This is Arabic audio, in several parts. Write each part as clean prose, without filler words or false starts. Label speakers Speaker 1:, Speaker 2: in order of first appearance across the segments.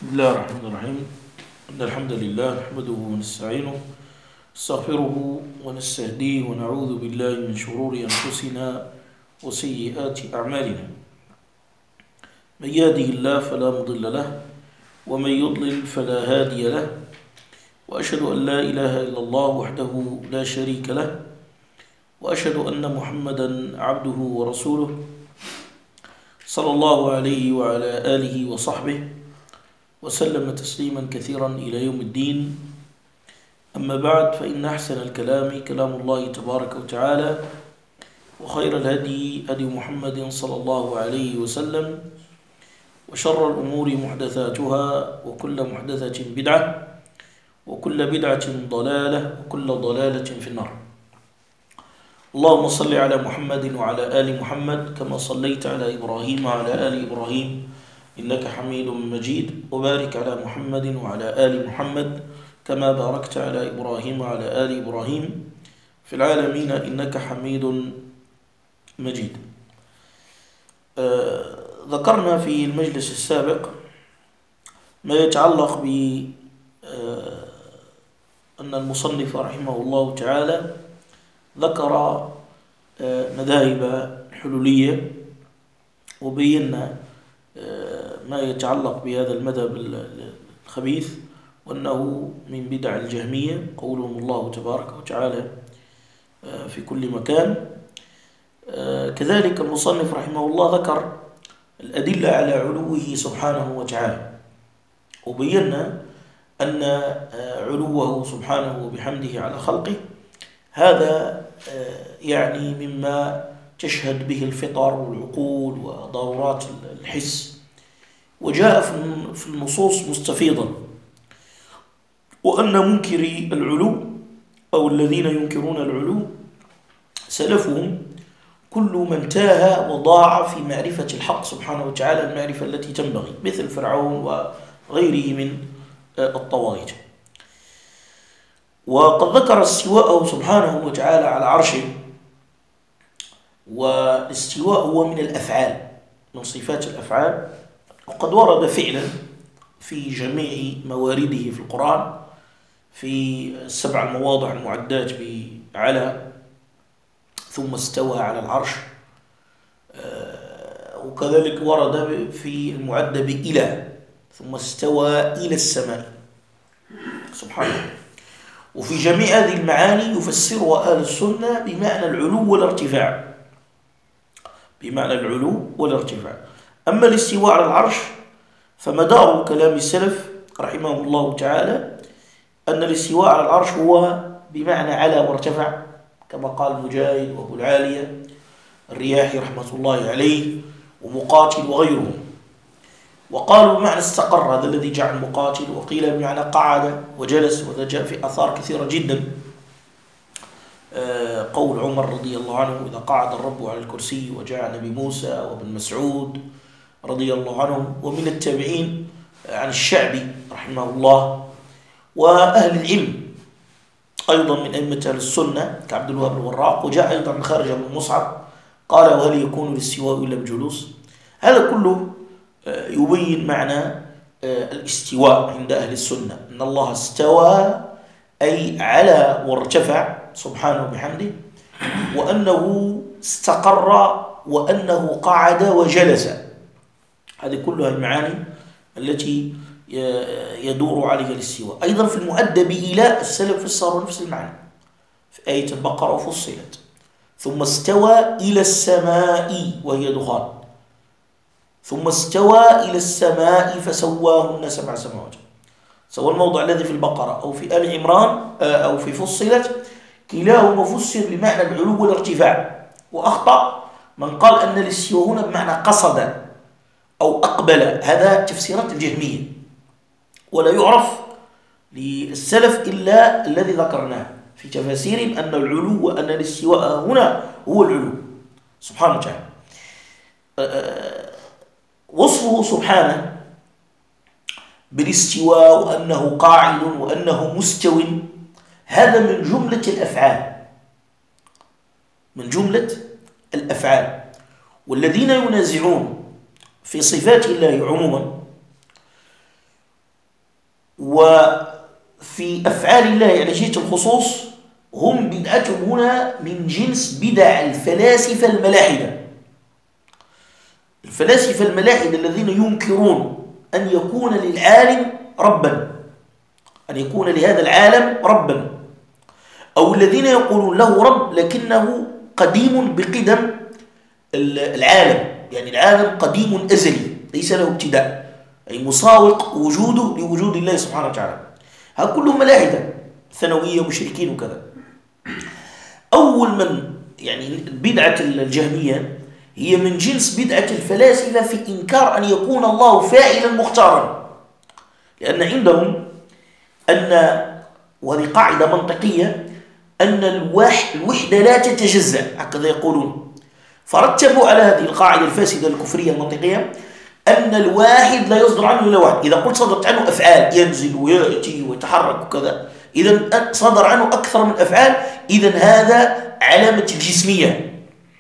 Speaker 1: بسم الله الرحمن الرحيم. إن الحمد لله نحمده ونستعينه نستغفره ونستهديه ونعوذ بالله من شرور أنفسنا وسيئات أعمالنا. من يهده الله فلا مضل له ومن يضلل فلا هادي له، وأشهد أن لا إله إلا الله وحده لا شريك له، وأشهد أن محمدا عبده ورسوله صلى الله عليه وعلى آله وصحبه وسلم تسليما كثيرا إلى يوم الدين. أما بعد، فإن أحسن الكلام كلام الله تبارك وتعالى، وخير الهدي هدي محمد صلى الله عليه وسلم، وشر الأمور محدثاتها، وكل محدثة بدعة، وكل بدعة ضلالة، وكل ضلالة في النار. اللهم صل على محمد وعلى آل محمد كما صليت على إبراهيم وعلى آل إبراهيم إنك حميد مجيد، وبارك على محمد وعلى آل محمد كما باركت على إبراهيم وعلى آل إبراهيم في العالمين إنك حميد مجيد. ذكرنا في المجلس السابق ما يتعلق بأن المصنف رحمه الله تعالى ذكر مذاهب الحلولية، وبينا ما يتعلق بهذا المذهب الخبيث، وأنه من بدع الجهمية قولهم الله تبارك وتعالى في كل مكان. كذلك المصنف رحمه الله ذكر الأدلة على علوه سبحانه وتعالى، وبينا أن علوه سبحانه وبحمده على خلقه هذا يعني مما تشهد به الفطر والعقول وضرورات الحس، وجاء في النصوص مستفيضا، وأن منكري العلو أو الذين ينكرون العلو سلفهم كل من تاه وضاع في معرفة الحق سبحانه وتعالى، المعرفة التي تنبغي، مثل فرعون وغيره من الطواغيت. وقد ذكر استواءه سبحانه وتعالى على عرشه، والاستواء هو من الأفعال، من صفات الأفعال، وقد ورد فعلا في جميع موارده في القرآن في 7 المواضع المعدات على، ثم استوى على العرش، وكذلك ورد في المعدة بإلى، ثم استوى إلى السماء سبحانه. وفي جميع هذه المعاني يفسرها أهل السنة بمعنى العلو والارتفاع، بمعنى العلو والارتفاع. أما الاستواء على العرش فمدار كلام السلف رحمه الله تعالى أن الاستواء على العرش هو بمعنى على وارتفع، كما قال مجاهد وأبو العالية الرياحي رحمة الله عليه ومقاتل وغيرهم. وقالوا بمعنى استقر، هذا الذي جعل مقاتل، وقيل بمعنى قعد وجلس، وذا جاء في آثار كثيرة جدا. قول عمر رضي الله عنه: إذا قعد الرب على الكرسي، وجاء نبي موسى وابن مسعود رضي الله عنهم. ومن التابعين عن الشعبي رحمه الله، وأهل العلم أيضا من أئمة أهل السنة كعبد الوهاب الوراق، وجاء أيضا من خارج بن مصعب قال: وهل يكون الاستواء إلا بجلوس؟ هذا كله يبين معنى الاستواء عند أهل السنة، أن الله استوى أي على وارتفع سبحانه بحمده، وأنه استقر، وأنه قعد وجلس. هذه كلها المعاني التي يدور عليها الاستواء. أيضا في المؤدب إلى السلف فسروا نفس المعنى في آية البقرة وفصلت: ثم استوى إلى السماء وهي دخان، ثم استوى إلى السماء فسواهن 7 سماوات. سواء الموضع الذي في البقرة أو في آل عمران أو في فصلت، كلاهما فسر بمعنى العلو والارتفاع. وأخطأ من قال أن الاستواء هنا بمعنى قصد أو أقبل، هذا تفسيرات الجهمية، ولا يعرف للسلف إلا الذي ذكرناه في تفاسير، أن العلو وأن الاستواء هنا هو العلو سبحانه وتعالى. وصفه سبحانه بالاستواء وأنه قاعد وأنه مستو، هذا من جملة الأفعال، من جملة الأفعال. والذين ينازعون في صفات الله عموما وفي أفعال الله على جهة الخصوص هم بدعتهم هنا من جنس بدع الفلاسفة الملاحدة. الفلاسفة الملاحدة الذين ينكرون أن يكون للعالم ربا، أن يكون لهذا العالم ربا، أو الذين يقولون له رب لكنه قديم بقدم العالم، يعني العالم قديم أزلي ليس له ابتداء، أي مساوق وجوده لوجود الله سبحانه وتعالى. هؤلاء كلهم ملاحدة ثانوية مشركين وكذا. أول من يعني بدعة الجهمية هي من جنس بدعة الفلاسفة في إنكار أن يكون الله فاعلا مختارا، لأن عندهم أن، وهذه قاعدة منطقية، أن الوحدة لا تتجزأ، هكذا يقولون. فرتبوا على هذه القاعدة الفاسدة الكفرية المنطقية أن الواحد لا يصدر عنه إلا واحد. إذا قلت صدرت عنه أفعال، ينزل ويأتي ويتحرك وكذا، إذا صدر عنه أكثر من أفعال، إذا هذا علامة الجسمية.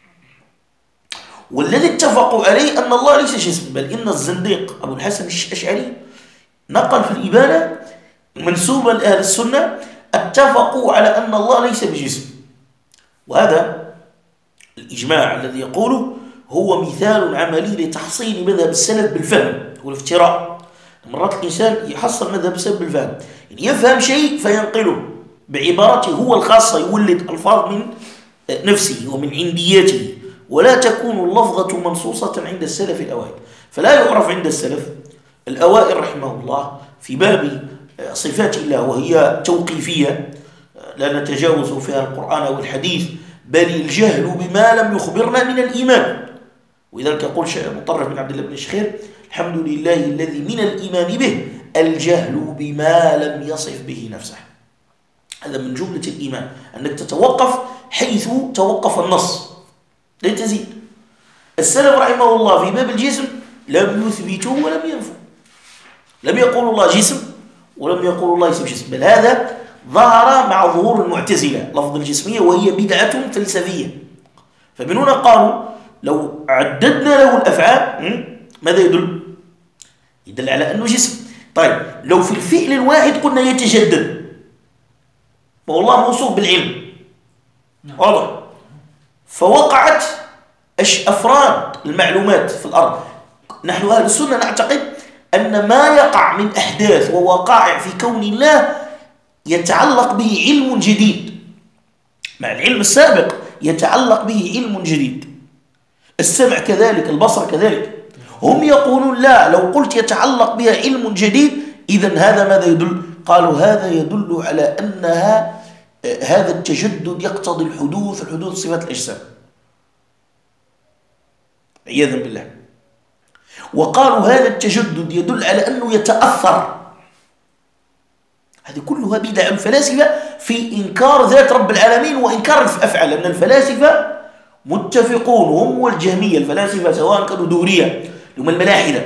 Speaker 1: والذي اتفقوا عليه أن الله ليس جسم، بل إن الزنديق أبو الحسن الأشعري نقل في الإبانة منسوبا لأهل السنة اتفقوا على أن الله ليس بجسم. وهذا الإجماع الذي يقوله هو مثال عملي لتحصيل مذهب السلف بالفهم والافتراء. مرات الإنسان يحصل مذهب السلف بالفهم، يعني يفهم شيء فينقله بعبارته هو الخاصة، يولد ألفاظ من نفسه ومن عندياته، ولا تكون اللفظة منصوصة عند السلف الأوائل. فلا يعرف عند السلف الأوائل رحمه الله في باب صفات الله، وهي توقيفية لا نتجاوز فيها القرآن والحديث، بل الجهل بما لم يخبرنا من الإيمان. ولذلك يقول مطرف بن عبد الله بن الشخير: الحمد لله الذي من الإيمان به الجهل بما لم يصف به نفسه. هذا من جملة الإيمان، أنك تتوقف حيث توقف النص لا تزيد. السلف رحمه الله في باب الجسم لم يثبتوا ولم ينفوا، لم يقول الله جسم ولم يقول الله اسم جسم، بل هذا ظهر مع ظهور المعتزلة لفظ الجسمية، وهي بدعة فلسفية. فمن هنا قالوا لو عددنا له الأفعال ماذا يدل؟ يدل على أنه جسم. طيب لو في الفعل الواحد قلنا يتجدد، والله موصوف بالعلم واضح، فوقعت أفراد المعلومات في الأرض. نحن أهل السنة نعتقد أن ما يقع من أحداث ووقائع في كون الله يتعلق به علم جديد، مع العلم السابق يتعلق به علم جديد. السمع كذلك، البصر كذلك. هم يقولون لا، لو قلت يتعلق بها علم جديد إذن هذا ماذا يدل؟ قالوا هذا يدل على أنها هذا التجدد يقتضي الحدوث صفات الأجسام عياذا بالله. وقالوا هذا التجدد يدل على أنه يتأثر. هذه كلها بدع الفلاسفة في إنكار ذات رب العالمين وإنكار الأفعال، لأن الفلاسفة متفقون، هم والجهمية الفلاسفة سواء كانوا دورية هم الملاحدة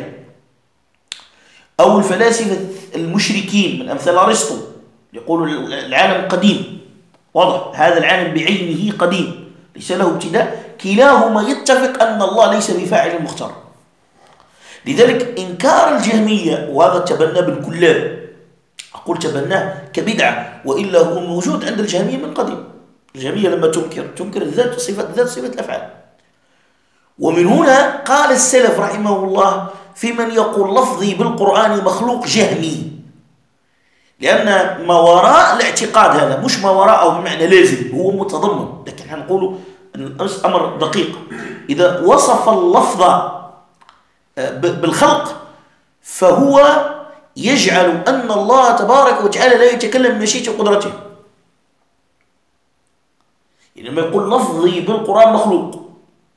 Speaker 1: أو الفلاسفة المشركين من أمثال أرسطو يقولوا العالم قديم، واضح، هذا العالم بعينه قديم ليس له ابتداء، كلاهما يتفق أن الله ليس بفاعل مختار. لذلك إنكار الجهمية، وهذا تبنى بالكلاب، أقول تبناه كبدعة، وإلا هو موجود عند الجهمية من قديم. الجهمية لما تنكر الذات صفة الأفعال. ومن هنا قال السلف رحمه الله في من يقول لفظي بالقرآن مخلوق جهمي، لأن ما وراء الاعتقاد هذا مش ما وراءه بمعنى لازم، هو متضمن، لكن هنقوله أمر دقيق. إذا وصف اللفظ بالخلق فهو يجعل أن الله تبارك وتعالى لا يتكلم بمشيئته وقدرته. يعني لما يقول لفظي بالقرآن مخلوق،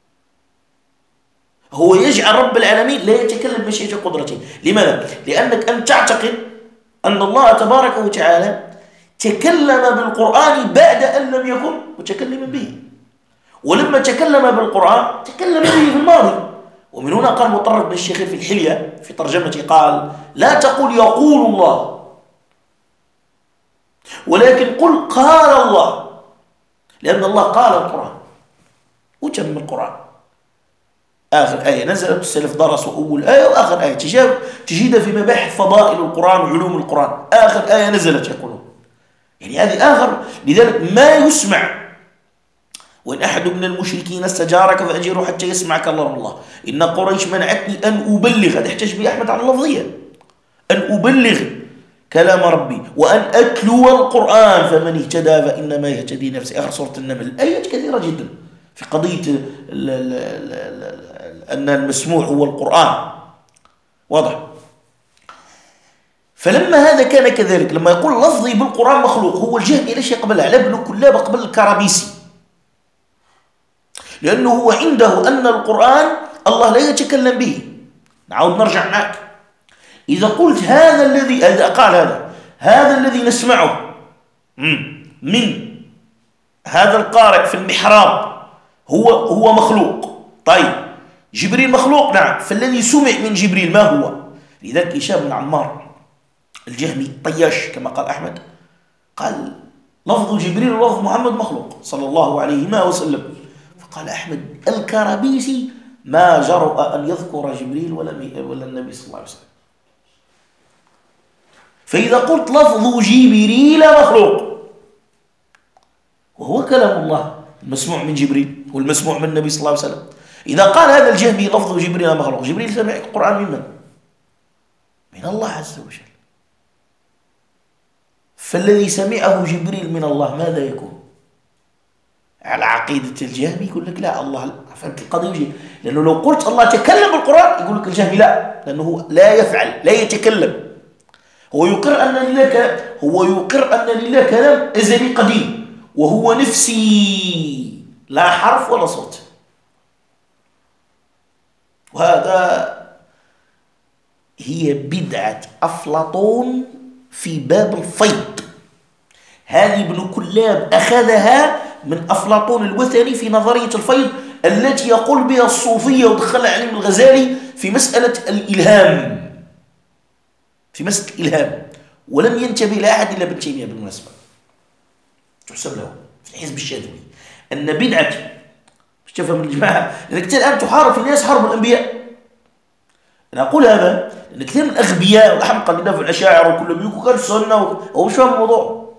Speaker 1: هو يجعل رب العالمين لا يتكلم بمشيئته وقدرته. لماذا؟ لأنك أن تعتقد أن الله تبارك وتعالى تكلم بالقرآن بعد أن لم يكن متكلما به، ولما تكلم بالقرآن تكلم به في الماضي. ومن هنا قال مطرف بن الشيخ في الحلية في ترجمته قال: لا تقل يقول الله، ولكن قل قال الله، لأن الله قال القرآن وتم القرآن. آخر آية نزلت، السلف درسوا أول آية وآخر آية، تجدها في مباحث فضائل القرآن وعلوم القرآن، آخر آية نزلت يقولون، يعني هذه آخر. لذلك ما يسمع وإن أحد من المشركين استجارك فأجره حتى يسمع كلام الله، إن قريش منعتني أن أبلغ، هذا يحتاج به أحمد على اللفظية، أن أبلغ كلام ربي وأن أتلو القرآن، فمن اهتدى فإنما يهتدي نفسه. آخر سورة النمل. آيات كثيرة جدا في قضية أن المسموع هو القرآن، واضح. فلما هذا كان كذلك، لما يقول لفظي بالقرآن مخلوق، هو الجهمي ليش يقبلها؟ على ابن كلاب قبل الكرابيسي، لأنه هو عنده أن القرآن الله لا يتكلم به. نعود نرجع معك، إذا قلت هذا الذي قال هذا الذي نسمعه من هذا القارئ في المحراب هو مخلوق، طيب جبريل مخلوق، نعم، فالذي سمع من جبريل ما هو؟ لذلك هشام بن عمار الجهمي طياش كما قال أحمد، قال لفظ جبريل ولفظ محمد مخلوق صلى الله عليه وسلم. فقال أحمد الكرابيسي ما جرؤ أن يذكر جبريل ولا النبي صلى الله عليه وسلم. فإذا قلت لفظ جبريل مخلوق وهو كلام الله المسموع من جبريل والمسموع من النبي صلى الله عليه وسلم، إذا قال هذا الجهمي لفظ جبريل مخلوق، جبريل سمع القرآن من؟ من الله عز وجل. فالذي سمعه جبريل من الله ماذا يكون؟ على عقيدة الجهمي يقول لك لا، الله لا. فهمت القضية؟ لأنه لو قلت الله تكلم بالقرآن يقول لك الجهمي لا، لأنه لا يفعل، لا يتكلم. هو يقر أن لله كلام أزلي قديم وهو نفسي لا حرف ولا صوت. وهذا هي بدعة أفلاطون في باب الفيض. هذه ابن كلاب أخذها من أفلاطون الوثني في نظرية الفيض التي يقول بها الصوفية، ودخلها علم الغزالي في مسألة الإلهام، في مسألة الإلهام، ولم ينتبه لأحد إلا ابن تيمية بالمناسبة، تحسب له في الحزب الشاذلي أن بدعة، مش تفهم الجماعة، لأن كثير الآن تحارب في الناس حرب الأنبياء. أنا أقول هذا لأن كثير من الأغبياء والأحمق اللي دافعوا الأشاعرة وكلهم يقولوا كان السنة، هو مش فاهم الموضوع،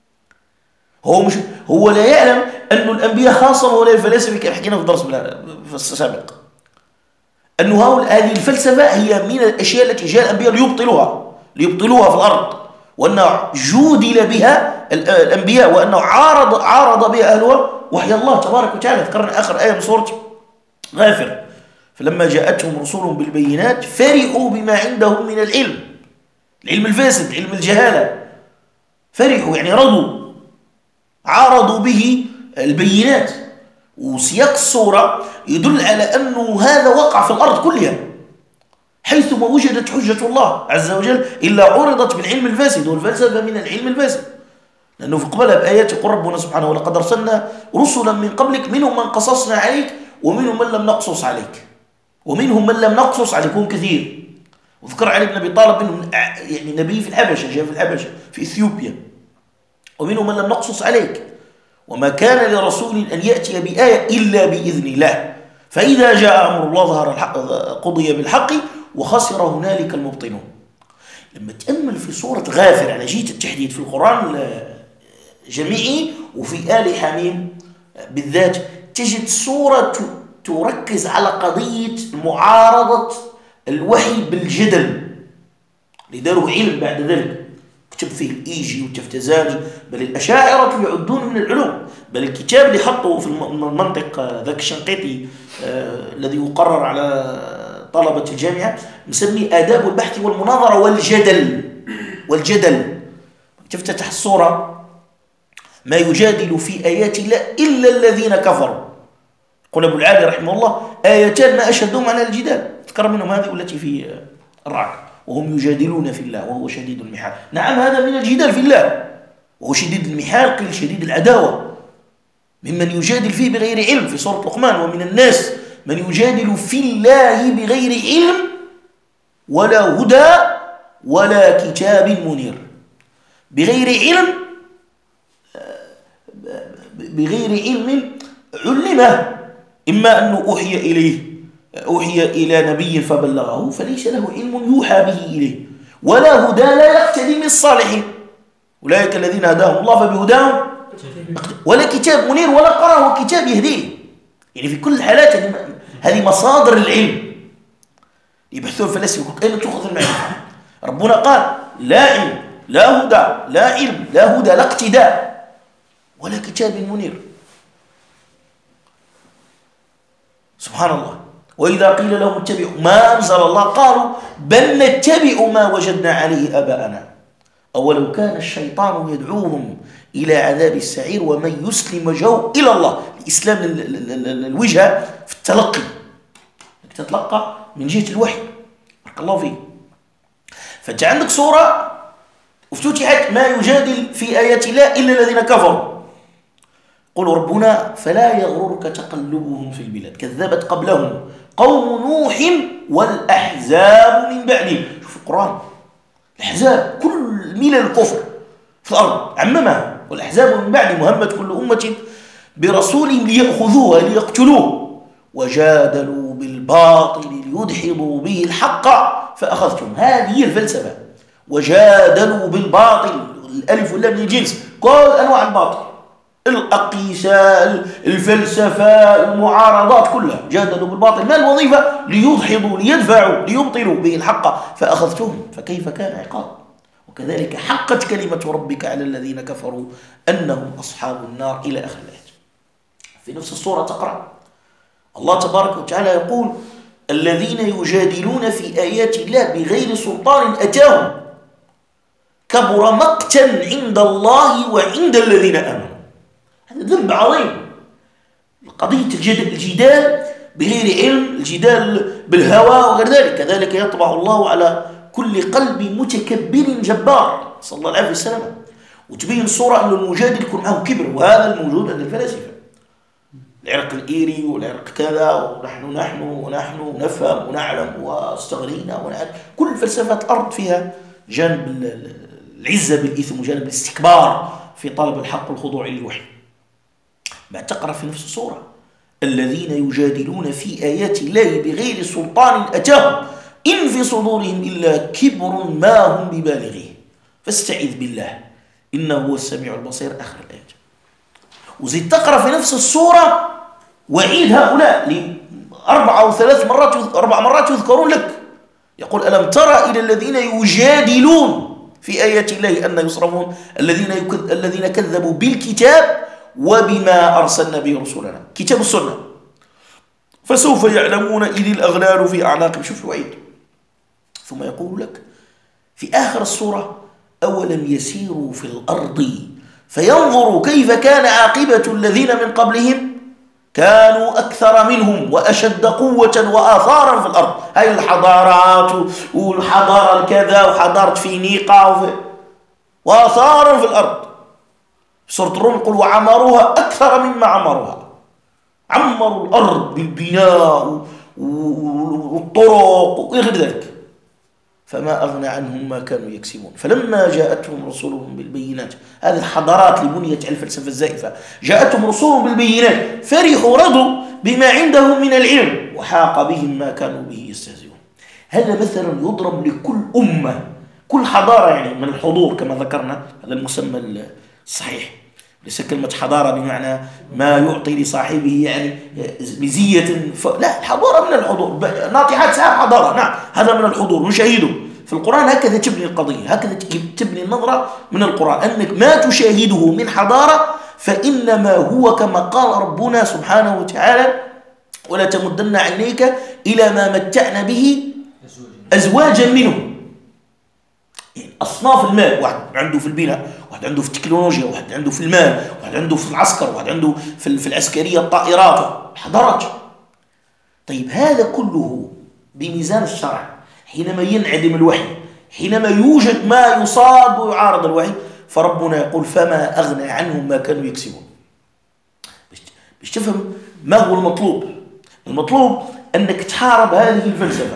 Speaker 1: هو لا يعلم أن الأنبياء خاصة ولا الفلاسفة كما حكينا في الدرس في السابق، أنه هذه الفلسفة هي من الأشياء التي جاء الأنبياء ليبطلوها في الأرض، وأنه جودل بها الأنبياء، وأنه عارض بها أهلها وحي الله تبارك وتعالى. ذكرنا آخر آية من سورة غافر، فلما جاءتهم رسولهم بالبينات فرحوا بما عندهم من العلم الفاسد، علم الجهالة، فرحوا يعني عارضوا به البينات. وسياق السورة يدل على أنه هذا وقع في الأرض كلها، حيثما وجدت حجة الله عز وجل إلا عرضت بالعلم الفاسد، والفلسفة من العلم الفاسد، لأنه في قبلها بآيات يقول ربنا سبحانه ولقد أرسلنا رسلا من قبلك منهم من قصصنا عليك ومنهم من لم نقصص عليك، هم كثير. وذكر علي بن أبي طالب منهم يعني نبي في الحبشة، جاء في الحبشة في إثيوبيا، ومنهم من لم نقصص عليك، وما كان لرسول أن يأتي بآية إلا بإذن الله، فإذا جاء أمر الله ظهر الحق قضي بالحق وخسر هنالك المبطلون. لما تأمل في سورة غافر على جهة التحديد في القرآن جميعي وفي آل حميم بالذات، تجد سورة تركز على قضية معارضة الوحي بالجدل، لداره علم بعد ذلك كتب فيه الإيجي والتفتزاني، بل الأشاعرة يعدون من العلوم، بل الكتاب اللي حطه في المنطق ذاك الشنقيطي الذي يقرر على طلبة الجامعة مسمي آداب البحث والمناظرة والجدل. تفتح الصورة ما يجادل في آيات الله إلا الذين كفروا. قال أبو العالي رحمه الله آيتان ما أشهدهم على الجدال، ذكر منهم هذه التي في الرعد، وهم يجادلون في الله وهو شديد المحال. نعم هذا من الجدال في الله، وهو شديد المحال قيل شديد العداوة، ممن يجادل فيه بغير علم في سورة لقمان، ومن الناس من يجادل في الله بغير علم ولا هدى ولا كتاب منير. بغير علم علمه، إما أنه أوحي إليه أوحي إلى نبي فبلغه فليس له علم يوحى به إليه ولا هدى لا يقتدي من الصالحين أولئك الذين هداهم الله فبهداهم ولا كتاب منير ولا قرأه كتاب يهديه. يعني في كل الحالات هذه مصادر العلم. يبحثون الفلاسفة أين تأخذ المعرفة؟ ربنا قال لا علم لا هدى لا علم لا هدى لا اقتداء ولا كتاب منير. سبحان الله. وإذا قيل لهم اتبعوا ما أنزل الله قالوا بل نتبع ما وجدنا عليه آباءنا أولو كان الشيطان يدعوهم إلى عذاب السعير ومن يسلم وجهه إلى الله. الإسلام الوجهة في التلقي انك تتلقى من جهة الوحي. بارك الله فيه. فأنت عندك صورة افتتحت ما يجادل في آيات الله إلا الذين كفروا. قل ربنا فلا يغررك تقلبهم في البلاد كذبت قبلهم قوم نوح والأحزاب من بعدهم. شوف القرآن الأحزاب كل ملل الكفر في الأرض عممها. والأحزاب من بعد مهمة كل أمة برسولهم ليأخذوه ليقتلوه وجادلوا بالباطل ليدحضوا به الحق فأخذتهم. هذه هي الفلسفة. وجادلوا بالباطل الألف واللام من الجنس كل أنواع الباطل الأقيسة الفلسفة المعارضات كلها جادلوا بالباطل. ما الوظيفة؟ ليدحضوا ليدفعوا ليبطلوا به الحق فأخذتهم فكيف كان عقاب. وكذلك حقت كلمة ربك على الذين كفروا أنهم أصحاب النار إلى آخر الآيات. في نفس السورة تقرأ الله تبارك وتعالى يقول الذين يجادلون في آيات الله بغير سلطان أتاهم كبر مقتا عند الله وعند الذين آمنوا. هذا ذنب عظيم. قضية الجدال بغير علم الجدال بالهوى وغير ذلك. كذلك يطبع الله على كل قلب متكبر جبار صلى الله عليه وسلم. وتبين الصورة أن المجادل يكون معه كبر وهذا الموجود عند الفلاسفة. العرق الإيري والعرق كذا ونحن نفهم ونعلم واستغرينا ونعلم. كل فلسفات الأرض فيها جانب العزة بالإثم وجانب الاستكبار في طلب الحق والخضوع للوحي. ما تقرأ في نفس الصورة الذين يجادلون في آيات الله بغير سلطان أتاهم إن في صدورهم إلا كبر ما هم ببالغيه فاستعذ بالله إنه هو السميع البصير آخر الآيات. وزيد تقرأ في نفس الصورة وعيد هؤلاء أربع أو أربع مرات يذكرون لك. يقول ألم ترى إلى الذين يجادلون في آيات الله أن يصرفون الذين كذبوا بالكتاب وبما أرسلنا به رسولنا كتاب السنة فسوف يعلمون إذ الأغلال في أعناقهم. شوف وعيد. ثم يقول لك في آخر السورة أولم يسيروا في الأرض فينظروا كيف كان عاقبة الذين من قبلهم كانوا أكثر منهم وأشد قوة وآثارا في الأرض. هاي الحضارات والحضارة الكذا وحضارة فينيقا وآثارا في الأرض. سورة الروم يقول وعمروها أكثر مما عمروها. عمروا الأرض بالبناء والطرق وغير ذلك فما أغنى عنهم ما كانوا يكسبون. فلما جاءتهم رسولهم بالبينات هذه الحضارات اللي بنيت على الفلسفة الزائفة جاءتهم رسولهم بالبينات فرحوا رضوا بما عندهم من العلم وحاق بهم ما كانوا به يستهزئون. هذا مثلا يضرب لكل أمة كل حضارة يعني من الحضور كما ذكرنا. هذا المسمى الصحيح ليس كلمة حضارة بمعنى ما يعطي لصاحبه يعني مزية لا الحضارة من الحضور. ناطحات سحاب حضارة نعم هذا من الحضور نشاهده في القرآن. هكذا تبني القضية هكذا تبني النظرة من القرآن أنك ما تشاهده من حضارة فإنما هو كما قال ربنا سبحانه وتعالى ولا تمدن عينيك إلى ما متعنا به أزواجا منهم. يعني أصناف المال واحد عنده في البناء واحد عنده في التكنولوجيا واحد عنده في المال واحد عنده في العسكر واحد عنده في العسكرية الطائرات حضارات. طيب هذا كله بميزان الشرع حينما ينعدم الوحي حينما يوجد ما يصاب ويعارض الوحي فربنا يقول فما أغنى عنهم ما كانوا يكسبون. باش تفهم ما هو المطلوب. المطلوب أنك تحارب هذه الفلسفة.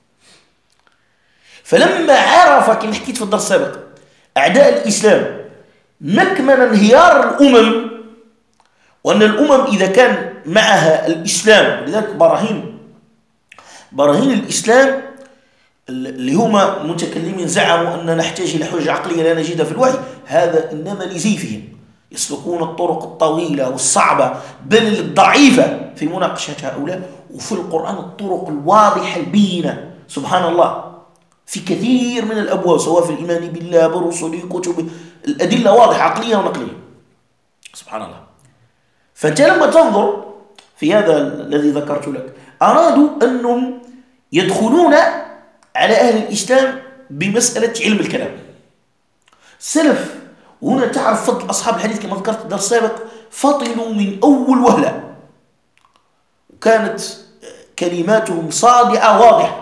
Speaker 1: فلما عرف كما حكيت في الدرس السابق أعداء الإسلام مكمن انهيار الأمم وأن الأمم إذا كان معها الإسلام لذلك براهين براهين الإسلام اللي هما المتكلمين زعموا أن نحتاج إلى حجة عقلية لا نجدها في الوحي، هذا إنما لزيفهم، يسلكون الطرق الطويلة والصعبة بل الضعيفة في مناقشة هؤلاء، وفي القرآن الطرق الواضحة البينة سبحان الله في كثير من الأبواب، سواء في الإيمان بالله برسله كتبه، الأدلة واضحة عقلية ونقلية سبحان الله. فأنت لما تنظر في هذا الذي ذكرت لك، أرادوا أنهم يدخلون على أهل الإسلام بمسألة علم الكلام. سلف، وهنا تعرف فضل أصحاب الحديث كما ذكرت الدرس السابق، فطنوا من أول وهلة، وكانت كلماتهم صادعة واضحة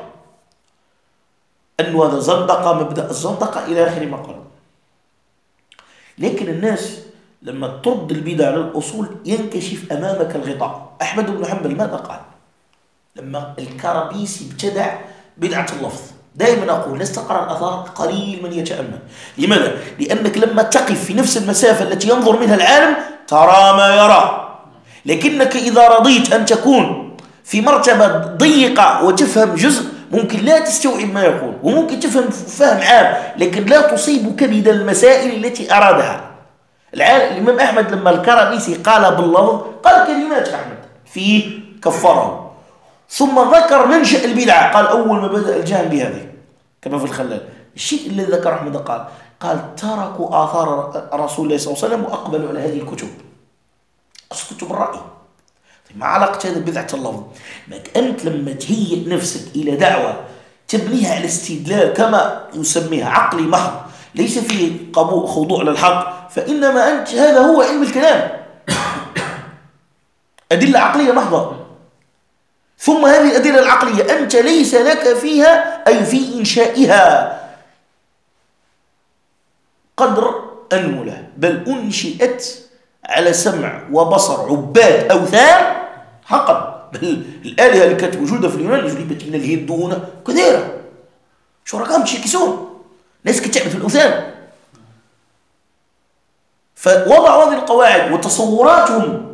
Speaker 1: أن هذا زندقة، مبدأ الزندقة إلى آخر ما قال. لكن الناس لما ترد البدع على الأصول ينكشف أمامك الغطاء. أحمد بن حنبل ماذا قال لما الكرابيسي ابتدع بدعة اللفظ؟ دائما أقول لست تقرأ الأثار قليل من يتأمل. لماذا؟ لأنك لما تقف في نفس المسافة التي ينظر منها العالم ترى ما يرى، لكنك إذا رضيت أن تكون في مرتبة ضيقة وتفهم جزء ممكن لا تستوعب ما يقول، وممكن تفهم فهم عام لكن لا تصيب كبد المسائل التي أرادها. الإمام أحمد لما الكرابيسي قال باللفظ قال كلمات أحمد فيه كفره، ثم ذكر منشأ البدعة، قال أول ما بدأ الجهل بهذه كما في الخلال. الشيء الذي ذكر أحمد قال تركوا آثار رسول الله صلى الله عليه وسلم وأقبلوا على هذه الكتب، كتب الرأي. ما علاقة هذا ببدعة اللفظ؟ أنت لما تهيئ نفسك إلى دعوة تبنيها على استدلال كما يسميها عقلي محض ليس فيه خضوع للحق، فإنما أنت هذا هو علم الكلام، أدلة عقلية محضة. ثم هذه الأدلة العقلية أنت ليس لك فيها أي في إنشائها قدر أنملة، بل أنشئت على سمع وبصر عباد أوثان حقا. بل الآلهة اللي كانت موجودة في اليونان جلبت من الهند دون كثيرة، شركاء متشكسون، ناس كتعبت في الأوثان. فوضعوا هذه القواعد وتصوراتهم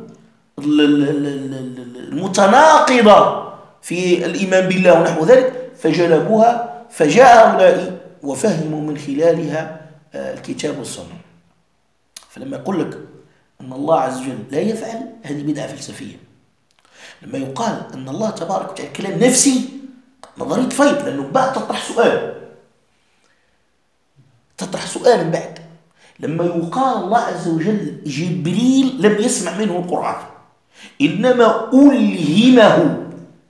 Speaker 1: المتناقضة في الإيمان بالله ونحو ذلك فجلبوها، فجاء هؤلاء وفهموا من خلالها الكتاب والسنة. فلما يقول لك أن الله عز وجل لا يفعل، هذه بدعة فلسفية. لما يقال أن الله تبارك وتعالى كلام نفسي، نظرية فيض، لأنه بعد تطرح سؤال بعد. لما يقال الله عز وجل جبريل لم يسمع منه القرآن إنما ألهمه،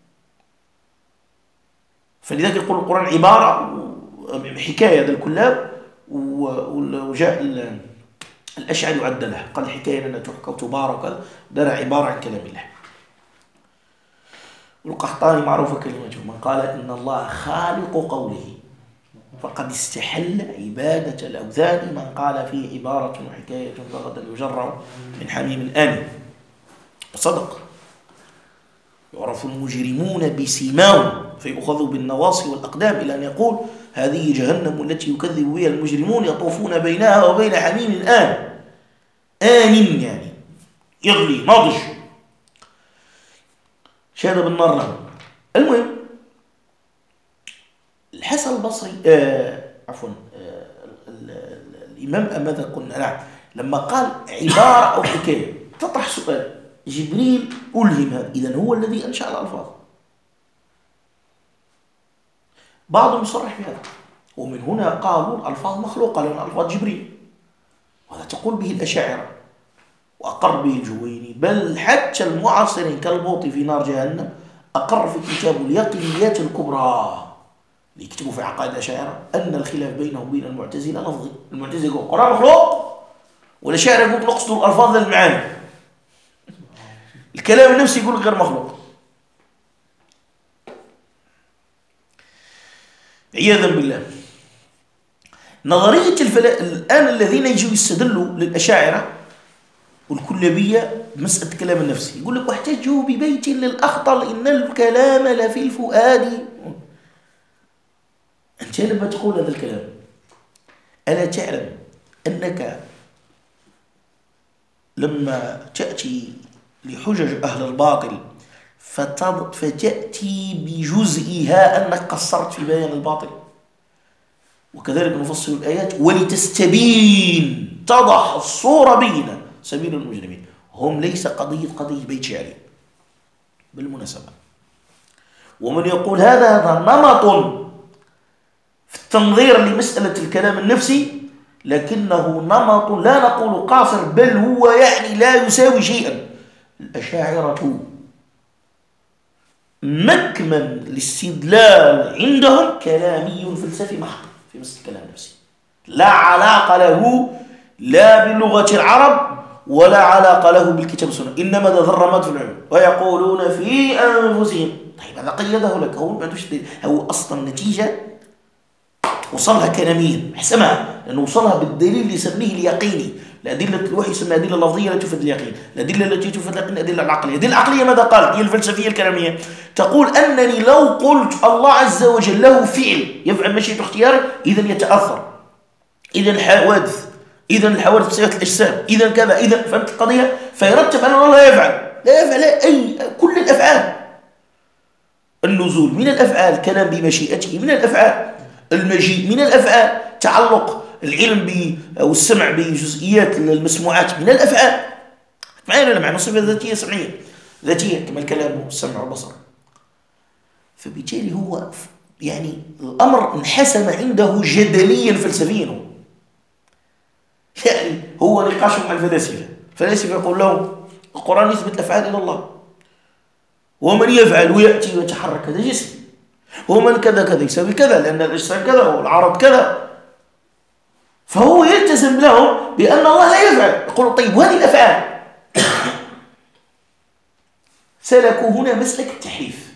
Speaker 1: فلذلك يقول القرآن عبارة حكاية هذا الكلاب، وجاء الأشعري وعدلها قال حكاية لنا تحكى وتبارك، دار عبارة عن كلام الله. والقحطاني معروفة كلمته من قال إن الله خالق قوله فقد استحل عبادة الأوثان، من قال فيه عبارة وحكاية فغدا يجرع من حميم آن. وصدق. يعرف المجرمون بسيماهم فيؤخذوا بالنواصي والأقدام، إلى أن يقول هذه جهنم التي يكذب بها المجرمون يطوفون بينها وبين حميم آن يعني يغلي ناضج شهد بالنار له. المهم الحسن البصري الإمام ماذا قلنا؟ نعم، لما قال عبارة أو حكاية تطرح سؤال، جبريل ألهم هذا، إذن هو الذي أنشأ الألفاظ. بعضهم يصرح بهذا، ومن هنا قالوا الألفاظ مخلوقة لأن ألفاظ جبريل، وهذا تقول به الأشاعرة وأقر به الجويني، بل حتى المعاصرين كالبوطي في نار جهنم أقر في كتاب اليقينيات الكبرى اللي يكتبوا في عقائد الأشاعرة أن الخلاف بينهم وبين المعتزلة لفظي. المعتزلة يقول القرآن مخلوق، والأشاعرة يقول نقصد الألفاظ للمعاني، الكلام النفسي يقول غير مخلوق عياذا بالله. نظرية الآن الذين يجوا يستدلوا للأشاعرة والكلابية بمسألة الكلام النفسي، يقول لك واحتجوا ببيت للأخطل إن الكلام لفي الفؤاد. أنت لما تقول هذا الكلام ألا تعلم أنك لما تأتي لحجج أهل الباطل فتأتي بجزئها أنك قصرت في بيان الباطل. وكذلك نفصل الآيات ولتستبين، تضح الصورة بينة سبيل المجرمين. هم ليس قضية بيت شعري بالمناسبة. ومن يقول هذا نمط في التنظير لمسألة الكلام النفسي، لكنه نمط لا نقول قاصر، بل هو يعني لا يساوي شيئا. الأشاعرة مكمن الاستدلال عندهم كلامي فلسفي محض في مسألة الكلام النفسي، لا علاقة له لا بلغة العرب ولا علاقة له بالكتاب والسنة، إنما ذرمت في العلم ويقولون في أنفسهم. طيب هذا قيده لك، هو ما عندوش دليل، هو أصلا النتيجة وصلها كلاميا، حسمها لأنه وصلها بالدليل اللي يسميه اليقيني. الأدلة الوحي يسمى أدلة لفظية لا تفيد اليقين، الأدلة التي تفيد اليقين الأدلة العقلية. الأدلة العقلية ماذا قالت؟ هي الفلسفية الكلامية، تقول أنني لو قلت الله عز وجل له فعل يفعل مشيئة اختياره، إذن يتأثر، إذن حوادث، إذن الحوادث بصيغة الأجسام، إذن كذا، إذن فهمت القضية؟ فيرتب أن الله لا يفعل أي كل الأفعال. النزول من الأفعال، كلام بمشيئته من الأفعال، المجيء من الأفعال، تعلق العلم أو السمع بجزئيات المسموعات من الأفعال. معنا ولا معنا؟ صفة ذاتية سمعية ذاتية كما الكلام والسمع والبصر. فبالتالي هو يعني الأمر انحسم عنده جدليا فلسفيا، يعني هو نقاش مع الفلاسفة يقول لهم القرآن يثبت الأفعال إلى الله، ومن يفعل ويأتي ويتحرك هذا جسم، ومن كذا كذا يسوي كذا لأن الأجسام كذا والعرض كذا. فهو يلتزم لهم بأن الله لا يفعل. يقول طيب وهذه الأفعال سلكوا هنا مسلك التحريف.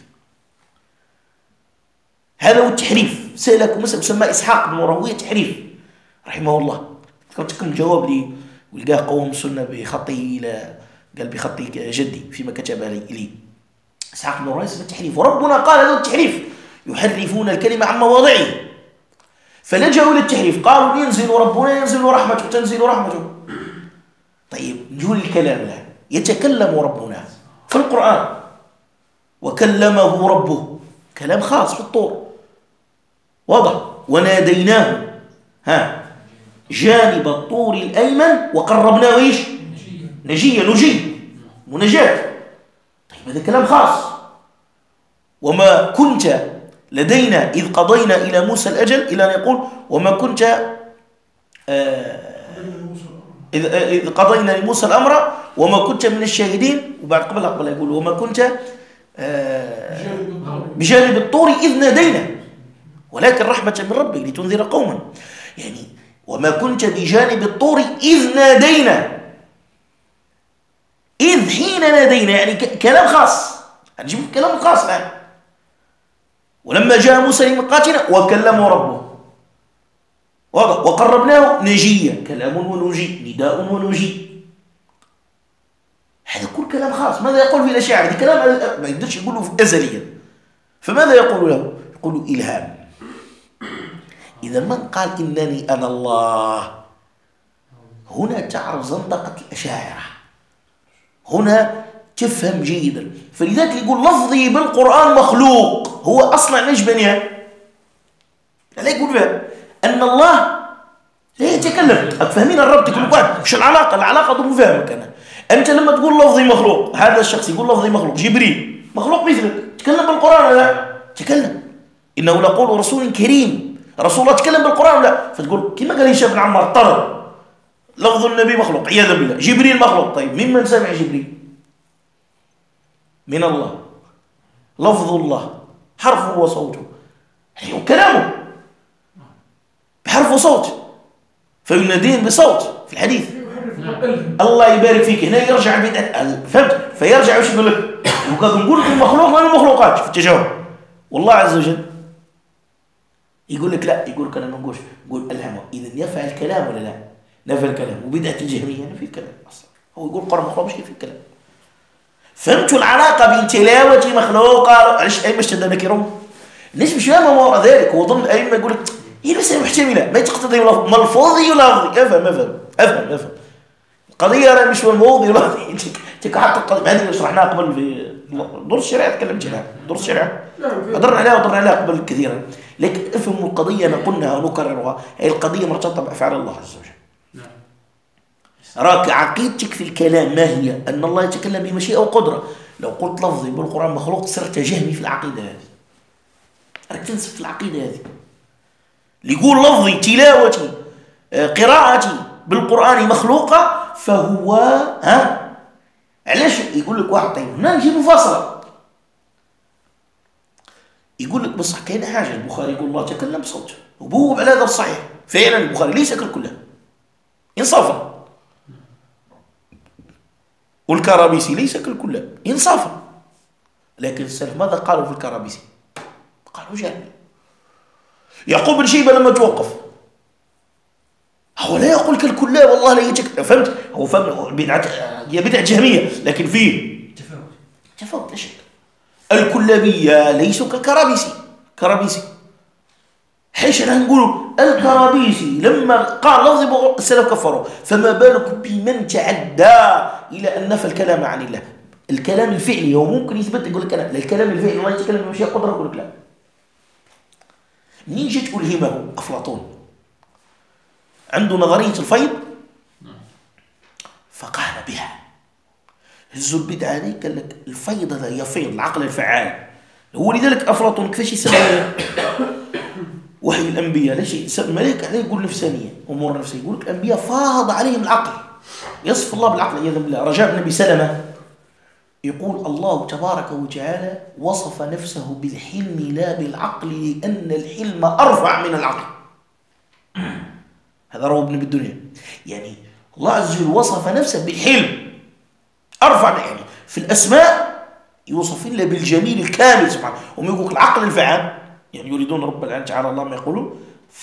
Speaker 1: هذا هو التحريف، سلكوا مسلك مسمى إسحاق بن راهويه تحريف رحمه الله. ذكرتكم الجواب لي ولقاه قوم السنة بخطي إلى قال بخطي جدي فيما كتب لي إسحاق بن راهويه اسمه التحريف. وربنا قال هذا التحريف يحرفون الكلمة عن مواضعه، فلجأوا للتحريف، قالوا ينزل ربنا ينزل رحمته تنزل رحمته. طيب نجول الكلام له، يتكلم ربنا في القرآن وكلمه ربه كلام خاص في الطور واضح، وناديناه جانب الطور الأيمن وقربناه إيش؟ نجي مناجاة. طيب هذا كلام خاص. وما كنت لدينا إذ قضينا إلى موسى الأجل إلى أن يقول وما كنت إذ قضينا لموسى الأمر وما كنت من الشاهدين، وبعد قبل يقول وما كنت بجانب الطور إذ نادينا ولكن رحمة من ربك لتنذر قوما. يعني وما كنت بجانب الطور إذ نادينا، إذ حين نادينا، يعني كلام خاص، هنجيب كلام خاص الآن. ولما جاء موسى لميقاتنا وكلمه ربه وقربناه نجيا، كلام ونجي، نداء ونجي. هذا كل كلام خاص. ماذا يقول في الأشاعرة؟ هذا كلام ما يقدرش يقوله أزليا. فماذا يقول له؟ يقول إلهام. إذا من قال إنني أنا الله، هنا تعرف زندقة الأشاعرة، هنا تفهم جيدا. فلذلك يقول لفظي بالقرآن مخلوق، هو أصلا نجبنها. لا يقول بها أن الله لا يتكلم. فاهمين الربط كل واحد مش العلاقة ضم فاهمك. أنت لما تقول لفظي مخلوق، هذا الشخص يقول لفظي مخلوق، جبريل مخلوق مثلك، تكلم بالقرآن ولا لا؟ تكلم. إنه لقول رسول كريم، رسول الله تكلم بالقرآن ولا لا؟ فتقول كما قال هشام بن عمار طرد لفظ النبي مخلوق عياذا بالله، جبريل مخلوق. طيب ممن سمع جبريل؟ من الله، لفظ الله حرفه وصوته، وكلامه بحرف وصوت، فينادين بصوت في الحديث. الله يبارك فيك. هنا يرجع فهمت؟ فيرجع وش يقول لك؟ نقول لك المخلوق من المخلوقات في التجاوب. والله عز وجل يقول لك لا، يقول لك انا ما نقولش، نقول الهمه. اذا يفعل الكلام ولا لا؟ نفى الكلام. وبدعه الجهميه نفي الكلام اصلا. هو يقول القرآن مخلوق، مش في الكلام. فهمتوا العلاقه بين تلاوه مخلوق؟ علاش اي مشتد نكرهم؟ ليش مش فاهم ما وراء ذلك؟ هو ضمن الائمه يقول لك هي مساله محتمله، ما تقتضي ملفوظي ولا لفظي. افهم القضيه راه مش ملفوظي ولا لفظي. حتى القضيه هذه اللي شرحناها قبل في دور الشريعة تكلمت عنها، دور الشريعة هضرنا عليها قبل كثيرا، لكن افهموا القضية، نقولها ونكررها، هي القضية مرتبطة بأفعال الله عز وجل. راك عقيدتك في الكلام ما هي؟ أن الله يتكلم بمشيئة وقدرة. لو قلت لفظي بالقرآن مخلوق صرت جهمي في العقيدة هذه، راك تنسف في العقيدة هذه. اللي يقول لفظي تلاوتي قراءتي بالقرآن مخلوقة فهو علاش يقول لك واحد؟ طيب هنا نجي مفاصلة، يقول لك بصح كاين حاجة، البخاري يقول الله تكلم بصوته وبوب على هذا الصحيح، فعلا البخاري ليس كالكلها إنصافا، والكرابيسي ليس كالكلها إنصافا، لكن السلف ماذا قالوا في الكرابيسي؟ قالوا جهل. يعقوب بن شيبة لما توقف هو لا يقول كالكلها والله لا يتك، فهمت؟ هو فهم بدعة، هي بدعة جهمية، لكن فيه تفاوت لا شك. الكلابية ليسوا كالكرابيسي. حيش انا نقولوا الكرابيسي لما قال لفظ السلف كفروا، فما بالك بمن تعدى الى ان نفى الكلام عن الله. الكلام الفعلي هو ممكن يثبت، يقول لك انا الكلام الفعلي الله يتكلم بمشيئة قدرة، يقول لك لا. منين جت ألهمه أفلاطون؟ عنده نظرية الفيض فقال بها، هزوا البدعة هذه، قال لك الفيض هذا يفيض العقل الفعال. هو لذلك أفلاطون كيفاش يسمى وحي الأنبياء؟ ليش يسمى ملك عليه؟ يقول نفسانية، أمور نفسية. يقول لك الأنبياء فاض عليهم العقل، يصف الله بالعقل عياذا بالله. رجاء النبي سلمة يقول الله تبارك وتعالى وصف نفسه بالحلم لا بالعقل، لأن الحلم أرفع من العقل. هذا روى ابن بالدنيا. يعني الله عز وجل وصف نفسه بالحلم أرفع، يعني في الأسماء يوصف الله بالجميل الكامل سبحانه. هم يقول العقل الفعال، يعني يريدون رب العالمين تعالى الله ما يقولون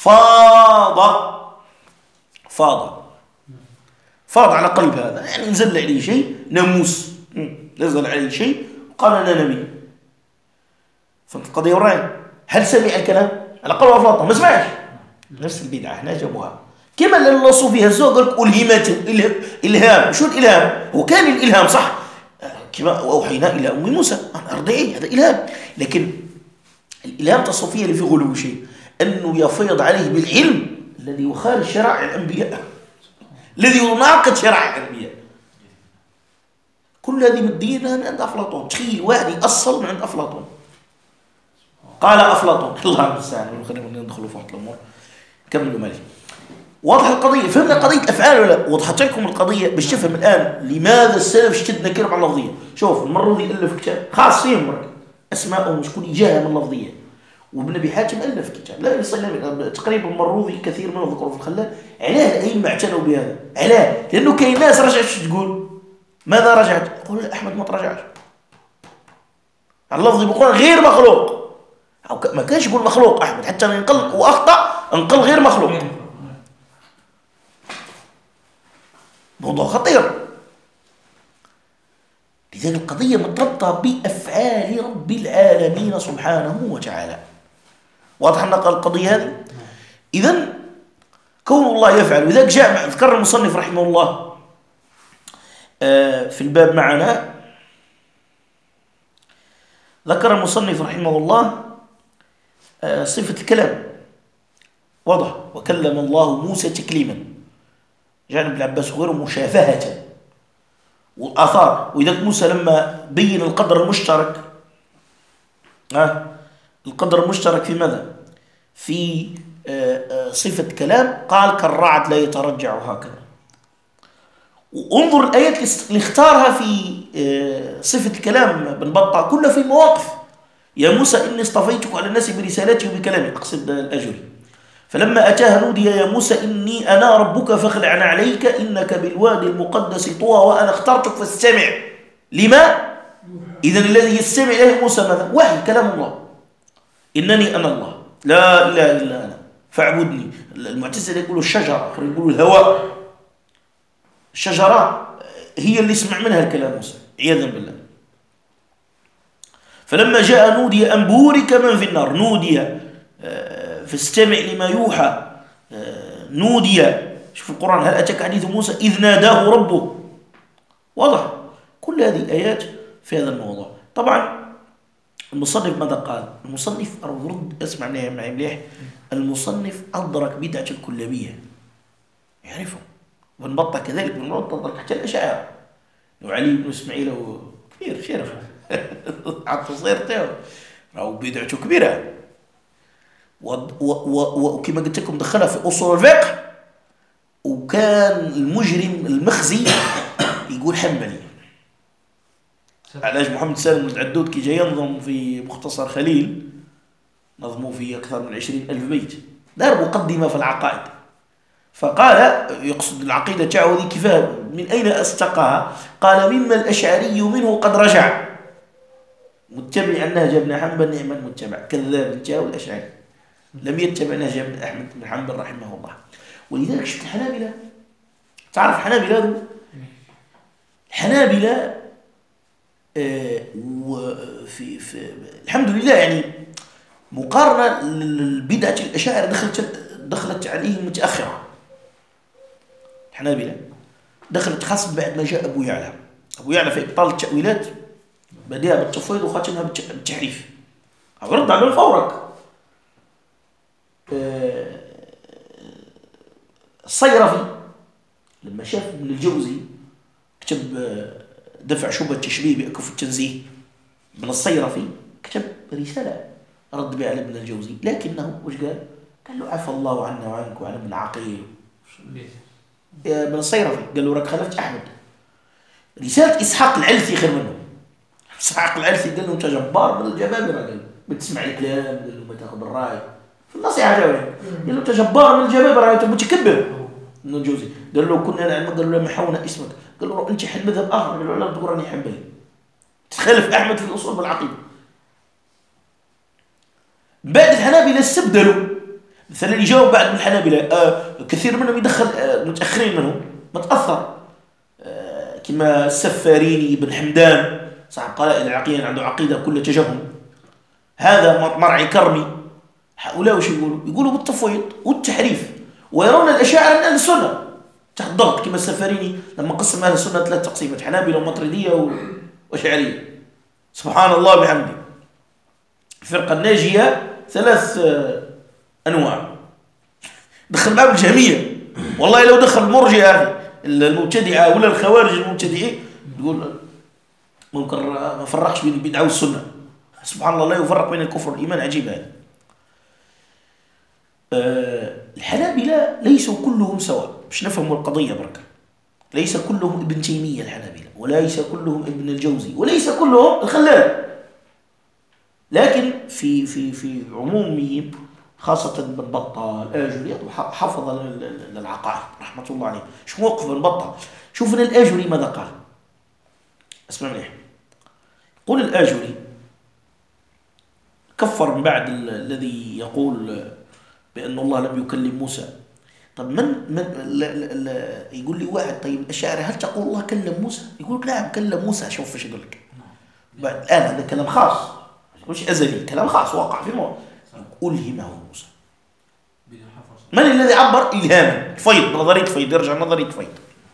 Speaker 1: فاض على قلب هذا، يعني نزل عليه شيء، ناموس نزل عليه شيء وقال أنا نبي. فهمت القضية وراي؟ هل سمع الكلام؟ على قول أفلاطون ما سمعش. نفس البدعة هنا جابوها كما لأن الصوفية هزوا قال لك ألهمت الإلهام. شو الإلهام؟ هو كان الإلهام صح، كما أوحينا إلى أم موسى أن أرضعيه، هذا إلهام. لكن الإلهام الصوفية اللي في غلو شيء أنه يفيض عليه بالعلم الذي يخالف شرائع الأنبياء، الذي يناقض شرائع الأنبياء. كل هذه مدينة من عند أفلاطون. تخيل واحد يأصل من عند أفلاطون. قال أفلاطون الله المستعان. خلينا ندخلوا في واحد الأمور، كملوا مالي. واضح القضية؟ فهمنا قضية أفعال ولا؟ وضحت لكم القضية باش تفهم الآن لماذا السلف اشتد نكير على اللفظية. شوف المروذي ألف كتاب خاص فيهم أسماءهم شكون إجاهة من اللفظية، وابن أبي حاتم ألف كتاب لا يصلي تقريبا المروذي كثير منهم ذكروا في الخلال. علاه الأئمة اعتنوا بهذا؟ علاه؟ لأنه كاين ناس رجعت تقول ماذا رجعت؟ يقول أحمد ما تراجعش، اللفظ بالقرآن غير مخلوق، أو ما كانش يقول مخلوق أحمد حتى ينقل وأخطأ انقل غير مخلوق. موضوع خطير. لذلك القضية مرتبطة بأفعال رب العالمين سبحانه وتعالى. واضح أن القضية هذه؟ إذن كون الله يفعل، وذلك جاء ذكر المصنف رحمه الله في الباب معنا، ذكر المصنف رحمه الله صفة الكلام. واضح. وكلم الله موسى تكليما، جاء ابن عباس وغيره مشافهة والآثار. وإذا موسى لما بين القدر المشترك، القدر المشترك في ماذا؟ في صفة كلام، قال كالرعد لا يترجع هكذا. وانظر الآيات اللي اختارها في صفة الكلام بن بطة كلها في مواقف. يا موسى إني اصطفيتك على الناس برسالتي وبكلامي، أقصد الأجري. فلما أتاها نودي يا موسى إني أنا ربك فاخلع عليك إنك بالوادي المقدس طوى وأنا اخترتك فاستمع لما. إذن الذي يستمع إليه موسى ماذا؟ وحي كلام الله، إنني أنا الله لا إله إلا أنا فاعبدني. المعتزلة يقولوا الشجرة، آخر يقولوا الهواء. الشجرة هي اللي يسمع منها الكلام موسى عياذا بالله. فلما جاء نودي أن بورك من في النار، نودي فاستمع لما يوحى، نودي. شوف القرآن هل أتاك حديث موسى إذ ناداه ربه. واضح. كل هذه الآيات في هذا الموضوع. طبعا المصنف ماذا قال؟ المصنف رد اسمع معي مليح. المصنف أدرك بدعة الكلابية يعرفه، وابن بطة كذلك. ابن بطة أدرك حتى الأشاعرة وعلي بن إسماعيل كبير شرف عطوا صيرته راهو بدعته كبيرة، وكما قلت لكم دخلها في أصول الفقه. وكان المجرم المخزي يقول حنبلي. علاج محمد سالم العدود كي جاي ينظم في مختصر خليل، نظموا فيه أكثر من 20,000 بيت، دار مقدمة في العقائد، فقال يقصد العقيدة تاعو كيف من أين أستقاها؟ قال مما الأشعري منه قد رجع متبع النهج ابن حنبل نعم المتبع، كذاب جاء الأشعري لم يتبع نهج ابن أحمد بن حنبل رحمه الله. ولذلك شفت الحنابلة، تعرف الحنابلة وفي الحمد لله يعني مقارنة للبدعة الأشاعرة دخلت عليهم متأخرة. الحنابلة دخلت خاصة بعد ما جاء أبو يعلى في إبطال التأويلات، بديها بالتفويض وخاتمها بالتحريف، رد على الفورق. الصيرفي لما شاف ابن الجوزي كتب دفع شبهة التشبيه بأكف التنزيه، من الصيرفي كتب رسالة رد بها على ابن الجوزي، لكنه وش قال له عفى الله عنا وعنك وعن ابن عقيل. ابن الصيرفي قال له راك خلفت أحمد. رسالة إسحاق العلثي خير منه. إسحاق العلثي قال له أنت جبار من الجبابرة، قال له بتسمع الكلام، قال له ما تاخذ الرأي في النصيحة جاوي، قال له أنت جبار من الجبابرة، أنت متكبر. ابن الجوزي قال له كنا نعلم، قال له محونا اسمك، قال له انت حل مذهب اخر، قال له لا تقول راني حنبلي، تخالف احمد في الاصول بالعقيده. بعد الحنابلة استبدلوا، مثلا اللي جاوا بعد من الحنابلة كثير منهم يدخل متاخرين منهم متاثر، كما السفاريني بن حمدان صاحب قلائد العقيدة عنده عقيده كلها تجهم، هذا مرعي كرمي. هؤلاء وش يقولوا بالتفويض والتحريف، ويرون الأشاعرة من أهل السنة تحت ضغط، كما السفاريني لما قسم أهل السنة 3 تقسيمات، حنابلة ومطردية وأشعرية. سبحان الله بحمده. الفرقة الناجية 3 أنواع، دخل باب الجهمية، والله لو دخل المرجئة المبتدعة ولا الخوارج المبتدعين تقول ممكن ما فرقش بين البدعة والسنة. سبحان الله لا يفرق بين الكفر والإيمان، عجيب هذا. الحنابلة ليسوا كلهم سواء، مش نفهموا القضية بركة. ليس كلهم ابن تيمية الحنابلة، وليس كلهم ابن الجوزي، وليس كلهم الخلال، لكن في عمومهم خاصة ابن بطة الآجري حفظ للعقائد رحمة الله عليه. شو موقف ابن بطة؟ شوفنا الآجري ماذا قال، اسمع مليح. قول الآجري كفر من بعد الذي يقول بأن الله لم يكلم موسى. طب من لا يقول لي واحد طيب الأشاعرة هل تقول الله كلم موسى؟ يقول لك نعم كلم موسى. شوف ايش يقول لك الآن، هذا كلام خاص مش أزلي، كلام خاص وقع في الموت. ألهمه موسى. من الذي عبر إلهاما؟ فيض، نظرية فيض، يرجع نظرية فيض.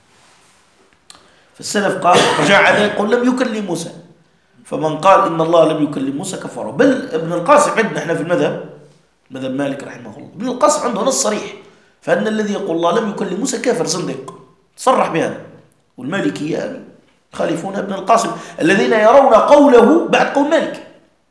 Speaker 1: فالسلف قال رجع عليه يقول لم يكلم موسى، فمن قال إن الله لم يكلم موسى كفره. بل ابن القاسم عندنا احنا في المذهب مالك رحمه الله، ابن القاسم عنده نص صريح فأن الذي يقول الله لم يكلم موسى كافر زنديق، صرح بهذا. والمالكية يخالفون ابن القاسم الذين يرون قوله بعد قول مالك،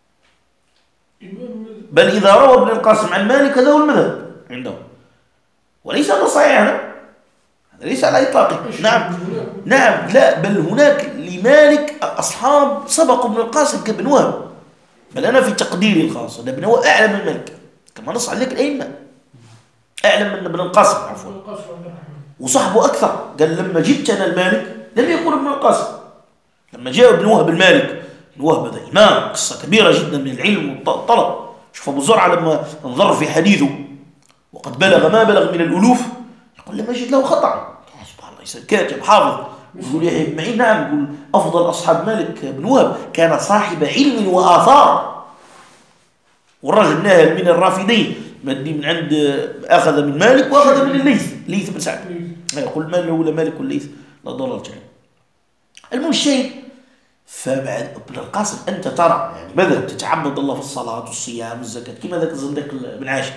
Speaker 1: بل إذا روى ابن القاسم عن مالك هذا هو المذهب عندهم، وليس هذا صحيح، هذا ليس على إطلاقه. نعم لا، بل هناك لمالك أصحاب سبقوا ابن القاسم كابن وهب، بل أنا في تقديري الخاص ابن وهب أعلم من مالك، كما نص عليك الأئمة أعلم من ابن القاسم عفوا، وصحبه أكثر. قال لما جبت أنا المالك لم يكن ابن القاسم، لما جاء ابن وهب المالك، ابن وهب هذا إمام قصة كبيرة جدا من العلم والطلب. شوف أبو زرعة لما انظر في حديثه وقد بلغ ما بلغ من الألوف، يقول لم يجد له خطأ. سبحان الله، يصير كاتب حافظ. يقول يحيى بن معين نعم، يقول أفضل أصحاب مالك بن وهب كان صاحب علم وآثار، والرجل ناهل من الرافدين مدي من عند أخذ من مالك وأخذ من الليث بن سعد. يقول ما لولا مالك والليث لا ضللت. المهم الشيء فبعد ابن القاسم أنت ترى يعني ماذا تتعبد الله في الصلاة والصيام والزكاة كما ذاك الزندق بن عاشر،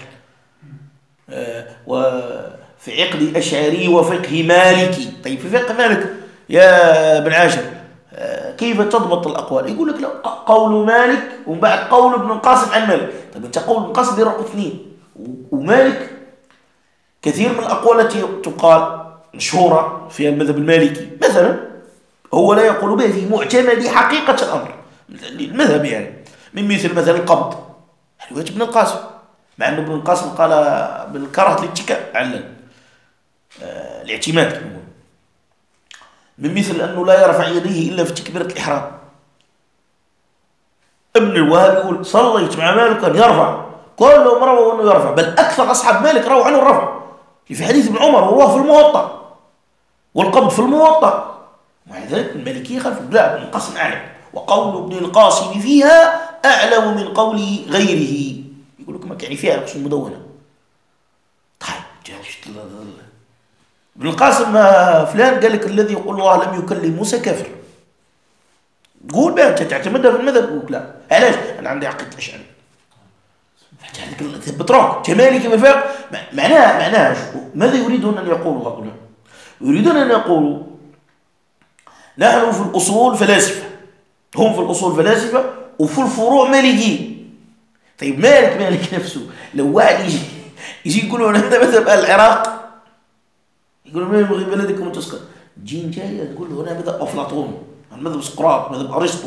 Speaker 1: وفي عقد أشعري وفقه مالكي. طيب في فقه مالك يا ابن عاشر كيف تضبط الأقوال؟ يقول لك لا، قول مالك ومن بعد قول ابن القاسم عن مالك. طيب أنت قول ابن القاسم دي رقم 2، ومالك كثير من الأقوال التي تقال مشهورة في المذهب المالكي مثلا هو لا يقول به في معتمد حقيقة الأمر المذهب، يعني من مثل مثلا القبض يعني ابن القاسم، مع أن ابن القاسم قال بالكراهة الاتكاء على الاعتماد كمان. من مثل أنه لا يرفع يديه إلا في تكبيرة الإحرام. ابن الوهاب يقول صليت مع مالك أن يرفع، كل ما روى أنه يرفع، بل أكثر أصحاب مالك رووا عنه الرفع في حديث ابن عمر ورواه في الموطأ، والقبض في الموطأ. ومع ذلك المالكية خلفوا لا، ابن القاسم أعلم، وقول ابن القاسم فيها أعلم من قول غيره. يقول لكم يعني فيها نقص المدونة. طيب ابن القاسم فلان قال لك الذي يقول الله لم يكلم موسى كافر، قول بقى انت تعتمدها في المذهب؟ يقول لا، علاش؟ انا عندي عقيده الاشعري. بتروك جمالي كما فاق معناها ماذا يريدون ان يقولوا هؤلاء؟ يريدون ان يقولوا نحن في الاصول فلاسفه، هم في الاصول فلاسفه وفي الفروع مالكيين. طيب مالك نفسه لو واحد يجي يقول انا مذهب العراق، يقول ما يبغي بلدكم تسكت، جين جاي تقول له انا مذهب افلاطون، مذهب سقراط، مذهب ارسطو.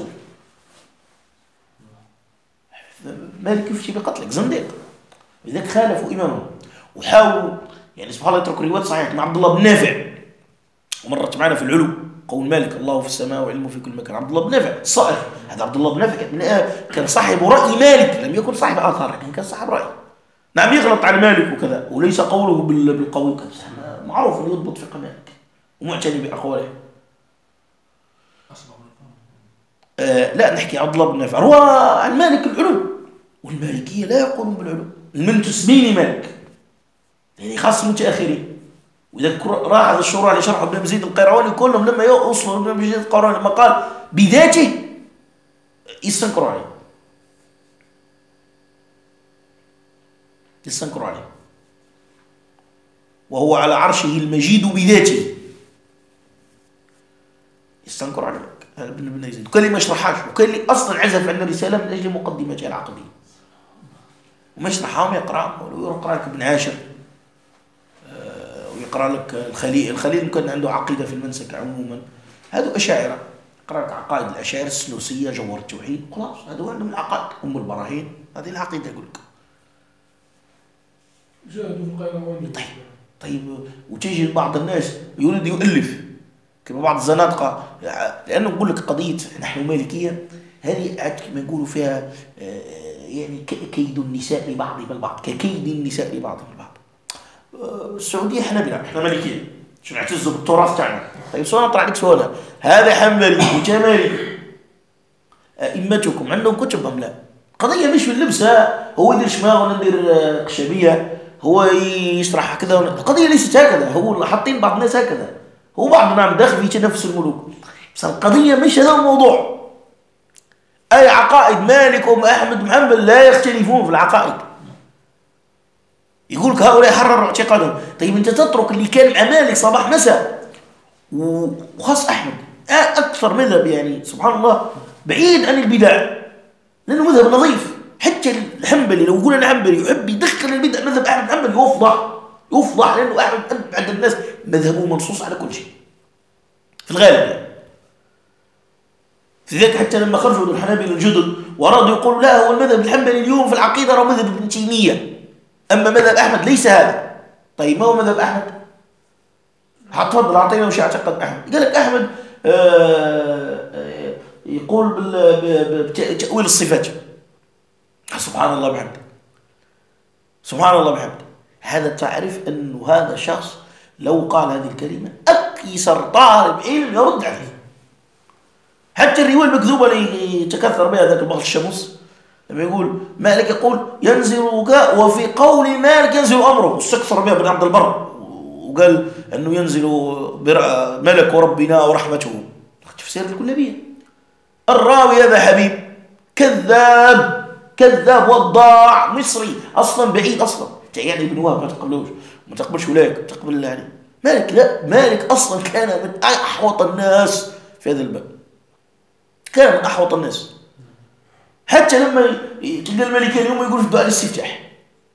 Speaker 1: مالك كيف شيء بقتلك زنديق. لذلك خالفوا امامهم وحاولوا يعني سبحان الله يتركوا روايات صحيحه مع عبد الله بن نافع، ومرت معنا في العلو قول مالك الله في السماء وعلمه في كل مكان. عبد الله بن نافع الصائغ، هذا عبد الله بن نافع كان صاحب راي مالك، لم يكن صاحب اثار لكن كان صاحب راي. نعم يغلط على مالك وكذا، وليس قوله بالقوي، معروف انه يضبط فقه مالك ومعتني باقواله. لا نحكي عبد الله بن نافع روى عن مالك العلو، والمالكيه لا يقولون بالعلو، المنتسبين مالك يعني خاص المتاخرين. واذا راح هذا الشروع اللي شرحه ابن مزيد القيرواني كلهم لما يوصلوا ابن مزيد القيرواني لما قال بذاته يستنكروا عليه، يستنكروا عليه، وهو على عرشه المجيد بذاته يستنكر عليه. هذا ابن يزيد وكان لي ما شرحهاش، وكان لي اصلا عزف عن الرساله من اجل مقدمتها العقديه وما شرحها يقرا، ويقرا لك ابن عاشر ويقرا لك الخليل كان عنده عقيده في المنسك عموما، هذو اشاعره، يقرا لك عقائد الاشاعره السنوسيه جوهر التوحيد، خلاص هذو عندهم العقائد ام البراهين، هذه العقيده يقول لك.
Speaker 2: جاهدوا في القيروان.
Speaker 1: طيب وتيجي بعض الناس يريد يؤلف كما بعض الزنادقه، لانه نقول لك قضيه نحن مالكيه هذه كما يقولوا فيها يعني كيد النساء لبعضهم البعض، ككيد النساء لبعضهم البعض. السعوديه حنابلة، احنا مالكيه، شو نعتزوا بالتراث تاعنا. طيب سؤال طلع لك سؤال، هذا حنبلي وجمالي، ائمتكم عندهم كتب ام لا؟ قضيه مش في اللبس، هو يدير شماغ ولا ندير قشبيه، هو يشرح كذا، القضيه ليست هكذا، هو حاطين بعض الناس هكذا، هو بعض نعم داخل في نفس الملوك، بس القضيه مش هذا الموضوع. اي عقائد مالك واحمد بن حنبل لا يختلفون في العقائد، يقولك هؤلاء حرروا اعتقادهم. طيب انت تترك اللي كان مع مالك صباح مساء، وخاص احمد اكثر مذهب يعني سبحان الله بعيد عن البدع، لانه مذهب نظيف. حتى الحنبلي لو قلنا الحنبلي يحب يدخل البدع مذهب احمد بن حنبل يفضح، لانه احمد عند الناس مذهبه منصوص على كل شيء في الغالب يعني. في ذلك حتى لما خرجوا الحنابلة الجدد وارادوا يقولوا لا هو المذهب الحنبلي اليوم في العقيده هو مذهب ابن تيميه، اما مذهب احمد ليس هذا. طيب ما هو مذهب احمد؟ تفضل اعطينا وش اعتقد احمد. قال لك احمد يقول بتاويل الصفات. سبحان الله بحمده، سبحان الله بحمده. هذا تعرف انه هذا شخص لو قال هذه الكلمه اكثر طالب علم يرد عليه. حتى الروايه المكذوبه اللي يتكثر بها ذاك البغل الشمس لما يقول مالك يقول ينزل وفي قول مالك ينزل امره، واستكثر بها ابن عبد البر وقال انه ينزل ملك ربنا ورحمته في سيره الكلابيه. الراوي هذا حبيب كذاب، كذاب وضاع مصري أصلا بعيد أصلا، يعني ابن وهب ما تقبلوش، ما تقبلش ولاك، تقبل يعني مالك. لا، مالك أصلا كان من أحوط الناس في هذا الباب، كان من أحوط الناس. حتى لما تلقى الملك اليوم يقول في دعاء الاستفتاح،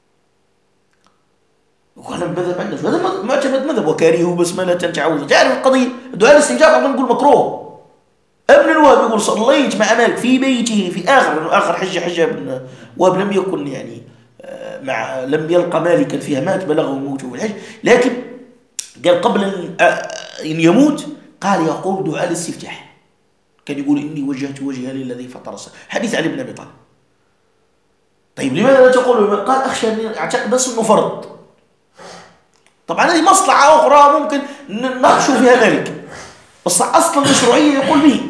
Speaker 1: وأنا مذهب عندنا هذا معتمد مذهب وكارهه بسملة تعوذ. تعرف القضية دعاء الاستفتاح بعضهم يقول مكروه. ابن الوهاب يقول صليت مع مالك في بيته في آخر حجة ابن وهاب لم يكن يعني لم يلقى مالكا فيها، مات بلغه موته في الحج، لكن قال قبل أن يموت قال يقول دعاء الاستفتاح، كان يقول إني وجهت وجهي للذي فطر السماوات، حديث علي بن أبي طالب. طيب لماذا لا تقول؟ قال أخشى أن أعتقد أنه فرض. طبعا هذه مصلحة أخرى ممكن نناقشوا فيها ذلك، بس أصلا المشروعية يقول به.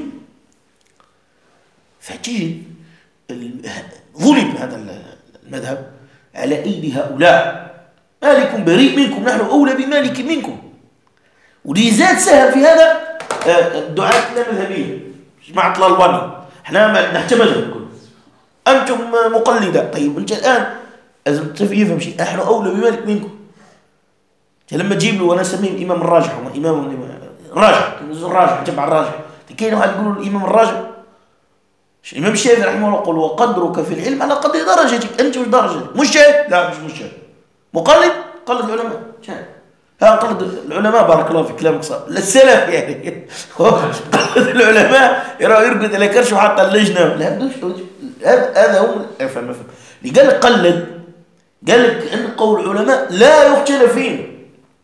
Speaker 1: فتجد ظلم هذا المذهب على أيدي هؤلاء. مالك بريء منكم، نحن أولى بمالك منكم. ولذات سهل في هذا الدعاة المذهبية، جماعة الألباني، احنا نعتمدها نقول أنتم مقلدة. طيب أنت الآن لازم يفهم شيء، نحن أولى بمالك منكم. لما تجيب له، وأنا أسميه الإمام الراجح، إمام الراجح تبع الراجح، كاين واحد يقولوا الإمام الراجح. الإمام الشافعي رحمه الله يقول وقدرك في العلم على قدر درجتك، أنت مش درجتك. مجتهد؟ لا مش مجتهد. مقلد؟ قلد العلماء. قلد العلماء بارك الله في كلامك صار للسلف يعني قلد العلماء يرقد على كرش وحط اللجنة. لا هذا هو افهم. اللي قال لك قلد، قال لك أن قول العلماء لا يختلف فيه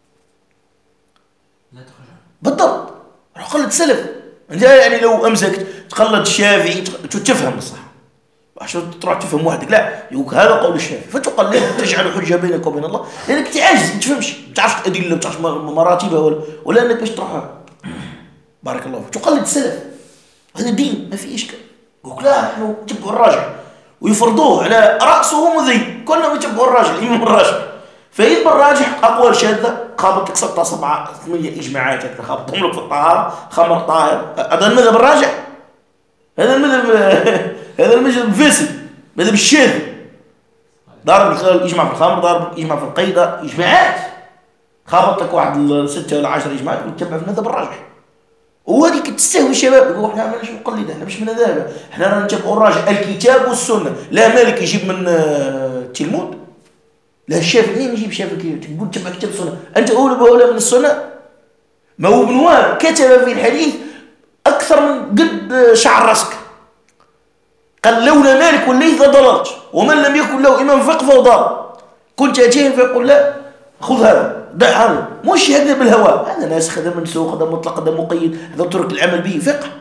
Speaker 1: بالضبط. قلد السلف. انت يعني لو امسكت تقلد الشافعي تفهم الصح، عشان تروح تفهم وحدك. لا، يقول هذا قول الشافعي فتقلد، تجعل حجه بينك وبين الله، لانك تعجز ما تفهمش، ما تعرفش الادله، ما تعرفش مراتبها ولا انك باش تروح. بارك الله فيك. تقلد السلف، هذا الدين ما فيه اشكال. يقول لا نحن نتبعوا الراجح ويفرضوه على راسه مذي، كلهم يتبعوا الراجح، الامام الراجح. فإذا بالراجح أقوال شاذة خابط لك 6 7 8 إجماعات هكذا خابطهم لك في الطهارة، خمر طاهر. هذا المذهب الراجح، هذا المذهب الفاسد، مذهب الشاذ. ضارب الإجماع في الخمر، ضارب الإجماع في القيد، إجماعات خابط لك واحد 6 ولا 10 إجماعات وتتبع في المذهب الراجح. وهذيك تستهوي الشباب، يقولوا احنا ماناش مقلد، احنا مش من هذا، احنا رانا نتبعوا الراجح الكتاب والسنة. لا مالك يجيب من التلمود، لا الشافعي يجيب شافعي تقول تبع كتاب السنة. أنت أولى من السنة. ما هو ابن وهب كتب في الحديث أكثر من قد شعر راسك. قال لولا مالك والليث ضللت، ومن لم يكن له إمام فقه فهو ضال. كنت أتيه فيقول لا خذ هذا دع هذا، مش هذا بالهواء، هذا ناسخ، هذا منسوخ، هذا مطلق، هذا مقيد، هذا ترك العمل به.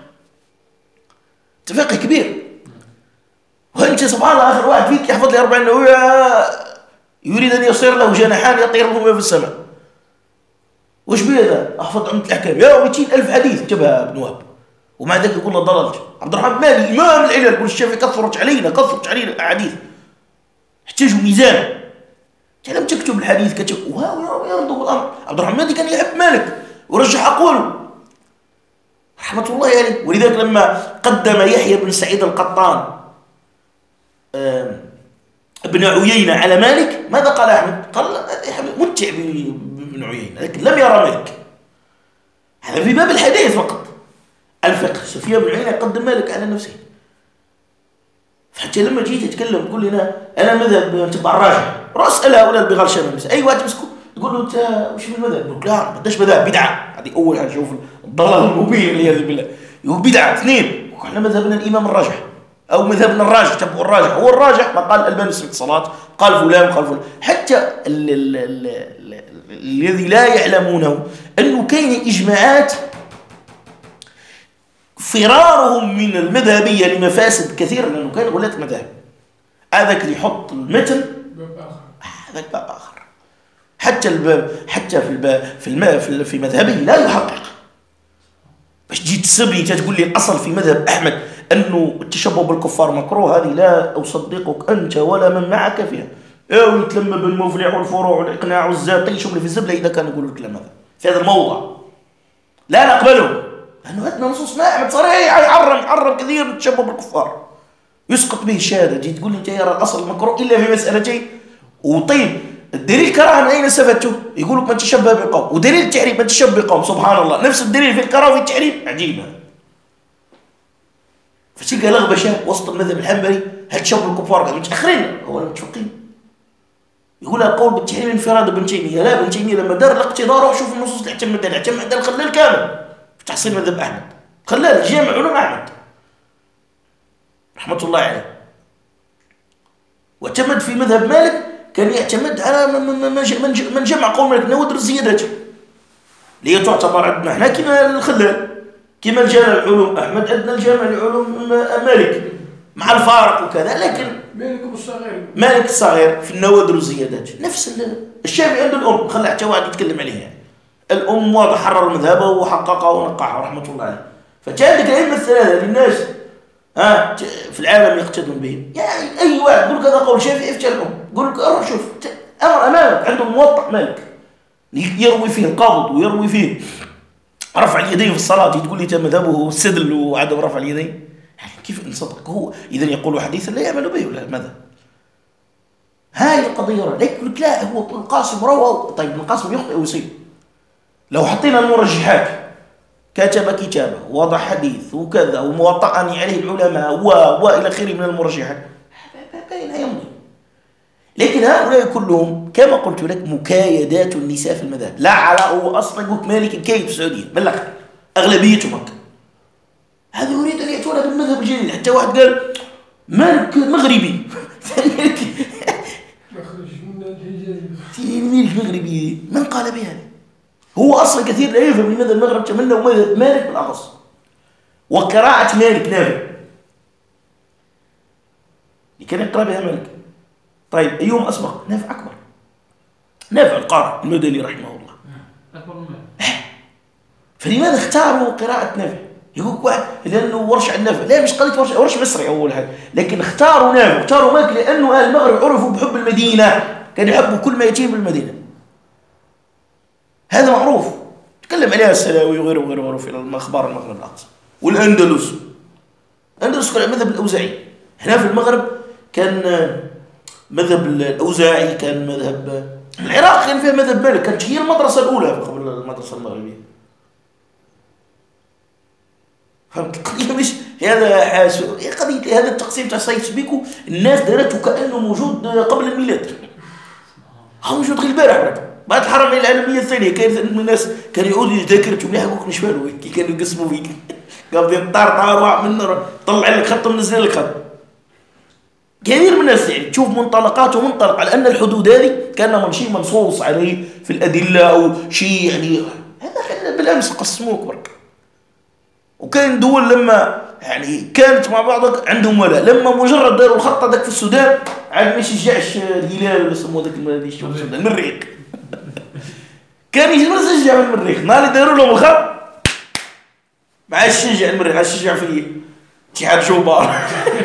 Speaker 1: فقه كبير. وأنت سبحان الله آخر واحد فيك يحفظ لي 40 نووية يريد أن يصير له جناحان يطير بهما في السماء. وش بهذا؟ أحفظ عمدة الأحكام يا 200,000 حديث كتبها ابن وهب، ومع ذلك يقول له ضللت. عبد الرحمن مالي إمام العلل يقول الشافعي كثرت علينا أحاديث، احتاجوا ميزان. لم تكتب الحديث كتب وهو يرضى بالأمر. عبد الرحمن مالي كان يحب مالك ورجح أقواله رحمة الله عليه. ولذلك لما قدم يحيى بن سعيد القطان ابن عيينة على مالك، ماذا قال أحمد؟ قال متع بابن عيينة، لكن لم يرى مالك. هذا في باب الحديث فقط. الفقه سفيان بن عيينة قدم مالك على نفسه. فحتى لما جيت تتكلم تقول لنا أنا مذهب تبع الراجح، اسأل هؤلاء البغال شباب، أي واحد مسكوا تقول له أنت وش من المذهب؟ يقول لا ما بداش مذهب، بدعة. هذه أول حاجة. شوف الضلال المبين والعياذ بالله. يقول بدعة. 2 احنا مذهبنا الإمام الراجح أو مذهبنا الراجح، تبعوا الراجح. هو الراجح ما قال الألباني في الصلاة، قال فلان وقال فلان. حتى الذي لا يعلمونه أنه كاين إجماعات فرارهم من المذهبية لمفاسد كثيرة، لأنه كان ولاة مذاهب. هذاك اللي يحط المتن هذاك باب آخر. حتى الباب، حتى في مذهبي لا يحقق. باش تجي تسبني تقول لي الأصل في مذهب أحمد أنه التشبه بالكفار مكروه، هذه لا أصدقك أنت ولا من معك فيها. أو يتلم بالمفلح والفروع والإقناع والزاتي شغل في الزبلة إذا كان يقولوا الكلام هذا في هذا الموضع لا نقبله. لأنه عندنا نصوص ما أحمد صريح يعرم كثير من تشبه بالكفار يسقط به الشهادة. جيت تقول لي أنت يرى الأصل مكروه إلا في مسألتين. وطيب الدليل الكراهة من أين استفدته؟ يقول لك من تشبه بقوم، ودليل التحريم من تشبه بقوم. سبحان الله، نفس الدليل في الكراهة وفي التحريم. عجيبة. فتلقى لغبشة وسط المذهب الحنبلي. هل تشبه الكفار قالوا متأخرين هو المتفقين. يقول القول بالتحريم انفراد ابن تيمية. لا، ابن تيمية لما دار الاقتضار وشوف النصوص اللي اعتمد على الخلال كامل في تحصيل مذهب أحمد. خلال جامع علوم أحمد رحمة الله عليه. واعتمد في مذهب مالك كان يعتمد على من جمع قول مالك نودر الزيادات اللي هي تعتبر عندنا احنا كما الخلال، كما الجامع العلوم أحمد عندنا الجامع العلوم مالك مع الفارق وكذا. لكن مالك الصغير في النوادر والزيادات نفس الشافعي عنده الأم، خلى حتى واحد يتكلم عليها يعني. الأم واضح حرر مذهبه وحققه ونقحه رحمة الله عليه. فتعندك الأئمة الثلاثة للناس في العالم يقتدون بهم. يعني أي واحد يقول لك هذا قول شافعي افتح الأم، يقول لك روح شوف أمر أمامك. عندهم موطأ مالك يروي فيه القبض ويروي فيه رفع اليدين في الصلاة. تقول لي مذهبه السدل وعدم رفع اليدين. كيف نصدق هو إذا يقول حديثا لا يعمل به ولا ماذا؟ هاي القضية. لكن لا، هو ابن القاسم روى. طيب ابن القاسم يخطئ ويصيب. لو حطينا المرجحات كتب كتابه وضع حديث وكذا وموطأني عليه العلماء وإلى آخره من المرجحات باين يمضي. لكن هؤلاء كلهم كما قلت لك مكايدات النساء في المذاهب. لا على هو أصلا قلت مالك كيف في السعودية من الآخر أغلبيتهم هذا يريد أن يأتون بالمذهب الجديد. حتى واحد قال مالك مغربي مالك مغربي من قال بهذا؟ هو أصلا كثير لا يفهم لماذا المغرب تمنى مذهب مالك بالأخص وقراءة مالك نافع كان يقرأ بها مالك. طيب أيهم أسبق؟ نافع أكبر، نافع القارئ المدني رحمه الله. فلماذا اختاروا قراءة نافع؟ يقول واحد لأنه ورش عن نافع. لا، مش قضية ورش مصري أول حاجة، لكن اختاروا نافع اختاروا مالك لأنه أهل المغرب عرفوا بحب المدينة، كانوا يحبوا كل ما يتيم بالمدينة. هذا معروف، تكلم عليها السلاوي وغيره في الأخبار المغرب الأقصى والأندلس. الأندلس كان مذهب الأوزاعي. هنا في المغرب كان مذهب الأوزاعي، كان مذهب العراق كان فيها مذهب مالك. كانت هي المدرسة الأولى قبل المدرسة المغربية. فهمت القضية؟ مش هذا قضية هذا التقسيم تاع سيد سبيكو الناس دارته كأنه موجود قبل الميلاد. هو موجود غير البارح بعد الحرب العالمية الثانية. كان الناس كانوا يقولوا ذاكرتهم مليحة يقولوا مش بالو كانوا يقسموا فيك قبل طار واحد منا طلع لك خط ونزل لك خط. كثير من الناس يعني تشوف منطلقات ومنطلق على أن الحدود هذه كان شيء منصوص عليه في الأدلة أو شيء يعني هذا بالأمس قسموك برك. وكان دول لما يعني كانت مع بعضك عندهم ولا لما مجرد داروا الخط هذاك في السودان عاد ما يشجعش الهلال ولا يسموه ذاك المريخ كان يشجع من المريخ. نهار داروا لهم الخط ما عادش يشجع المريخ، عاد يشجع في اتحاد جوبار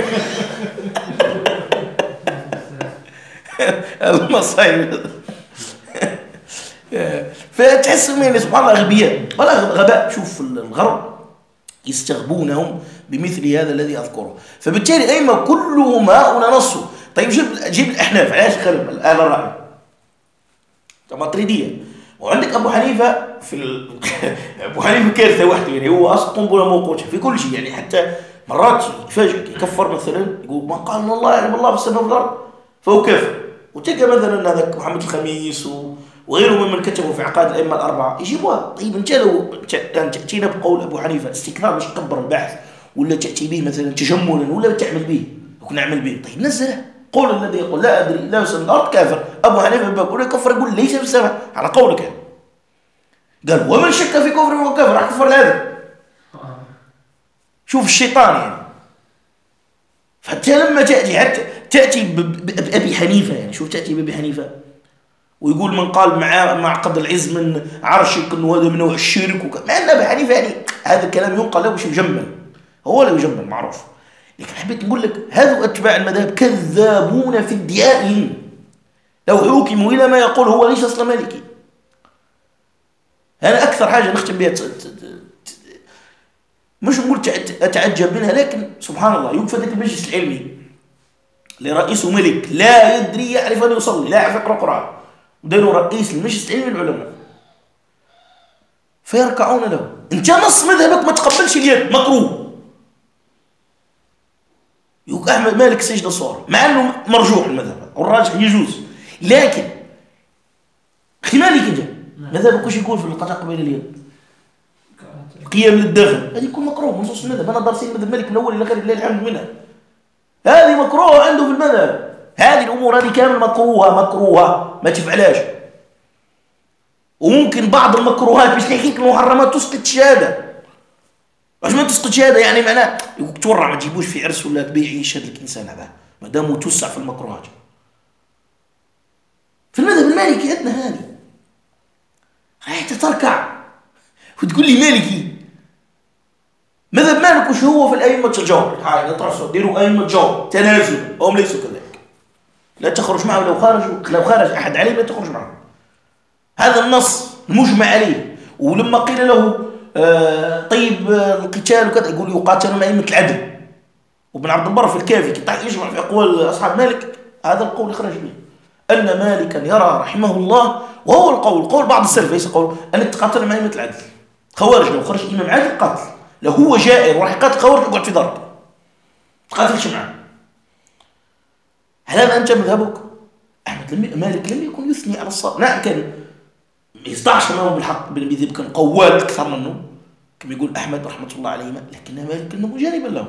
Speaker 1: المصايب. فتحس من سبحان الله غبياء ولا غباء. شوف الغرب يستغبونهم بمثل هذا الذي أذكره. فبالتالي أيما كلهم هؤلاء نصوا. طيب جيب الأحناف علاش خلف الآن الرأي مطريدية. وعندك أبو حنيفة أبو حنيفة كارثة واحدة يعني هو أصلا قنبلة موقوتة في كل شيء يعني. حتى مرات يفاجئك يكفر مثلا يقول ما قال الله يعني بالله في السماء والأرض فهو كافر. وتلقى مثلا هذاك محمد الخميس وغيره ممن كتبوا في عقائد الأئمة الأربعة يجيبوها. طيب أنت لو تأتينا بقول أبو حنيفة استكثار مش كبر البحث ولا تأتي به مثلا تجملا ولا تعمل به وكنا نعمل به. طيب نزله قول الذي يقول لا أدري لا يسمى الأرض كافر. أبو حنيفة بيقول يكفر يقول ليس في السماء على قولك. قال ومن شك في كفر هو كافر راح كفر الهذا. شوف الشيطان يعني. حتى لما تأتي بأبي حنيفة يعني شوف تأتي بأبي حنيفة ويقول من قال مع قد العز من عرشك انه هذا من نوع الشرك مع ان ابي حنيفه يعني هذا الكلام ينقل له مش يجمل هو لا يجمل معروف. لكن حبيت نقول لك هذو اتباع المذاهب كذابون في ادعائهم لو حكموا الى ما يقول هو ليس اصلا مالكي. انا اكثر حاجه نختم بها مش نقول أتعجب منها، لكن سبحان الله يوقف ذلك المجلس العلمي لرئيسه ملك لا يدري يعرف أن يصلي، لا يعرف يقرأ قرآن، دينه رئيس المجلس العلمي العلماء، فيركعون له. انت نص مذهبك ما تقبلش اليد، مكروه. يقول أحمد مالك سجد صور، مع أنه مرجوح المذهب والراجح يجوز، لكن أخي مالك انت مذهبك وش يقول في القطع بين اليد؟ قيام للداخل، هذه يكون مكروه من نصوص المذهب. أنا دارسين مذهب مالك من أول إلى آخر لله الحمد منها، هذه مكروه عنده في المذهب. هذه الأمور هذه كامل مكروهة ما تفعلاش. وممكن بعض المكروهات باش نحكيك المحرمات تسقط شهادة. واش ما تسقط شهادة يعني معناه يقولك تورع ما تجيبوش في عرس ولا تبيع يشهد لك إنسان هذا ما دام توسع في المكروهات. في المذهب المالكي عندنا هذه رايح تركع وتقول لي مالكي. مذهب مالك وش هو في الأئمة الجور؟ هاي نطرسوا ديروا أئمة جور تنازل، هم ليسوا كذلك. لا تخرج معه لو خرج أحد عليه لا تخرج معه. هذا النص المجمع عليه. ولما قيل له طيب القتال وكذا يقول يقاتل مع أئمة العدل. وابن عبد البر في الكافي كي يجمع في أقوال أصحاب مالك هذا القول خرج به أن مالكا يرى رحمه الله، وهو قول بعض السلف ليس قول، أن تقاتل مع أئمة العدل. خوارج لو خرج إمام عادل قاتل، لو هو جائر وراح يقاتل خوارج يقعد في ضرب تقاتلش معه. هل هذا أنت مذهبك؟ أحمد مالك لم يكن يثني على الصلاة. نعم كان يستعش منه بالحق بن ذئب كان قوال أكثر منه كما يقول أحمد رحمة الله عليهما، لكن مالك كان مجانبا له.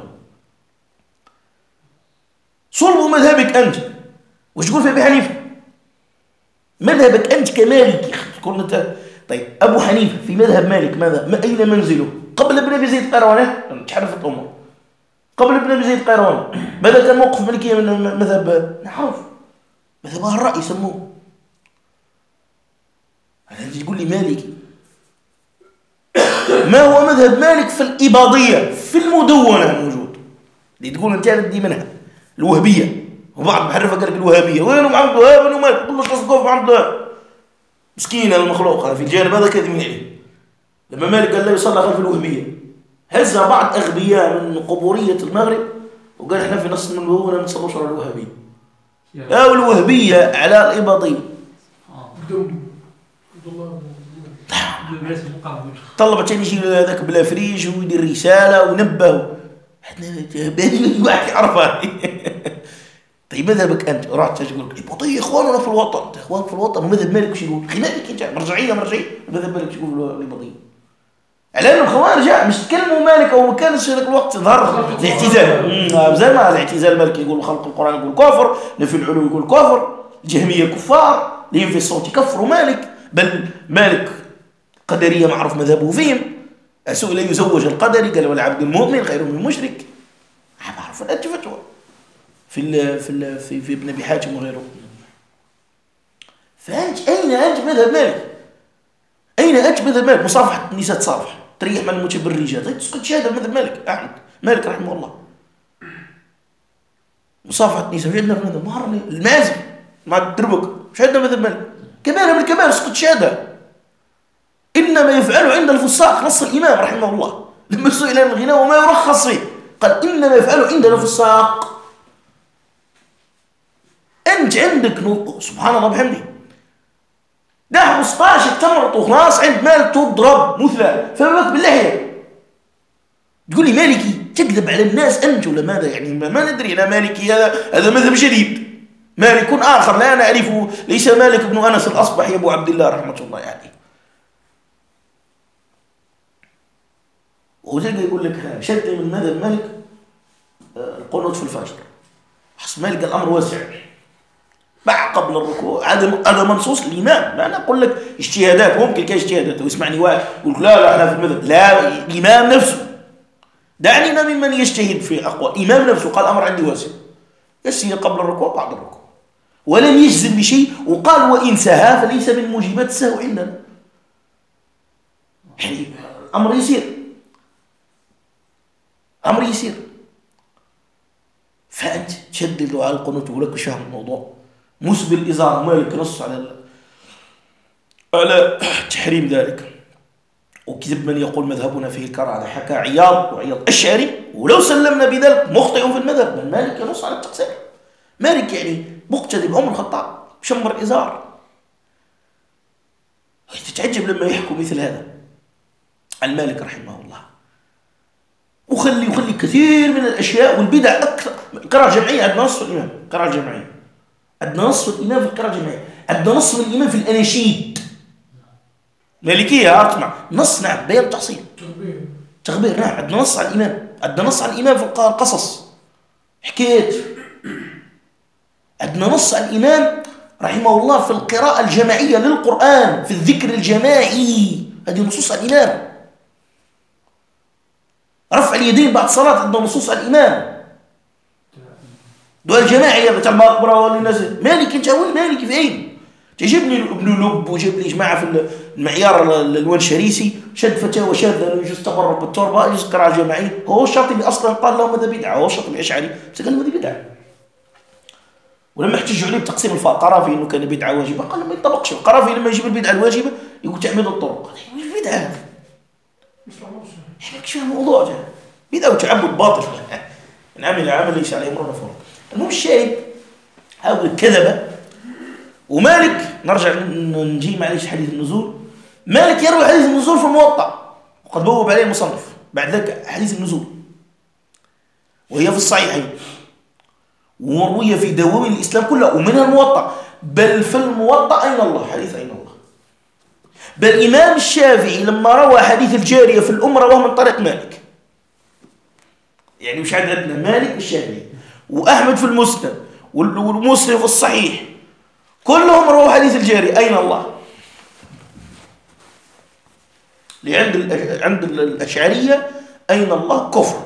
Speaker 1: صلب مذهبك أنت وش تقول في أبي حنيفة؟ مذهبك أنت كمالك تقول أنت طيب أبو حنيفة في مذهب مالك ماذا؟ أين منزله؟ قبل ابن أبي زيد القيرواني تحرفت الأمور. قبل ابن أبي زيد القيرواني ماذا كان موقف مالكية من مذهب؟ نعرف مذهب أهل الرأي يسموه. أنت تقول لي مالكي. ما هو مذهب مالك في الإباضية في المدونة موجود اللي تقول أنت دي منها الوهبية، وبعض محرفة قال لك الوهابية وينهم عبد الوهاب وينهم مالك كله تصقف عبد الوهاب مسكين المخلوق هذا في الجانب هذا كاذبين عليه. لما مالك قال لا يصلى خلف الوهمية هز بعض أغبياء من قبورية المغرب وقال احنا في نص من الوهمية ما نصلوش على الوهابية أو الوهبية على الإباضية. طلبت أن يجي ذاك بلا فريج ويدير رسالة ونبه واحد يعرفها. طيب مذهبك أنت رحت تقول إباضية إخواننا في الوطن، إخوان في الوطن ومذهب مالك وش يقول؟ خلافك أنت مرجعية مذهب مالك وش يقول الإباضية؟ على أن الخوارج مش تكلموا مالك أو ما كانش ذاك الوقت ظهر الاعتزال زي ما الاعتزال مالك يقول خلق القرآن يقول كفر، نفي العلو يقول كفر، الجهمية كفار، لين في الصوت يكفروا مالك. بل مالك قدرية معروف مذهبه فيهم، سئل يزوج القدري قال والعبد المؤمن خير من المشرك. معروف الأنت فتوى في ابن أبي حاتم وغيره. فأنت أين أنت مذهب مالك؟ أين أنت مذهب مالك؟ مصافحة النساء تصافح تريح من المتبرجات تسقط شهادة مذهب مالك أحمد مالك رحمه الله. مصافحة النساء عندنا في المذهب مهرني المازم ما تدربك مش عندنا مذهب مالك كبيرة من الكبار سقط شهادة. إنما يفعله عند الفساق نص الإمام رحمه الله لما سئل عن الغناء وما يرخص فيه قال إنما يفعله عند الفساق. أنت عندك سبحان الله بحمده ده 15 تمرط وخلاص عند مالك تضرب مثلى فما بالك باللحية تقول لي مالكي تكذب على الناس أنت ولا ماذا يعني ما ندري أنا مالكي هذا مذهب جديد مالك آخر لا نعرفه ليس مالك بن أنس الأصبحي أبو عبد الله رحمة الله عليه. وزي يقول لك شد من مذهب مالك القنوت في الفجر حسب مالك الأمر واسع مع قبل الركوع هذا منصوص الإمام. لا أنا أقول لك اجتهادات ممكن كاجتهادات ويسمعني واحد يقول لا أنا في المذهب لا الإمام نفسه دعنينا ممن يجتهد في أقوال الإمام نفسه قال الأمر عندي واسع يسير قبل الركوع بعد الركوع ولم يجزم بشيء وقال وإن سهى فليس من موجبات السهو عندنا يعني أمر يسير أمر يسير. فأنت تشدد على القنوت ولك شهر الموضوع مسبل الإزار مالك نص على تحريم ذلك وكذب من يقول مذهبنا فيه الكراهة. هذا حكى عياض، وعياض أشعري، ولو سلمنا بذلك مخطئ في المذهب. بل مالك ينص على التقصير. مالك يعني مقتدي بعمر الخطاب شمر إزار. تتعجب لما يحكوا مثل هذا عن مالك رحمه الله. وخلي كثير من الأشياء والبدع أكثر. القراءة الجمعية عندنا نص في الإمام. القراءة الجمعية عندنا نص في الإمام في القراءة الجمعية. عندنا نص في الإمام في الأناشيد. مالكية أطمع نص، نعم، بيان التحصيل تخبير، نعم، عندنا نص على الإمام. عندنا نص على الإمام في القصص حكيت. عندنا نص على الإمام رحمه الله في القراءة الجماعية للقرآن، في الذكر الجماعي. هذه نصوص على الإمام. رفع اليدين بعد الصلاة عندنا نصوص على الإمام. دعاء الجماعي بتاع ما أكبر والناس. مالك أنت وين مالك في أين؟ تجيبني ابن لب وجيب لي جماعة في المعيار الونشريسي شد فتاوى شاذة يجوز تقرب بالتربة يجوز القراءة الجماعية. هو الشاطبي أصلا قال لهم هذا بدعة. هو الشاطبي الأشعري بس قال لهم هذه بدعة. ولما احتجوا عليه بتقسيم القرافي انه كان بدعه واجبه قال ما يطبقش. القرافي لما يجيب البدعه الواجبه يقول تعميد الطرق. مش بدعه، مش الموضوع ده بدعه وتعبد باطل. ان عمل ليس عليه امرنا فور. المهم الشاهد هؤلاء الكذبه. ومالك نرجع نجي معليش حديث النزول. مالك يروي حديث النزول في الموطأ وقد بوب عليه المصنف بعد ذلك حديث النزول، وهي في الصحيحين وروي في دواوين الإسلام كلها ومنها الموطأ. بل في الموطأ أين الله؟ حديث أين الله. بل الإمام الشافعي لما روى حديث الجارية في الأم رواه من طريق مالك. يعني مش عندنا مالك الشافعي وأحمد في المسند والمسلم في الصحيح كلهم رووا حديث الجارية أين الله. عند الأشعرية أين الله كفر.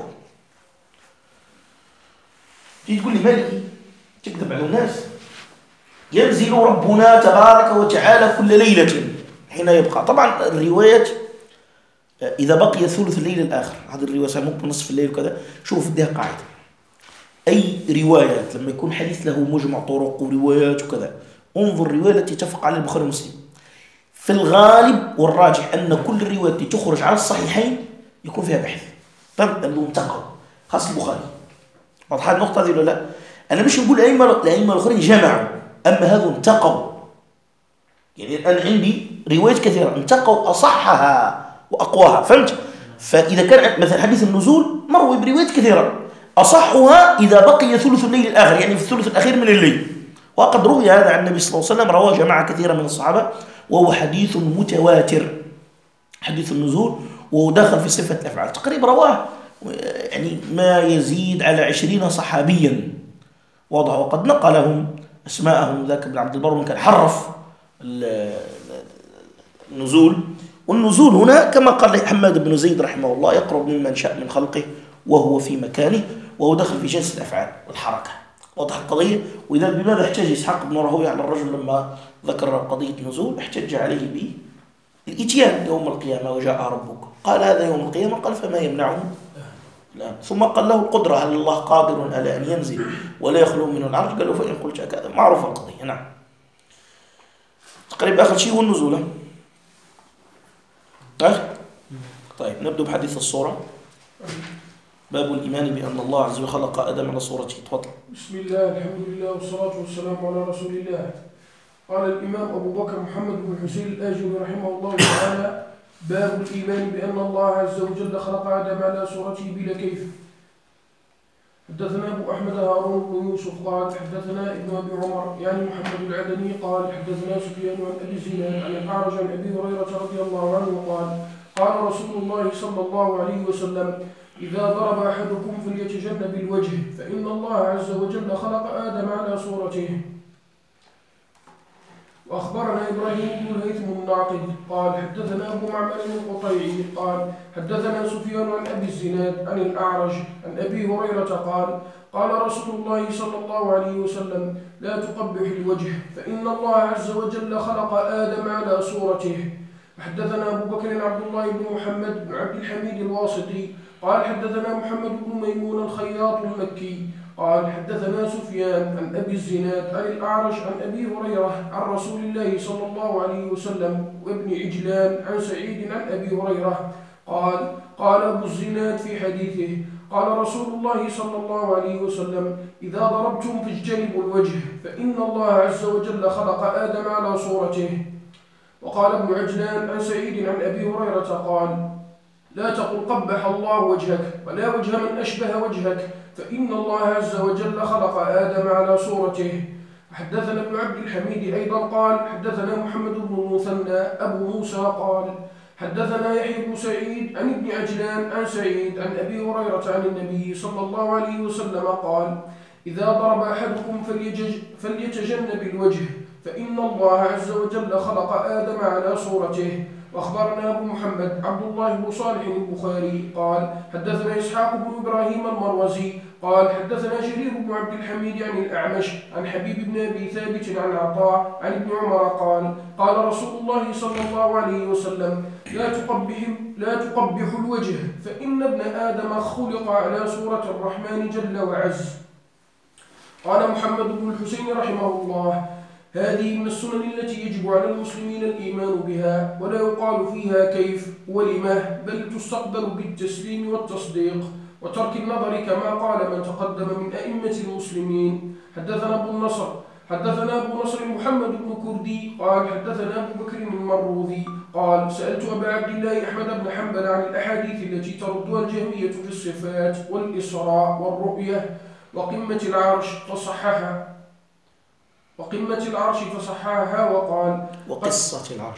Speaker 1: تيجي تقول لي مالكي تكذب على الناس. ينزل ربنا تبارك وتعالى كل ليلة حين يبقى. طبعا الروايات إذا بقي ثلث الليل الآخر، هذه الرواية ممكن نصف الليل وكذا. شوف فيها قاعدة، أي روايات لما يكون حديث له مجمع طرق وروايات وكذا انظر الرواية التي تفق على البخاري ومسلم. في الغالب والراجح أن كل الروايات التي تخرج على الصحيحين يكون فيها بحث. طب أنه انتقل خاص البخاري. واضحة النقطة دي ولا لا؟ أنا مش نقول الأئمة الآخرين جمعوا، أما هذو انتقوا. يعني الآن عندي روايات كثيرة انتقوا أصحها وأقواها. فهمت؟ فإذا كان مثلا حديث النزول مروي بروايات كثيرة أصحها إذا بقي ثلث الليل الآخر، يعني في الثلث الأخير من الليل. وقد روي هذا عن النبي صلى الله عليه وسلم، رواه جماعة كثيرة من الصحابة، وهو حديث متواتر حديث النزول، وهو داخل في صفة الأفعال. تقريبا رواه يعني ما يزيد على 20 صحابيا واضح. وقد نقلهم أسماءهم ذاك ابن عبد البر كان حرف النزول. والنزول هنا كما قال حماد بن زيد رحمه الله يقرب ممن شاء من خلقه وهو في مكانه، وهو دخل في جنس الأفعال والحركة. واضح القضية. وإذا بماذا احتج إسحاق بن راهويه على الرجل لما ذكر قضية النزول؟ احتج عليه بالإتيان يوم القيامة وجاء ربك. قال هذا يوم القيامة. قال فما يمنعه الآن. ثم قال له القدرة، هل الله قادر على أن ينزل ولا يخلو من العرش؟ قال له فإن قلت كذا. معروف القضية. نعم. تقريبا آخر شيء هو النزول. طيب نبدأ بحديث الصورة. باب الإيمان بأن الله عز وجل خلق آدم على صورته. تفضل.
Speaker 2: بسم الله الحمد لله والصلاة والسلام على رسول الله. قال الإمام أبو بكر محمد بن حسين الآجري رحمه الله تعالى: باب الإيمان بأن الله عز وجل خلق آدم على صورته بلا كيف. حدثنا أبو أحمد هارون بن يوسف قال حدثنا ابن أبي عمر يعني محمد العدني قال حدثنا سفيان عن أبي الزناد عن الأعرج عن أبي هريرة رضي الله عنه قال: قال رسول الله صلى الله عليه وسلم: إذا ضرب أحدكم فليتجنب الوجه فإن الله عز وجل خلق آدم على صورته. وأخبرنا إبراهيم بن الهيثم الناقد قال حدثنا أبو معمر القطيعي قال حدثنا سفيان عن أبي الزناد عن الأعرج عن أبي هريرة قال: قال رسول الله صلى الله عليه وسلم: لا تقبح الوجه فإن الله عز وجل خلق آدم على صورته. حدثنا أبو بكر عبد الله بن محمد بن عبد الحميد الواسطي قال حدثنا محمد بن ميمون الخياط المكي قال حدثنا سفيان عن أبي الزناد عن الأعرج عن أبي هريرة عن رسول الله صلى الله عليه وسلم وابن عجلان عن سعيد عن أبي هريرة قال أبو الزناد في حديثه قال رسول الله صلى الله عليه وسلم إذا ضربتم فاجتنبوا الوجه فإن الله عز وجل خلق آدم على صورته. وقال ابن عجلان عن سعيد عن أبي هريرة قال لا تقل قبح الله وجهك ولا وجه من أشبه وجهك فإن الله عز وجل خلق آدم على صورته. حدثنا ابن عبد الحميد أيضا قال حدثنا محمد بن المثنى أبو موسى قال حدثنا يحيى بن سعيد عن ابن عجلان عن سعيد عن أبي هريرة عن النبي صلى الله عليه وسلم قال إذا ضرب أحدكم فليتجنب الوجه فإن الله عز وجل خلق آدم على صورته. وأخبرنا أبو محمد عبد الله بن صالح البخاري قال حدثنا إسحاق بن إبراهيم المروزي قال حدثنا جرير بن عبد الحميد عن الأعمش عن حبيب بن أبي ثابت عن عطاء عن ابن عمر قال رسول الله صلى الله عليه وسلم لا تقبح الوجه فإن ابن آدم خلق على صورة الرحمن جل وعز. قال محمد بن الحسين رحمه الله هذه من السنن التي يجب على المسلمين الإيمان بها ولا يقال فيها كيف ولما بل تستقبل بالتسليم والتصديق وترك النظر كما قال من تقدم من أئمة المسلمين. حدثنا أبو نصر محمد بن كردي قال حدثنا أبو بكر المروذي قال سألت أبا عبد الله أحمد بن حنبل عن الأحاديث التي تردها الجهمية في الصفات والإسراء والرؤية وقمة العرش فصححها وقال
Speaker 1: وقصة العرش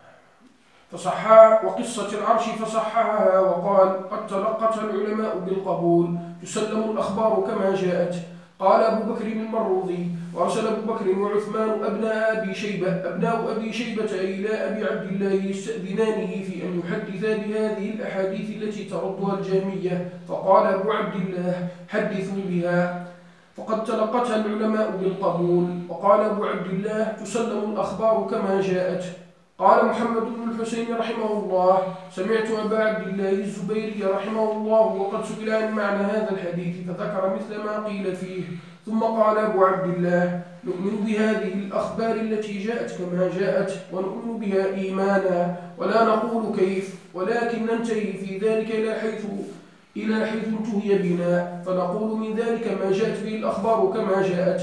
Speaker 2: فصححها وقال قد تلقتها العلماء بالقبول تسلم الأخبار كما جاءت. قال أبو بكر المروذي وأرسل أبو بكر وعثمان أبناء أبي شيبة إلى أبي عبد الله يستأذنانه في أن يحدثا بهذه الأحاديث التي تردها الجهمية فقال أبو عبد الله حدثوا بها فقد تلقتها العلماء بالقبول. وقال أبو عبد الله تسلم الأخبار كما جاءت. قال محمد بن الحسين رحمه الله سمعت أبا عبد الله الزبيري رحمه الله وقد سئل عن معنى هذا الحديث فذكر مثل ما قيل فيه ثم قال أبو عبد الله نؤمن بهذه الأخبار التي جاءت كما جاءت ونؤمن بها إيمانا ولا نقول كيف ولكن ننتهي في ذلك إلى حيث انتهي بنا فنقول من ذلك ما جاءت به الأخبار كما جاءت.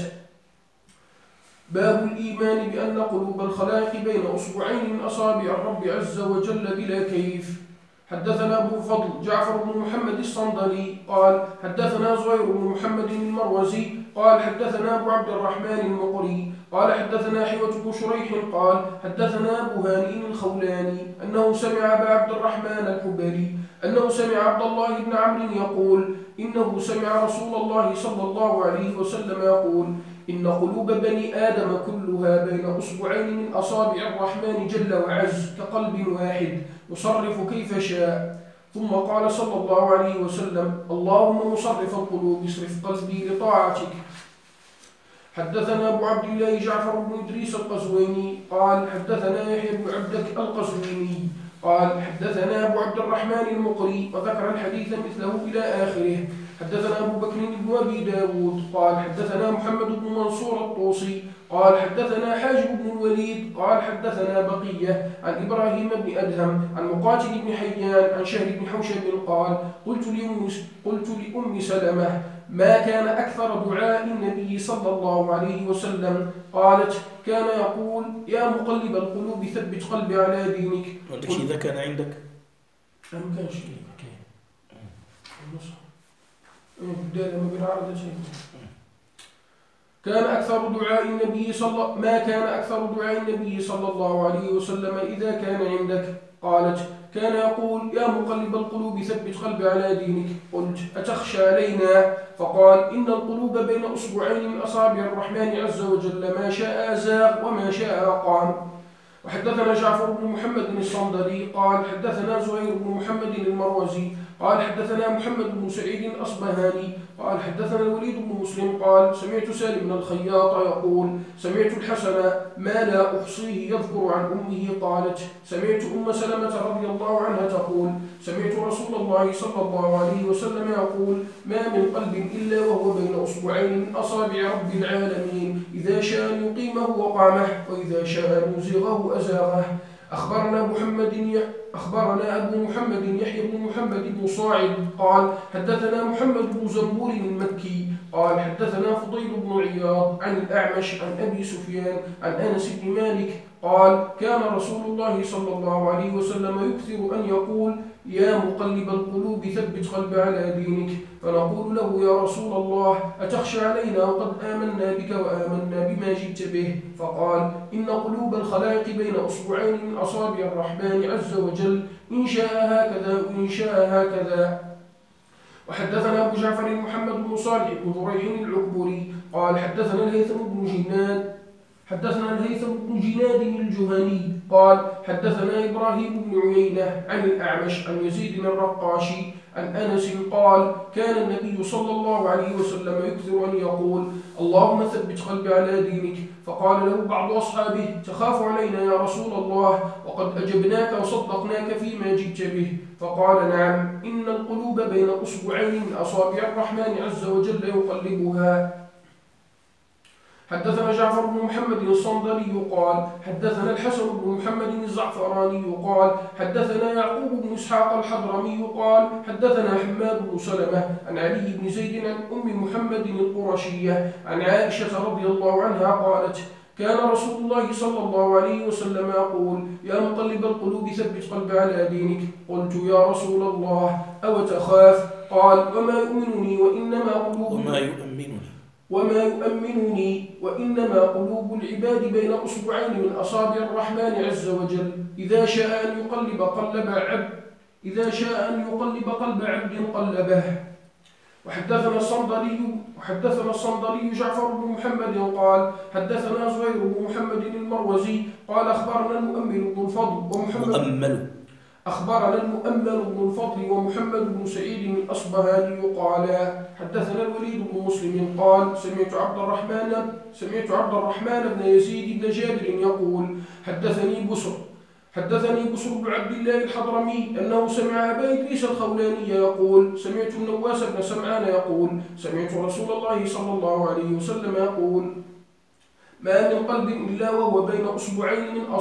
Speaker 2: باب الإيمان بأن قلوب الخلائق بين أصبعين من أصابع الرب عز وجل بلا كيف. حدثنا أبو الفضل جعفر بن محمد الصندلي قال حدثنا زهير بن محمد المروزي قال حدثنا أبو عبد الرحمن المقري قال حدثنا حيوة بن شريح قال حدثنا أبو هانئ الخولاني أنه سمع أبا عبد الرحمن الحبري أنه سمع عبد الله بن عمرو يقول إنه سمع رسول الله صلى الله عليه وسلم يقول إن قلوب بني آدم كلها بين أصبعين من أصابع الرحمن جل وعز كقلب واحد يصرف كيف شاء. ثم قال صلى الله عليه وسلم اللهم مصرف القلوب اصرف قلبي لطاعتك. حدثنا أبو عبد الله جعفر بن إدريس القزويني قال حدثنا يحيى بن عبدك القزويني قال حدثنا أبو عبد الرحمن المقري وذكر الحديث مثله إلى آخره. حدثنا أبو بكر بن أبي داود قال حدثنا محمد بن منصور الطوسي قال حدثنا حاجب بن الوليد قال حدثنا بقية عن إبراهيم بن أدهم عن مقاتل بن حيان عن شهر بن حوشب قال قلت لأم سلمة ما كان أكثر دعاء النبي صلى الله عليه وسلم قالت كان يقول يا مقلب القلوب ثبت قلبي على دينك.
Speaker 1: عندك شيء إذا كان عندك؟
Speaker 2: ما كان شيء بداية ما بالعرض شيء. ما كان أكثر دعاء النبي صلى الله عليه وسلم إذا كان عندك قالت كان يقول يا مقلب القلوب ثبت قلبي على دينك. قلت أتخشى علينا؟ فقال إن القلوب بين أصبعين من أصابع الرحمن عز وجل ما شاء أزاغ وما شاء أقام. وحدثنا جعفر بن محمد الصندلي قال حدثنا زهير بن محمد المروزي قال حدثنا محمد بن سعيد الأصبهاني قال حدثنا الوليد بن مسلم قال سمعت سالم بن الخياط يقول سمعت الحسن ما لا أحصيه يذكر عن أمه قالت سمعت أم سلمة رضي الله عنها تقول سمعت رسول الله صلى الله عليه وسلم يقول ما من قلب إلا وهو بين أصبعين من أصابع رب العالمين إذا شاء أن يقيمه وقامه وإذا شاء أن يزيغه أزاغه. أخبرنا أبو محمد يحيى بن محمد بن صاعد قال حدثنا محمد بن زنبور المكي قال حدثنا فضيل بن عياض عن الأعمش عن أبي سفيان عن أنس بن مالك قال كان رسول الله صلى الله عليه وسلم يكثر أن يقول يا مقلب القلوب ثبت قلبي على دينك فنقول له يا رسول الله أتخشى علينا وقد آمنا بك وآمنا بما جئت به فقال إن قلوب الخلائق بين أصبعين من أصابع الرحمن عز وجل إن شاء هكذا وإن شاء هكذا. وحدثنا أبو جعفر محمد بن صالح بن ذريح العكبري قال حدثنا الهيثم بن جناد الجهني قال حدثنا إبراهيم بن عيينة عن الأعمش عن يزيد الرقاشي عن أنس قال كان النبي صلى الله عليه وسلم يكثر أن يقول اللهم ثبت قلبي على دينك فقال له بعض أصحابه تخاف علينا يا رسول الله وقد أجبناك وصدقناك فيما جئت به فقال نعم إن القلوب بين أصبعين من أصابع الرحمن عز وجل يقلبها. حدثنا جعفر بن محمد الصندلي قال حدثنا الحسن بن محمد الزعفراني قال حدثنا يعقوب بن إسحاق الحضرمي قال حدثنا حماد بن سلمة عن علي بن زيد عن أم محمد القرشية عن عائشة رضي الله عنها قالت كان رسول الله صلى الله عليه وسلم يقول يا مقلب القلوب ثبت قلبي على دينك قلت يا رسول الله أو تخاف قال وما يؤمنني وإنما قلوب العباد بين أصبعين من أصابع الرحمن عز وجل إذا شاء أن يقلب قلب عبد قلبه. وحدثنا الصندلي جعفر بن محمد قال حدثنا زهير بن محمد المروزي قال أخبرنا المؤمل بن الفضل ومحمد بن سعيد الأصبهاني قال حدثنا الوليد بن مسلم قال سمعت عبد الرحمن بن يزيد بن جابر يقول حدثني بسر بن عبد الله الحضرمي أنه سمع أبا إدريس الخولاني يقول سمعت النواس بن سمعان يقول سمعت رسول الله صلى الله عليه وسلم يقول ما من قلب إلا وهو بين أصبعين من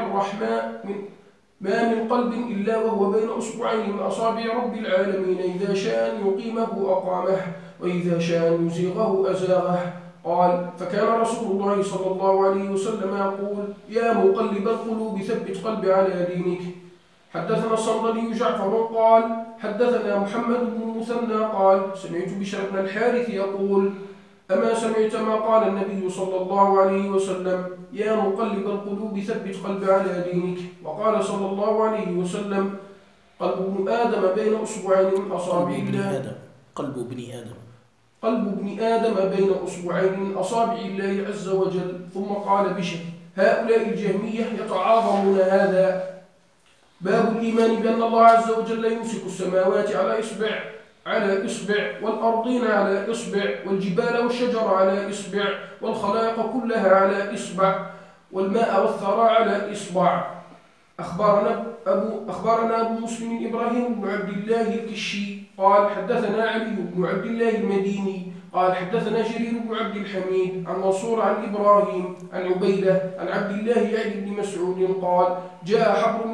Speaker 2: أصابع رب العالمين إذا شاء أن يقيمه أقامه وإذا شاء أن يزيغه أزاغه. قال فكان رسول الله صلى الله عليه وسلم يقول يا مقلب القلوب ثبت قلبي على دينك. حدثنا الصندلي جعفر قال حدثنا محمد بن المثنى قال سمعت بشر بن الحارث يقول أما سمعت ما قال النبي صلى الله عليه وسلم يا مقلب القلوب ثبت قلبي على دينك. وقال صلى الله عليه وسلم قلب ابن آدم بين أصبعين من أصابع الله بين أصبعين من أصابع الله عز وجل. ثم قال بشر هؤلاء الجهمية يتعاظمون هذا. باب الإيمان بأن الله عز وجل يمسك السماوات على إصبع والأرضين على إصبع والجبال والشجر على إصبع والخلائق كلها على إصبع والماء والثرى على إصبع. أخبرنا أبو مسلم إبراهيم بن عبد الله الكشي قال حدثنا علي بن عبد الله المديني قال حدثنا جرير بن عبد الحميد عن منصور عن إبراهيم عن عبيدة عن عبد الله يعني بن مسعود قال جاء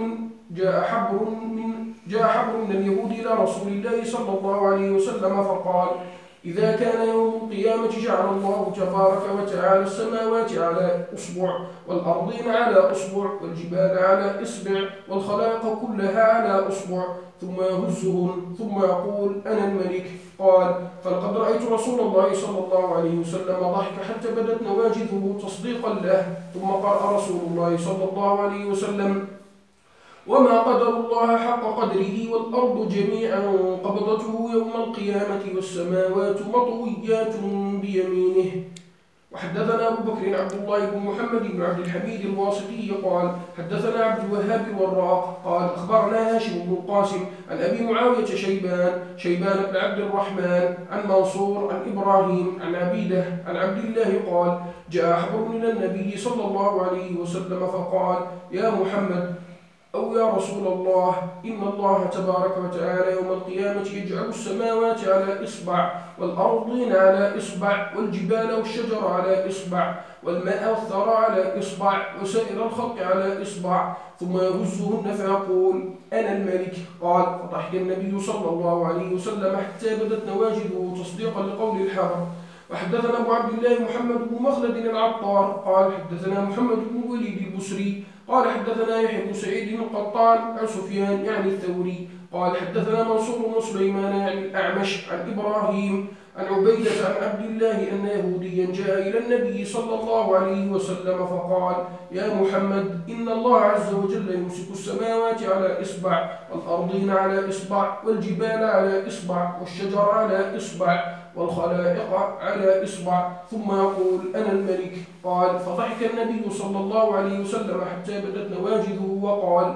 Speaker 2: حبر من اليهود إلى رسول الله صلى الله عليه وسلم فقال إذا كان يوم القيامة جعل الله تبارك وتعالى السماوات على أصبع والأرضين على أصبع والجبال على إصبع والخلائق كلها على أصبع ثم يهزهم ثم يقول أنا الملك. قال فلقد رأيت رسول الله صلى الله عليه وسلم ضحك حتى بدت نواجذه تصديقا له. ثم قرأ رسول الله صلى الله عليه وسلم وما قدر الله حق قدره والأرض جميعا قبضته يوم القيامة والسماوات مطويات بيمينه. وحدثنا أبو بكر عبد الله بن محمد بن عبد الحميد الواسطي قال حدثنا عبد الوهاب الوراق قال أخبرنا هاشم بن القاسم عن أبي معاوية شيبان بن عبد الرحمن عن منصور عن إبراهيم عن عبيدة عن عبد الله قال جاء حبر إلى النبي صلى الله عليه وسلم فقال يا محمد أو يا رسول الله إن الله تبارك وتعالى يوم القيامة يجعل السماوات على إصبع والأرضين على إصبع والجبال والشجر على إصبع والماء والثرى على إصبع وسائر الخلق على إصبع ثم يهزهن فيقول أنا الملك قال فضحك النبي صلى الله عليه وسلم حتى بدت نواجذه تصديقا لقول الحبر. وحدثنا أبو عبد الله محمد بن مخلد العطار قال حدثنا محمد بن الوليد البصري قال حدثنا يحيى بن سعيد القطان عن سفيان يعني الثوري قال حدثنا منصور بن سليمان يعني الأعمش عن إبراهيم عن عبيدة عن عبد الله أن يهوديا جاء إلى النبي صلى الله عليه وسلم فقال يا محمد إن الله عز وجل يمسك السماوات على إصبع والأرضين على إصبع والجبال على إصبع والشجر على إصبع والخلائق على إصبع ثم يقول أنا الملك قال فضحك النبي صلى الله عليه وسلم حتى بدت نواجذه وقال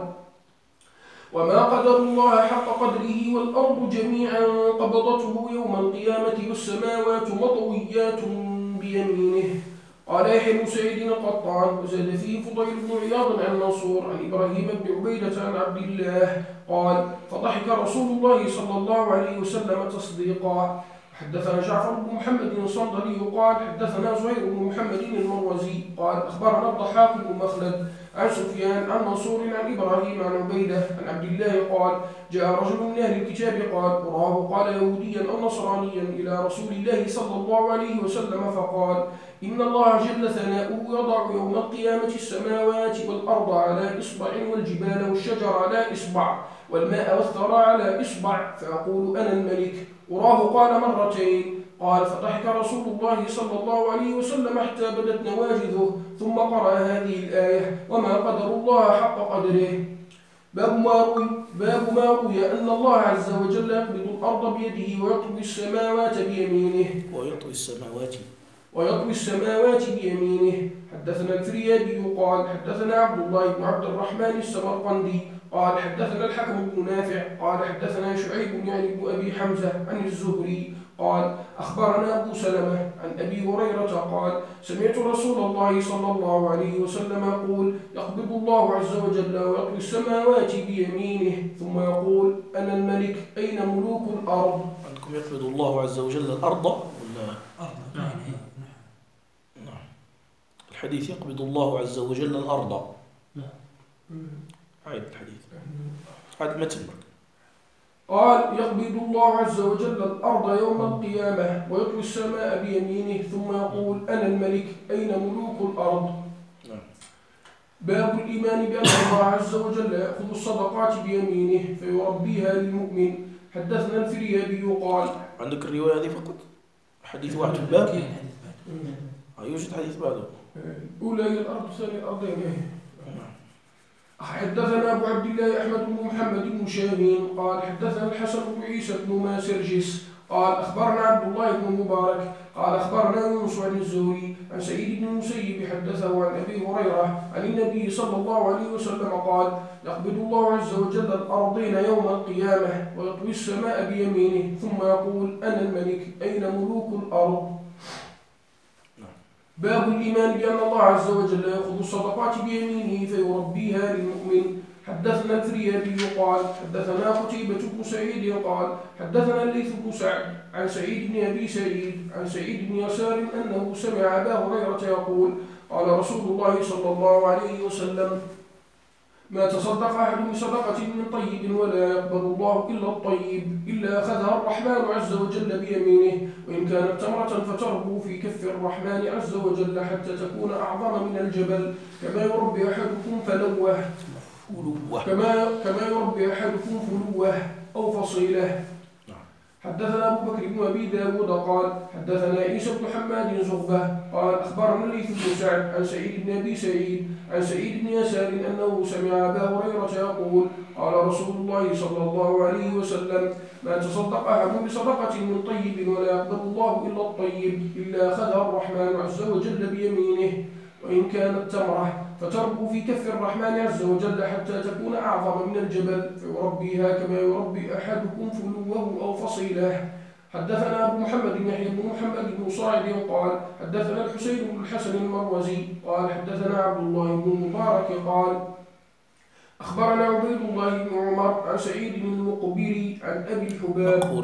Speaker 2: وما قدر الله حق قدره والأرض جميعا قبضته يوم القيامة والسماوات مطويات بيمينه. قال يحيى بن سعيد القطان وزاد فيه فضيل بن عياض عن منصور عن إبراهيم بن عبيدة عن عبد الله قال فضحك رسول الله صلى الله عليه وسلم تصديقا. حدثنا جعفر بن محمد الصندلي قال حدثنا زهير بن محمد المروزي قال أخبرنا الضحاك بن مخلد عن سفيان عن منصور عن إبراهيم عن عبيدة عن عبد الله قال جاء رجل من أهل الكتاب قال أراه قال يهوديا أو نصرانيا إلى رسول الله صلى الله عليه وسلم فقال إن الله جل ثناؤه يضع يوم القيامة السماوات والأرض على إصبع والجبال والشجر على إصبع والماء والثرى على إصبع فيقول أنا الملك. أراه قال مرتين. قال فضحك رسول الله صلى الله عليه وسلم حتى بدت نواجذه ثم قرأ هذه الآية وما قدر الله حق قدره. باب ما روي أن الله عز وجل يقبض الأرض بيده ويطوي السماوات بيمينه ويطوي السماوات بيمينه. حدثنا الفريابي قال حدثنا عبد الله بن عبد الرحمن السمرقندي قال حدثنا الحكم بن نافع قال حدثنا شعيب يعني بن أبي حمزة عن الزهري قال أخبرنا أبو سلمة عن أبي هريرة قال سمعت رسول الله صلى الله عليه وسلم يقول يقبض الله عز وجل ويطوي السماوات بيمينه ثم يقول أنا الملك أين ملوك الأرض.
Speaker 1: عندكم يقبض الله عز وجل الأرض ولا
Speaker 3: نعم.
Speaker 1: الحديث يقبض الله عز وجل الأرض. عيد الحديث هذا متن.
Speaker 2: قال يقبض الله عز وجل الأرض يوم القيامة ويطوي السماء بيمينه ثم يقول أنا الملك أين ملوك الأرض. باب الإيمان بأن الله عز وجل يأخذ الصدقات بيمينه فيربيها للمؤمن. حدثنا الفريابي قال عندك
Speaker 1: الرواية هذه فقط حديث واحد في الباب يوجد حديث بعده
Speaker 2: أولى الأرض ثاني الأرضين. حدثنا أبو عبد الله أحمد بن محمد بن شاهين قال حدثنا الحسن بن عيسى بن ماسرجس قال أخبرنا عبد الله بن مبارك قال أخبرنا يونس عن الزهري عن سعيد بن المسيب حدثه عن أبي هريرة عن النبي صلى الله عليه وسلم قال يقبض الله عز وجل الأرضين يوم القيامة ويطوي السماء بيمينه ثم يقول أنا الملك أين ملوك الأرض. باب الإيمان بأن الله عز وجل يأخذ الصدقات بيمينه فيربيها للمؤمن. حدثنا الفريابي قال حدثنا قتيبة بن سعيد قال حدثنا الليث بن سعد عن سعيد بن أبي سعيد عن سعيد بن يسار أنه سمع أبا هريرة يقول قال رسول الله صلى الله عليه وسلم ما تصدق أحد بصدقة من طيب ولا يقبل الله إلا الطيب إلا أخذها الرحمن عز وجل بيمينه وإن كانت تمرة فتربو في كف الرحمن عز وجل حتى تكون أعظم من الجبل كما يربي أحدكم فلوه كما يربي أحدكم فلوه أو فصيله. حدثنا أبو بكر بن أبي داود قال حدثنا عيسى بن حماد زغبة قال أخبرنا الليث بن سعد عن سعيد بن أبي سعيد عن سعيد بن يسار أنه سمع أبا هريرة يقول قال رسول الله صلى الله عليه وسلم ما تصدق أحد بصدقة من طيب ولا يقبل الله إلا الطيب إلا أخذها الرحمن عز وجل بيمينه وإن كانت تمرة فتربو في كف الرحمن عز وجل حتى تكون أعظم من الجبل فيربيها كما يربي أحدكم فلوه أو فصيله. حدثنا أبو محمد يحيى بن محمد بن صاعد قال حدثنا الحسين بن الحسن المروزي قال حدثنا عبد الله بن المبارك قال أخبرنا عبيد الله بن عمر عن سعيد المقبري عن أبي الحباب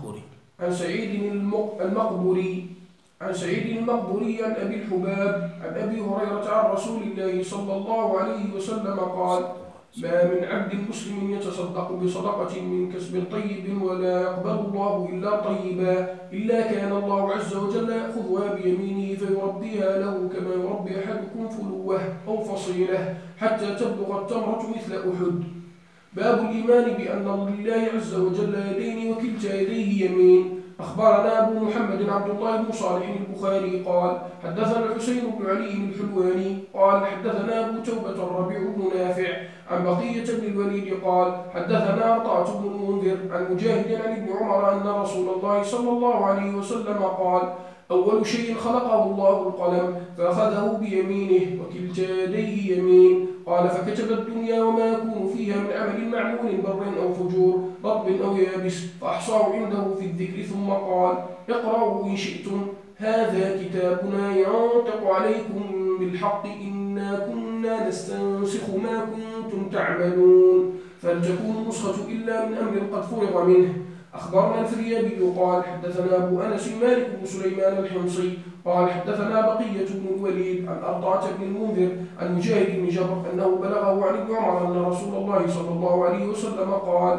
Speaker 2: عن سعيد المقبري عن سعيد المقبري عن أبي الحباب عن أبي هريرة عن رسول الله صلى الله عليه وسلم قال ما من عبد مسلم يتصدق بصدقة من كسب طيب ولا يقبل الله إلا طيبا إلا كان الله عز وجل يأخذها بيمينه فيربيها له كما يربي أحدكم فلوه أو فصيله حتى تبلغ التمرة مثل أحد. باب الإيمان بأن لله عز وجل يدين وكلتا يديه يمين. أخبرنا أبو محمد عبد الله بن صالح البخاري قال حدثنا الحسين بن علي الحلواني قال حدثنا أبو توبة الربيع بن نافع عن بقية بن الوليد قال حدثنا أرطاة بن المنذر عن مجاهد عن ابن عمر أن رسول الله صلى الله عليه وسلم قال أول شيء خلقه الله القلم فأخذه بيمينه وكلتا يديه يمين قال فكتب الدنيا وما يكون فيها من عمل معمول بر أو فجور رطب أو يابس فأحصاه عنده في الذكر ثم قال اقرأوا إن شئتم هذا كتابنا ينطق عليكم بالحق إنا كنا نستنسخ ما كنتم تعملون فلتكون نسخة إلا من أمر قد فرغ منه. أخبرنا الفريابي قال حدثنا أبو أنس مالك بن سليمان الحمصي قال حدثنا بقية بن الوليد عن أرطاة بن المنذر عن مجاهد بن جبر أنه بلغه عن ابن عمر أن رسول الله صلى الله عليه وسلم قال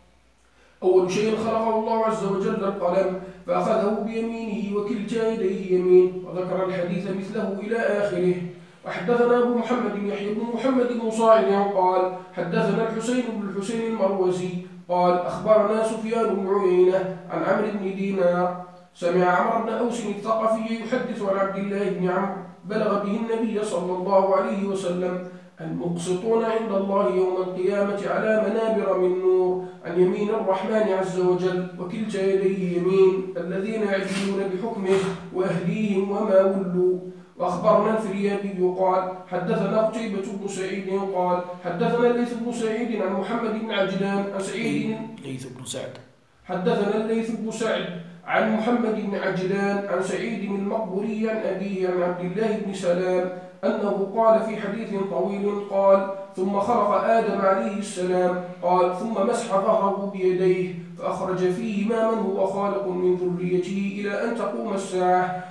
Speaker 2: أول شيء خلقه الله عز وجل القلم فأخذه بيمينه وكلتا يديه يمين وذكر الحديث مثله إلى آخره. وحدثنا أبو محمد يحيى بن محمد بن صاعد قال حدثنا الحسين بن الحسين المروزي قال أخبرنا سفيان بن عيينة عن عمرو بن دينار سمع عمرو بن أوس الثقفي يحدث عن عبد الله بن عمرو بلغ به النبي صلى الله عليه وسلم المقسطون عند الله يوم القيامة على منابر من نور عن يمين الرحمن عز وجل وكلتا يديه يمين الذين يعدلون بحكمه وأهليهم وما ولوا. وأخبرنا الفريابي قال حدثنا قتيبة بن سعيد قال حدثنا الليث بن سعيد عن محمد بن عجلان عن سعيد حدثنا الليث بن سعد عن محمد بن عجلان عن سعيد المقبري عن أبيه عن عبد الله بن سلام أنه قال في حديث طويل قال ثم خلق آدم عليه السلام قال ثم مسح ظهره بيديه فأخرج فيه ما من هو خالق من ذريته إلى أن تقوم الساعة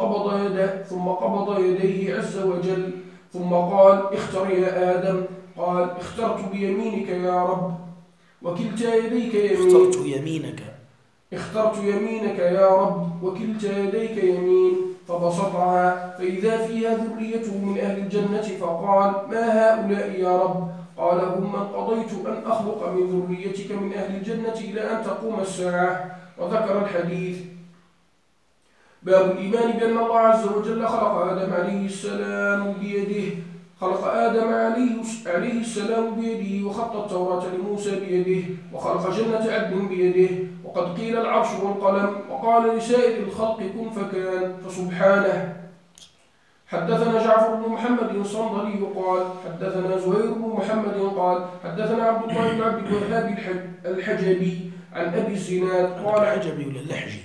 Speaker 2: ثم قبض يديه عز وجل ثم قال اختر يا آدم قال اخترت بيمينك يا رب وكلتا يديك يمين اخترت يمينك يا رب وكلتا يديك يمين فبسطها فإذا فيها ذريته من أهل الجنة فقال ما هؤلاء يا رب قال هم من قضيت أن أخلق من ذريتك من أهل الجنة إلى أن تقوم الساعة. وذكر الحديث. باب الإيمان بأن الله عز وجل خلق آدم عليه السلام بيده وخط التوراة لموسى بيده وخلق جنة عدن بيده وقد قيل العرش والقلم وقال لسائر الخلق كن فكان فسبحانه. حدثنا جعفر بن محمد الصندلي قال حدثنا زهير بن محمد قال حدثنا عبد الله بن عبد الوهاب الحجبي عن أبي الزناد قال
Speaker 1: الحجبي ولا اللحجي؟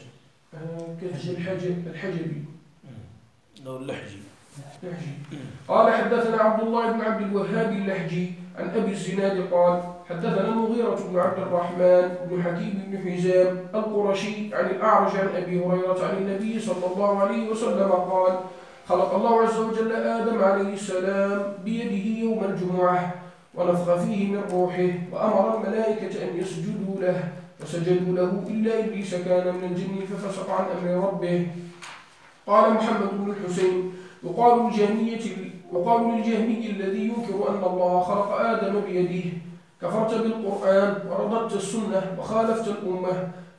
Speaker 2: الحجبي
Speaker 1: لو اللحجي.
Speaker 2: قال حدثنا عبد الله بن عبد الوهاب اللحجي عن أبي الزناد قال حدثنا المغيرة بن عبد الرحمن بن حكيم بن حزام القرشي عن الأعرج عن أبي هريرة عن النبي صلى الله عليه وسلم قال خلق الله عز وجل آدم عليه السلام بيده يوم الجمعة ونفخ فيه من روحه وأمر الملائكة أن يسجدوا له فسجدوا له إلا إبليس كان من الجن ففسق عن أمر ربه. قال محمد بن الحسين وقالوا للجهمي الذي ينكر أن الله خلق آدم بيده كفرت بالقرآن ورددت السنة وخالفت الأمة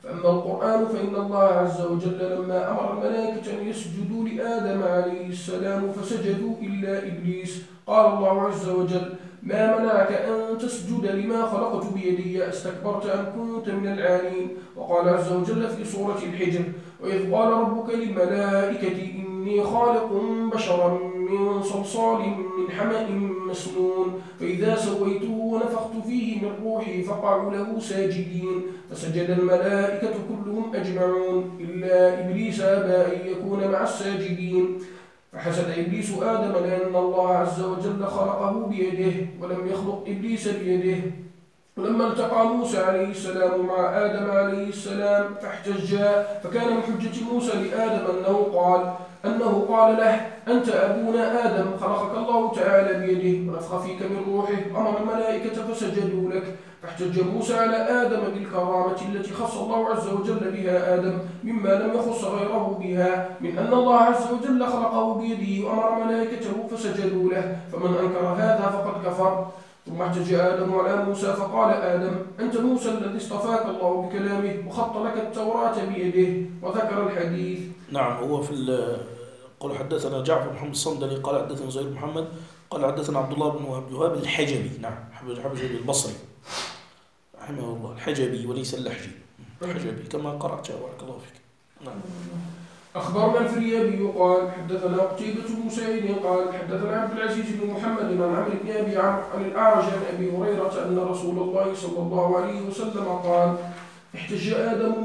Speaker 2: فأما القرآن فإن الله عز وجل لما أمر الملائكة أن يسجدوا لآدم عليه السلام فسجدوا إلا إبليس، قال الله عز وجل: ما منعك أن تسجد لما خلقت بيدي أستكبرت أم كنت من العالين. وقال عز وجل في سورة الحجر: وإذ قال ربك للملائكة إني خالق بشرا من صلصال من حمأ مسنون فإذا سويته ونفخت فيه من روحي فقعوا له ساجدين فسجد الملائكة كلهم أجمعون إلا إبليس أبى أن يكون مع الساجدين. فحسد إبليس آدم لأن الله عز وجل خلقه بيده ولم يخلق إبليس بيده. ولما التقى موسى عليه السلام مع آدم عليه السلام فاحتجا، فكان من حجة موسى لآدم أنه قال له: أنت أبونا آدم، خلقك الله تعالى بيده ونفخ فيك من روحه وأمر الملائكة فسجدوا لك. فاحتج موسى على آدم بالكرامة التي خص الله عز وجل بها آدم مما لم يخص غيره بها، من أن الله عز وجل خلقه بيده وأمر ملائكته فسجدوا له، فمن أنكر هذا فقد كفر. ثم احتج آدم على موسى فقال آدم: أنت موسى الذي اصطفاك الله بكلامه وخط لك التوراة بيده، وذكر الحديث.
Speaker 1: نعم. هو في قال حدثنا جعفر بن محمد الصندلي قال حدثنا زهير بن محمد قال حدثنا عبد الله بن وهب الحجبي. نعم، الحجبي البصري رحمه الله، الحجبي وليس اللحجي، الحجبي كما قرأت بارك الله فيك. نعم.
Speaker 2: أخبرنا الفريابي قال حدثنا قتيبة بن سعيد قال حدثنا عبد العزيز بن محمد عن عمرو بن أبي عمرو عن الأعرج عن أبي هريرة أن رسول الله صلى الله عليه وسلم قال: احتج آدم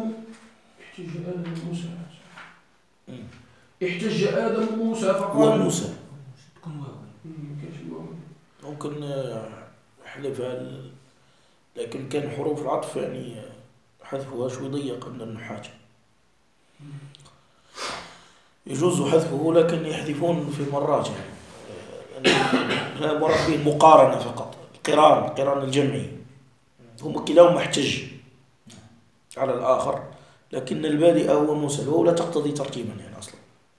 Speaker 2: موسى فقال:
Speaker 1: وموسى ممكن حذفها، لكن كان حروف العطف يعني حذفها شوي ضيق عند النحاة، يجوز حذفه لكن يحذفون في مرات يعني مرات مقارنة فقط، القران الجمعي، هم كلاهما احتج على الآخر، لكن البادئ هو موسى ولا تقتضي تركيبا يعني أصلا.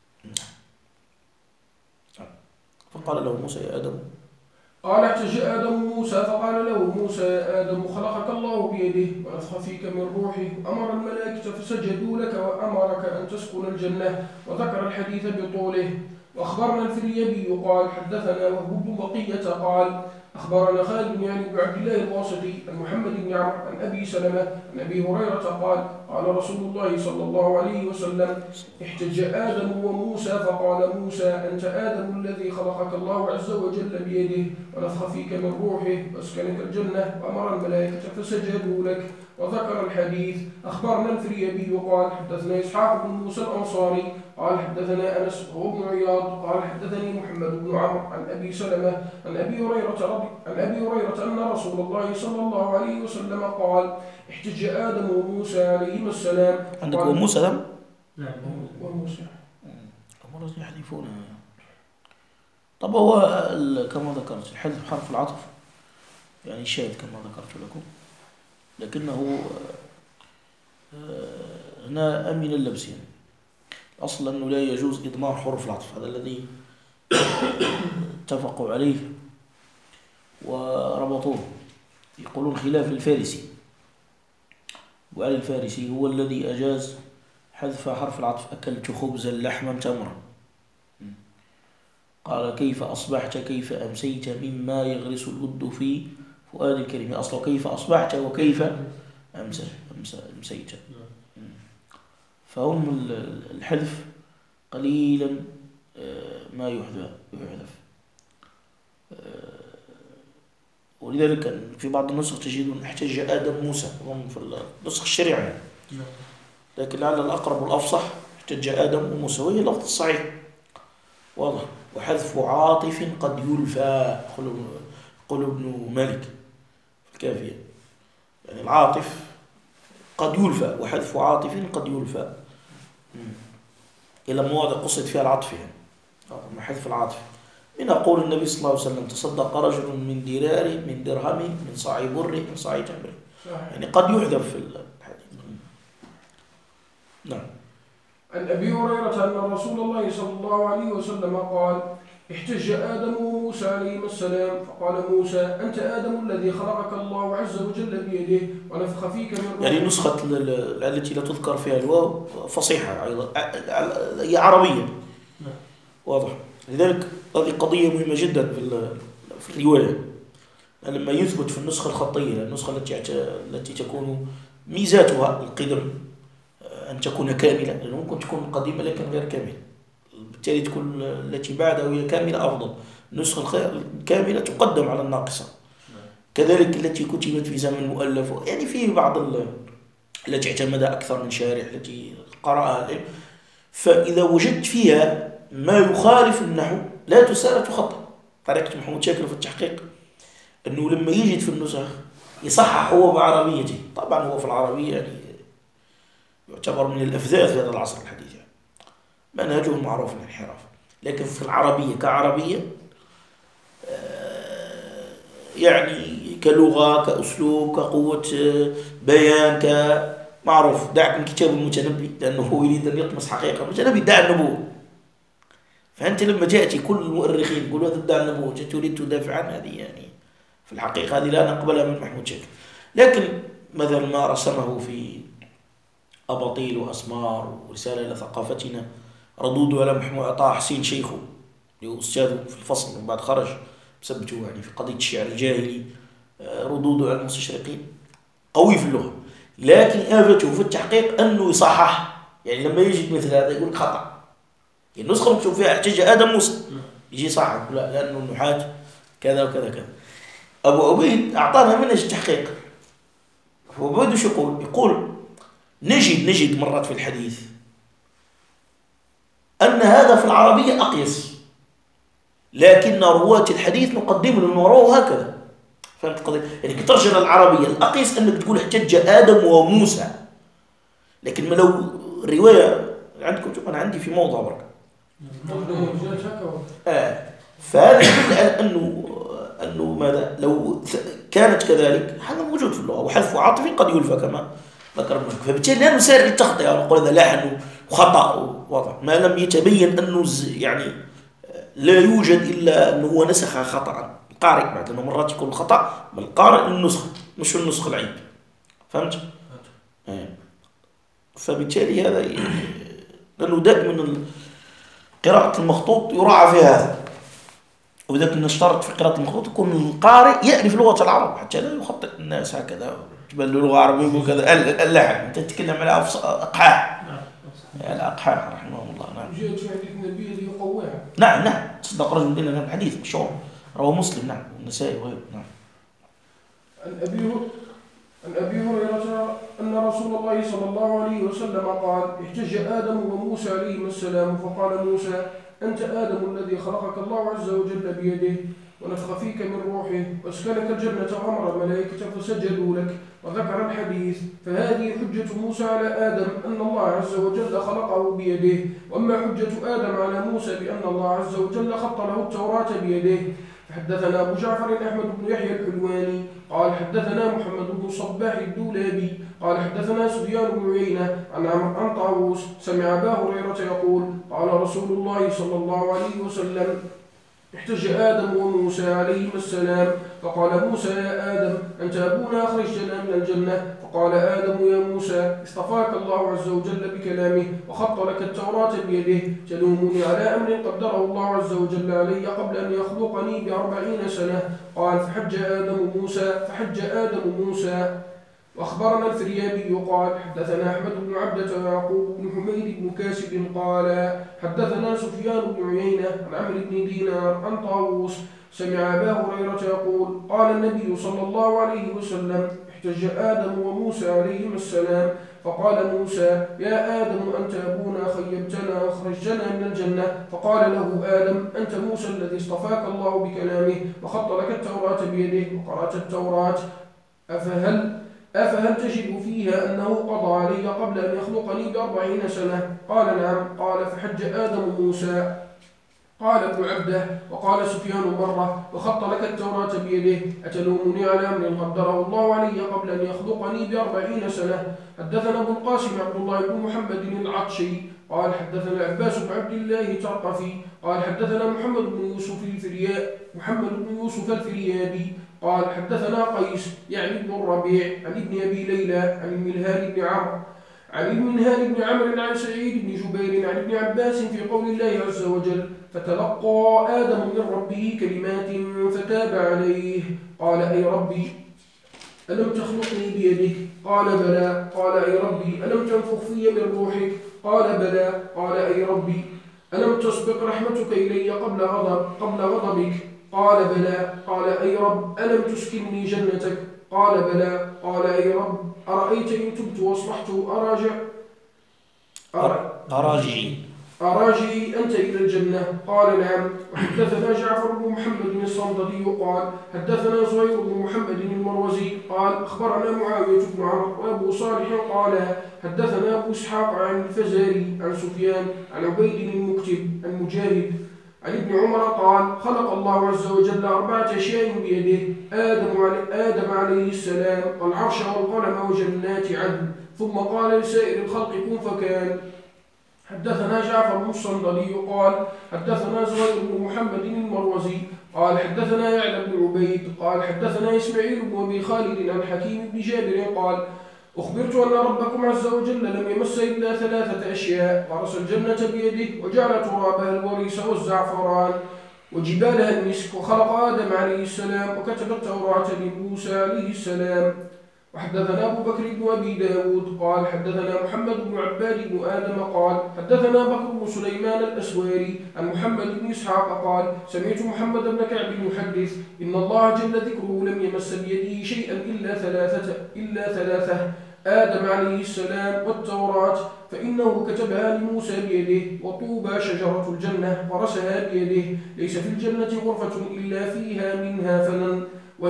Speaker 1: فقال له موسى: يا آدم.
Speaker 2: قال: احتج آدم موسى فقال له موسى: يا آدم، خلقك الله بيده ونفخ فيك من روحه وأمر الملائكة فسجدوا لك وأمرك أن تسكن الجنة، وذكر الحديث بطوله. وأخبرنا الفريابي قال حدثنا وهب بن بقية قال أخبرنا خالد يعني بن عبد الله الواسطي عن محمد بن عمرو عن أبي سلمة عن أبي هريرة قال: قال رسول الله صلى الله عليه وسلم: احتج آدم وموسى فقال موسى: أنت آدم الذي خلقك الله عز وجل بيده ونفخ فيك من روحه وأسكنك الجنة وأمر الملائكة فسجدوا لك، وذكر الحديث. أخبرنا الفريابي قال حدثنا إسحاق بن موسى الأنصاري قال حدثنا أنس وهو بن عياض قال حدثني محمد بن عمرو عن أبي سلمة عن أبي هريرة أن رسول الله صلى الله عليه وسلم قال: احتج آدم وموسى عليهما السلام.
Speaker 1: عندك وموسى لم؟
Speaker 2: لا، وموسى
Speaker 1: مرة يحذفون. طب هو كما ذكرت الحذف حرف العطف يعني شاذ كما ذكرت لكم، لكنه هنا أمن اللبس يعني. أصلا أنه لا يجوز إضمار حروف العطف، هذا الذي اتفقوا عليه وربطوه، يقولون خلاف الفارسي، وعلى الفارسي هو الذي أجاز حذف حرف العطف: أكلت خبزا لحما تمرا. قال: كيف أصبحت كيف أمسيت مما يغرس الود في فؤاد الكريم. أصلا كيف أصبحت وكيف أمسيت. فهم الحذف قليلا ما يحذف، ولذلك في بعض النسخ تجدون احتج آدم موسى، هم في النسخ الشريعة، لكن لعل الأقرب والأفصح احتج آدم وموسى، وهي اللفظ الصحيح واضح. وحذف عاطف قد يلفى، قل ابن مالك في الكافية، يعني العاطف قد يلفى، وحذف عاطف قد يلفى إلى مواضع قصد فيها العطف يعني حذف العاطف. من أقول النبي صلى الله عليه وسلم: تصدق رجل من دينار من درهم من صاع بر من صاع تمر، يعني قد يحذف في الحديث. نعم.
Speaker 2: عن أبي هريرة أن رسول الله صلى الله عليه وسلم قال: احتج آدم وموسى عليهما السلام فقال موسى أنت آدم الذي خلقك الله عز وجل بيده ونفخ فيك من روحه.
Speaker 1: يعني نسخة التي لا تذكر فيها الواو فصيحة أيضا، هي عربية. واضح. لذلك هذه قضية مهمة جدا في الرواية، لما يثبت في النسخة الخطية، النسخة التي تكون ميزاتها القدم أن تكون كاملة، لأنه ممكن تكون قديمة لكن غير كاملة، بالتالي تكون التي بعدها وهي كاملة أفضل. النسخة الكاملة تقدم على الناقصة. كذلك التي كتبت في زمن مؤلف، يعني في بعض التي اعتمدها أكثر من شارح التي قرأها العلم، فإذا وجدت فيها ما يخالف النحو لا تسارع تخطأ. طريقة محمود شاكر في التحقيق أنه لما يجد في النسخ يصحح هو بعربيته، طبعا هو في العربية يعني يعتبر من الأفذاذ في هذا العصر الحديث، يعني منهجه معروف الانحراف، لكن في العربية كعربية يعني كلغة كأسلوب كقوة بيان كمعروف. دعك من كتاب المتنبي لأنه هو يريد أن يطمس حقيقة. المتنبي ادعى النبوة، فأنت لما جاءتي كل المؤرخين يقولوا هذا ادعى النبوة تريد تدافع عن هذه، يعني في الحقيقة هذه لا نقبلها من محمود شاكر. لكن مثلا ما رسمه في أباطيل وأسمار ورسالة إلى ثقافتنا، ردوده على محمود طه حسين شيخه اللي هو أستاذه في الفصل ومن بعد خرج بسبته يعني في قضية الشعر الجاهلي، ردوده على المستشرقين قوي في اللغة، لكن آفته في التحقيق أنه يصحح. يعني لما يجد مثل هذا يقول خطأ، يعني النسخة مكتوب فيها احتج آدم موسى، يجي صحح لا لأنه النحاة كذا وكذا كذا. أبو عبيد أعطانا منهج التحقيق. أبو عبيد وش يقول نجد مرات في الحديث أن هذا في العربية أقيس، لكن رواة الحديث نقدم لهم وراءه هكذا. فهمت القضية؟ يعني كترجم العربية الأقيس أنك تقول احتج آدم وموسى، لكن ما لو الرواية عندكم شوف أنا عندي في موضع بركة فهذا يدل على أنه ماذا لو كانت كذلك هذا موجود في اللغة، وحذف عاطفي قد يلفى كما ذكرنا. فبالتالي لا نسارع للتخطئة ونقول هذا لحن وخطأ ووضع ما لم يتبين أنه يعني لا يوجد إلا أنه هو نسخ خطأ القارئ، بعد لأنه مرات يكون الخطأ من القارئ للنسخ مش النسخ العيب. فهمت؟ فبالتالي هذا لأنه دائما قراءة المخطوط يراعى فيها هذا، وإذا كنا نشترط في قراءة المخطوط يكون القارئ يعرف لغة العرب حتى لا يخطئ الناس هكذا تبان له لغة عربية وكذا. اللحن أنت تتكلم على أقحاح، يعني أقحاح رحمه الله. نعم.
Speaker 2: جاءت في حديث النبي اللي يقويها.
Speaker 1: نعم تصدق رجل لنا الحديث مشهور رواه مسلم نعم والنسائي وغيره. نعم.
Speaker 2: عن أبي هريرة أن رسول الله صلى الله عليه وسلم قال احتج آدم وموسى عليهما السلام فقال موسى أنت آدم الذي خلقك الله عز وجل بيده ونفخ فيك من روحه واسكنك الجنة وأمر الملائكة فسجدوا لك وذكر الحديث. فهذه حجة موسى على آدم أن الله عز وجل خلقه بيده، وأما حجة آدم على موسى بأن الله عز وجل خط له التوراة بيده. حدثنا أبو جعفر أحمد بن يحيى الحلواني قال حدثنا محمد بن صباح الدولابي قال حدثنا سفيان بن عيينة عن طاووس سمع أبا هريرة يقول قال رسول الله صلى الله عليه وسلم احتج آدم وموسى عليهما السلام فقال موسى يا آدم أنت أبونا أخرجتنا من الجنة، فقال آدم يا موسى اصطفاك الله عز وجل بكلامه وخط لك التوراة بيده تلومني على أمر قدره الله عز وجل علي قبل أن يخلقني ب40 سنة. قال فحج آدم موسى. وأخبرنا الفريابي قال حدثنا أحمد بن عبدة ويعقوب بن حميد بن كاسب قال حدثنا سفيان بن عيينة عن عمرو بن دينار عن طاووس سمع أبا هريرة يقول قال النبي صلى الله عليه وسلم احتج آدم وموسى عليهما السلام فقال موسى يا آدم أنت أبونا خيبتنا وأخرجتنا من الجنة، فقال له آدم أنت موسى الذي اصطفاك الله بكلامه وخط لك التوراة بيده وقرأت التوراة أفهل تجد فيها أنه قضى علي قبل أن يخلقني ب40 سنة؟ قال نعم. قال فحج آدم موسى. قال ابن عبده وقال سفيان مرة وخط لك التوراة بيده أتلومني على أمر قدره الله علي قبل أن يخلقني ب40 سنة. حدثنا ابو القاسم عبد الله بن محمد العطشي قال حدثنا العباس بن عبد الله الثقفي قال حدثنا محمد بن يوسف الفريابي قال حدثنا قيس يعني ابن الربيع عن ابن أبي ليلى عن المنهال بن عمرو عن سعيد بن جبير عن ابن عباس في قول الله عز وجل فتلقى آدم من ربه كلمات فتاب عليه قال أي ربي ألم تخلقني بيدك؟ قال بلى. قال أي ربي ألم تنفخ في من روحك؟ قال بلى. قال أي ربي ألم تسبق رحمتك إلي قبل غضبك؟ قال بلى. قال أي رب ألم تسكنني جنتك؟ قال بلى. قال أي رب أرأيت إن تبت وأصلحت أراجعي أنت إلى الجنة؟ قال نعم. وحدثنا جعفر بن محمد الصندلي قال حدثنا زهير بن محمد المروزي قال أخبرنا معاوية بن عمرو وأبو صالح قال حدثنا أبو إسحاق عن الفزاري عن سفيان عن عبيد المكتب عن مجاهد عن ابن عمر قال خلق الله عز وجل 4 أشياء بيده آدم عليه السلام والعرش والقلم وجنات عدن ثم قال لسائر الخلق كن فكان. حدثنا جعفر بن الصندلي قال حدثنا زهير بن محمد المروزي قال حدثنا يعلى بن عبيد قال حدثنا إسماعيل بن أبي خالد عن حكيم بن جابر قال أخبرت أن ربكم عز وجل لم يمس إلا 3 أشياء غرس الجنة بيده وجعل ترابها الوريس والزعفران وجبالها المسك وخلق آدم عليه السلام وكتب التوراة لموسى عليه السلام. وحدثنا أبو بكر بن أبي داود قال حدثنا محمد بن عباد بن آدم قال حدثنا بكر بن سليمان الأسواري عن محمد بن إسحاق قال سمعت محمد بن كعب يحدث إن الله جل ذكره لم يمس بيده شيئا إلا ثلاثة آدم عليه السلام والتوراة فإنه كتبها لموسى بيده وطوبى شجرة الجنة ورسها بيده ليس في الجنة غرفة إلا فيها منها فنن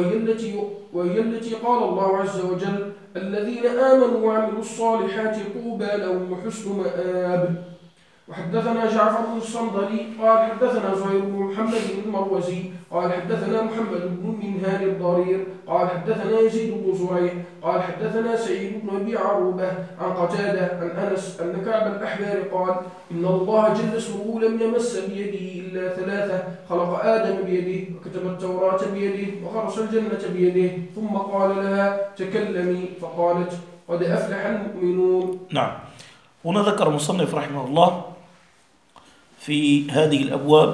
Speaker 2: وهي التي قال الله عز وجل الذين آمنوا وعملوا الصالحات طوبى لهم وحسن مآب. وحدثنا جعفر بن الصندلي قال حدثنا زهير بن محمد المروزي قال حدثنا محمد بن منهال الضرير قال حدثنا يزيد بن زريع قال حدثنا سعيد بن أبي عروبة عن قتادة عن أنس أن كعب الأحبار قال إن الله جل اسمه لم يمس بيده إلا 3 خلق آدم بيده وكتب التوراة بيده وغرس الجنة بيده ثم قال لها تكلمي فقالت قد أفلح المؤمنون.
Speaker 1: نعم. هنا ذكر المصنف رحمه الله في هذه الأبواب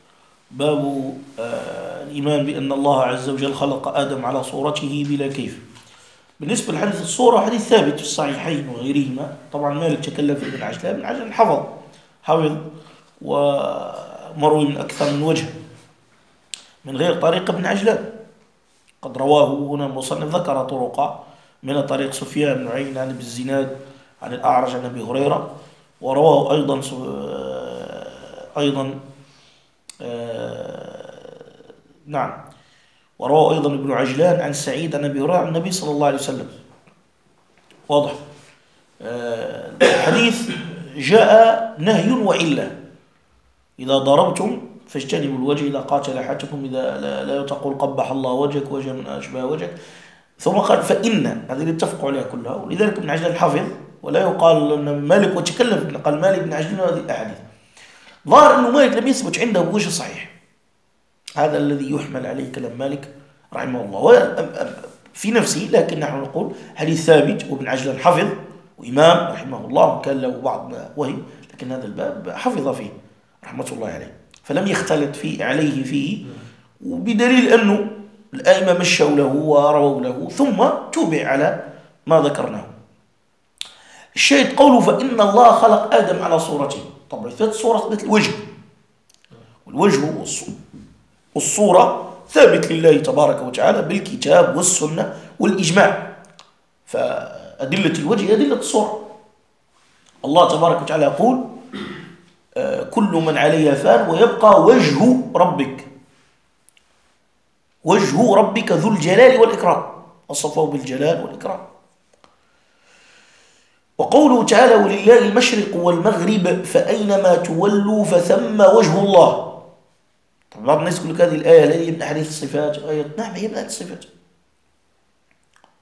Speaker 1: باب الإيمان بأن الله عز وجل خلق آدم على صورته بلا كيف. بالنسبة لحديث الصورة حديث ثابت في الصحيحين وغيرهما. طبعا مالك تكلم في ابن عجلان حفظ ومروي من أكثر من وجه من غير طريق ابن عجلان. قد رواه هنا المصنف ذكر طرق من طريق سفيان بن عيينة عن ابن الزناد عن الأعرج عن أبي هريرة ورواه أيضا ورواه أيضا ابن عجلان عن سعيد عن أبي هريرة عن النبي صلى الله عليه وسلم. واضح. الحديث جاء نهي وعلة إذا ضربتم فاجتنبوا الوجه إذا قاتل أحدكم إذا لا تقول قبح الله وجهك وجه من أشبه وجهك ثم قال فإن هذه اللي اتفقوا عليها كلها. ولذلك ابن عجلان حفظ ولا يقال أن مالك وتكلم قال مالك بن عجلان هذه الأحاديث ظاهر أنه مالك لم يثبت عنده بوجه صحيح. هذا الذي يحمل عليه كلام مالك رحمه الله في نفسه. لكن نحن نقول حديث ثابت وابن عجلان حفظ وإمام رحمه الله كان له بعض وهم لكن هذا الباب حفظ فيه رحمة الله عليه فلم يختلط عليه فيه وبدليل أنه الآئمة مشوا له ورووا له ثم توبع على ما ذكرناه. الشاهد قوله فإن الله خلق آدم على صورته. طبعا ثبت صورة مثل الوجه والوجه والصورة ثابت لله تبارك وتعالى بالكتاب والسنة والإجماع. فأدلة الوجه أدلة الصورة. الله تبارك وتعالى يقول كل من عليها فان ويبقى وجه ربك ذو الجلال والإكرام وصفه بالجلال والإكرام. وقوله تعالى ولله المشرق والمغرب فأينما تولوا فثم وجه الله. طبعا بعض الناس يقول لك هذه الآية هي من أحاديث الصفات. نعم هي من أحاديث الصفات.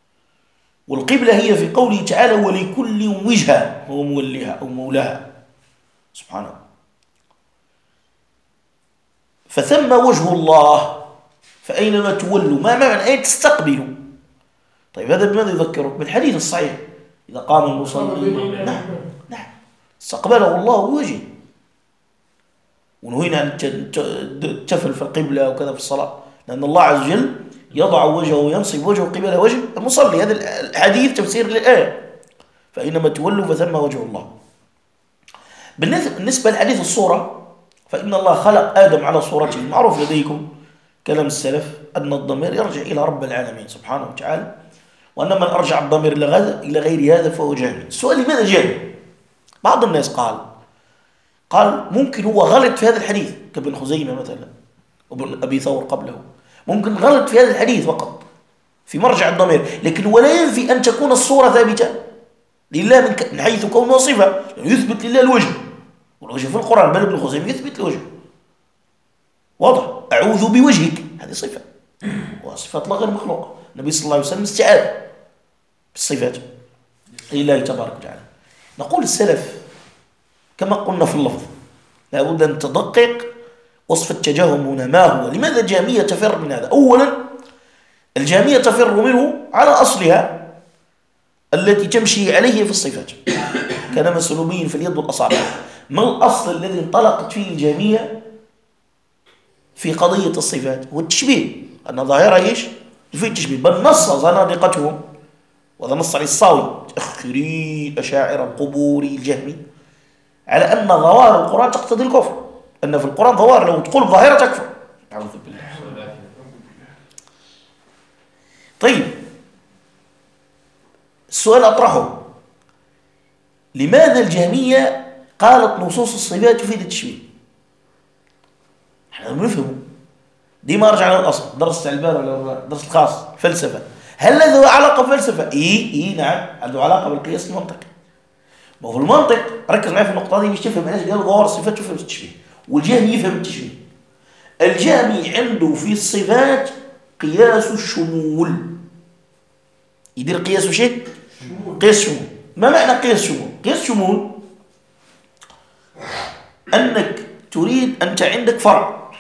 Speaker 1: والقبلة هي في قوله تعالى ولكل وجهة هو موليها أو مولاها سبحانه. فثم وجه الله فأينما تولوا ما معنى أين تستقبلوا. طيب هذا بماذا يذكرك؟ بالحديث الصحيح إذا قام المصلي نعم استقبله الله بوجهه. ونهينا عن التفل في القبلة وكذا في الصلاة، لأن الله عز وجل يضع وجهه وينصب وجهه قبل وجه المصلي. هذا الحديث تفسير للآية فإنما تولوا فثم وجه الله. بالنسبة لحديث الصورة فإن الله خلق آدم على صورته. معروف لديكم كلام السلف أن الضمير يرجع إلى رب العالمين سبحانه وتعالى، وأن من أرجع الضمير إلى غير هذا فهو جاهل. السؤال لماذا جاهل؟ بعض الناس قال ممكن هو غلط في هذا الحديث كابن خزيمة مثلا وابن أبي ثور قبله، ممكن غلط في هذا الحديث فقط في مرجع الضمير، لكن ولا ينفي أن تكون الصورة ثابتة لله من حيث كونه صفة، يعني يثبت لله الوجه، والوجه في القرآن، بل ابن خزيمة يثبت الوجه واضح. أعوذ بوجهك هذه صفة وصفات الله غير مخلوقة. النبي صلى الله عليه وسلم استعاذ بالصفات لله تبارك وتعالى. نقول السلف كما قلنا في اللفظ لابد أن تدقق وصف التجاهم هنا ما هو. لماذا الجهمية تفر من هذا؟ أولا الجهمية تفر منه على أصلها التي تمشي عليه في الصفات كان مسلوبين في اليد والأصابع. ما الأصل الذي انطلقت فيه الجهمية في قضية الصفات؟ هو التشبيه، أن ظاهرة إيش؟ في التشبيه. بل نص زنادقتهم، وهذا نص عليه الصاوي تأخري أشاعر القبور الجهمي، على أن ظواهر القرآن تقتضي الكفر، أن في القرآن ظواهر لو تقول ظاهرة تكفر. أعوذ بالله. طيب السؤال أطرحه، لماذا الجهمية قالت نصوص الصفات تفيد التشبيه؟ احنا نفهمه ديما ارجع للأصل. درس العلبان ولا درس الخاص فلسفة، هل له علاقة بفلسفة؟ إيه نعم عنده علاقة بالقياس المنطقي. ما هو في المنطق ركز معي في النقطة دي مش تفهم علاش قالوا ظواهر الصفات تفهم التشبيه، والجهمي يفهم التشبيه. الجهمي عنده في الصفات قياس الشمول، يدير قياس شيء قياس شمول. ما معنى قياس شمول؟ قياس شمول أنك تريد أنت عندك فرع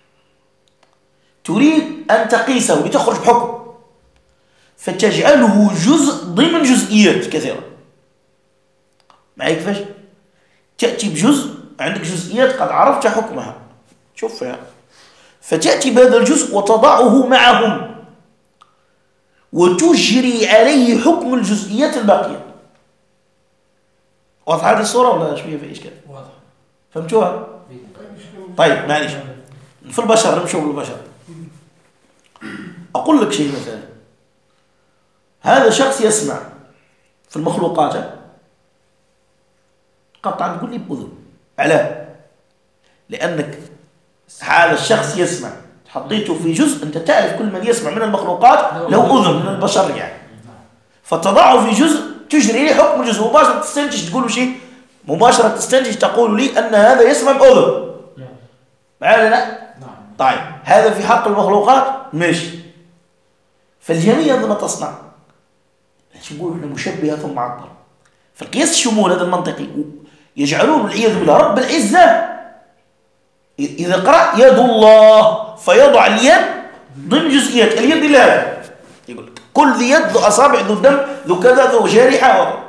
Speaker 1: تريد أن تقيسه لتخرج بحكم، فتجعله جزء ضمن جزئيات كثيرة. معي كيفاش؟ تأتي بجزء عندك جزئيات قد عرفت حكمها، شوف فيها، فتأتي بهذا الجزء وتضعه معهم وتجري عليه حكم الجزئيات الباقية. واضح هذه الصورة ولا شوية في إشكال؟ واضح. فهمتوها؟ طيب معليش في البشر نمشوا بالبشر. أقول لك شيء مثلا، هذا شخص يسمع في المخلوقات قطعا كل بأذن. علاه؟ لأنك هذا الشخص يسمع حطيته في جزء، أنت تعرف كل من يسمع من المخلوقات له أذن من البشر يعني، فتضعه في جزء تجري لي حكم الجزء مباشرة. تستنتج تقول شيء مباشرة، تستنتج تقول لي أن هذا يسمع بأذن. معانا لا؟ طيب هذا في حق المخلوقات ماشي. فالجميع ما تصنع ايش نقول احنا مشبهة ثم معطل. فالقياس الشمول هذا المنطقي يجعلون والعياذ بالله رب العزة إذا قرأ يد الله فيضع اليد ضمن جزئيات اليد لهذا، يقول لك كل ذي يد ذو أصابع ذو دم ذو كذا ذو جارحة.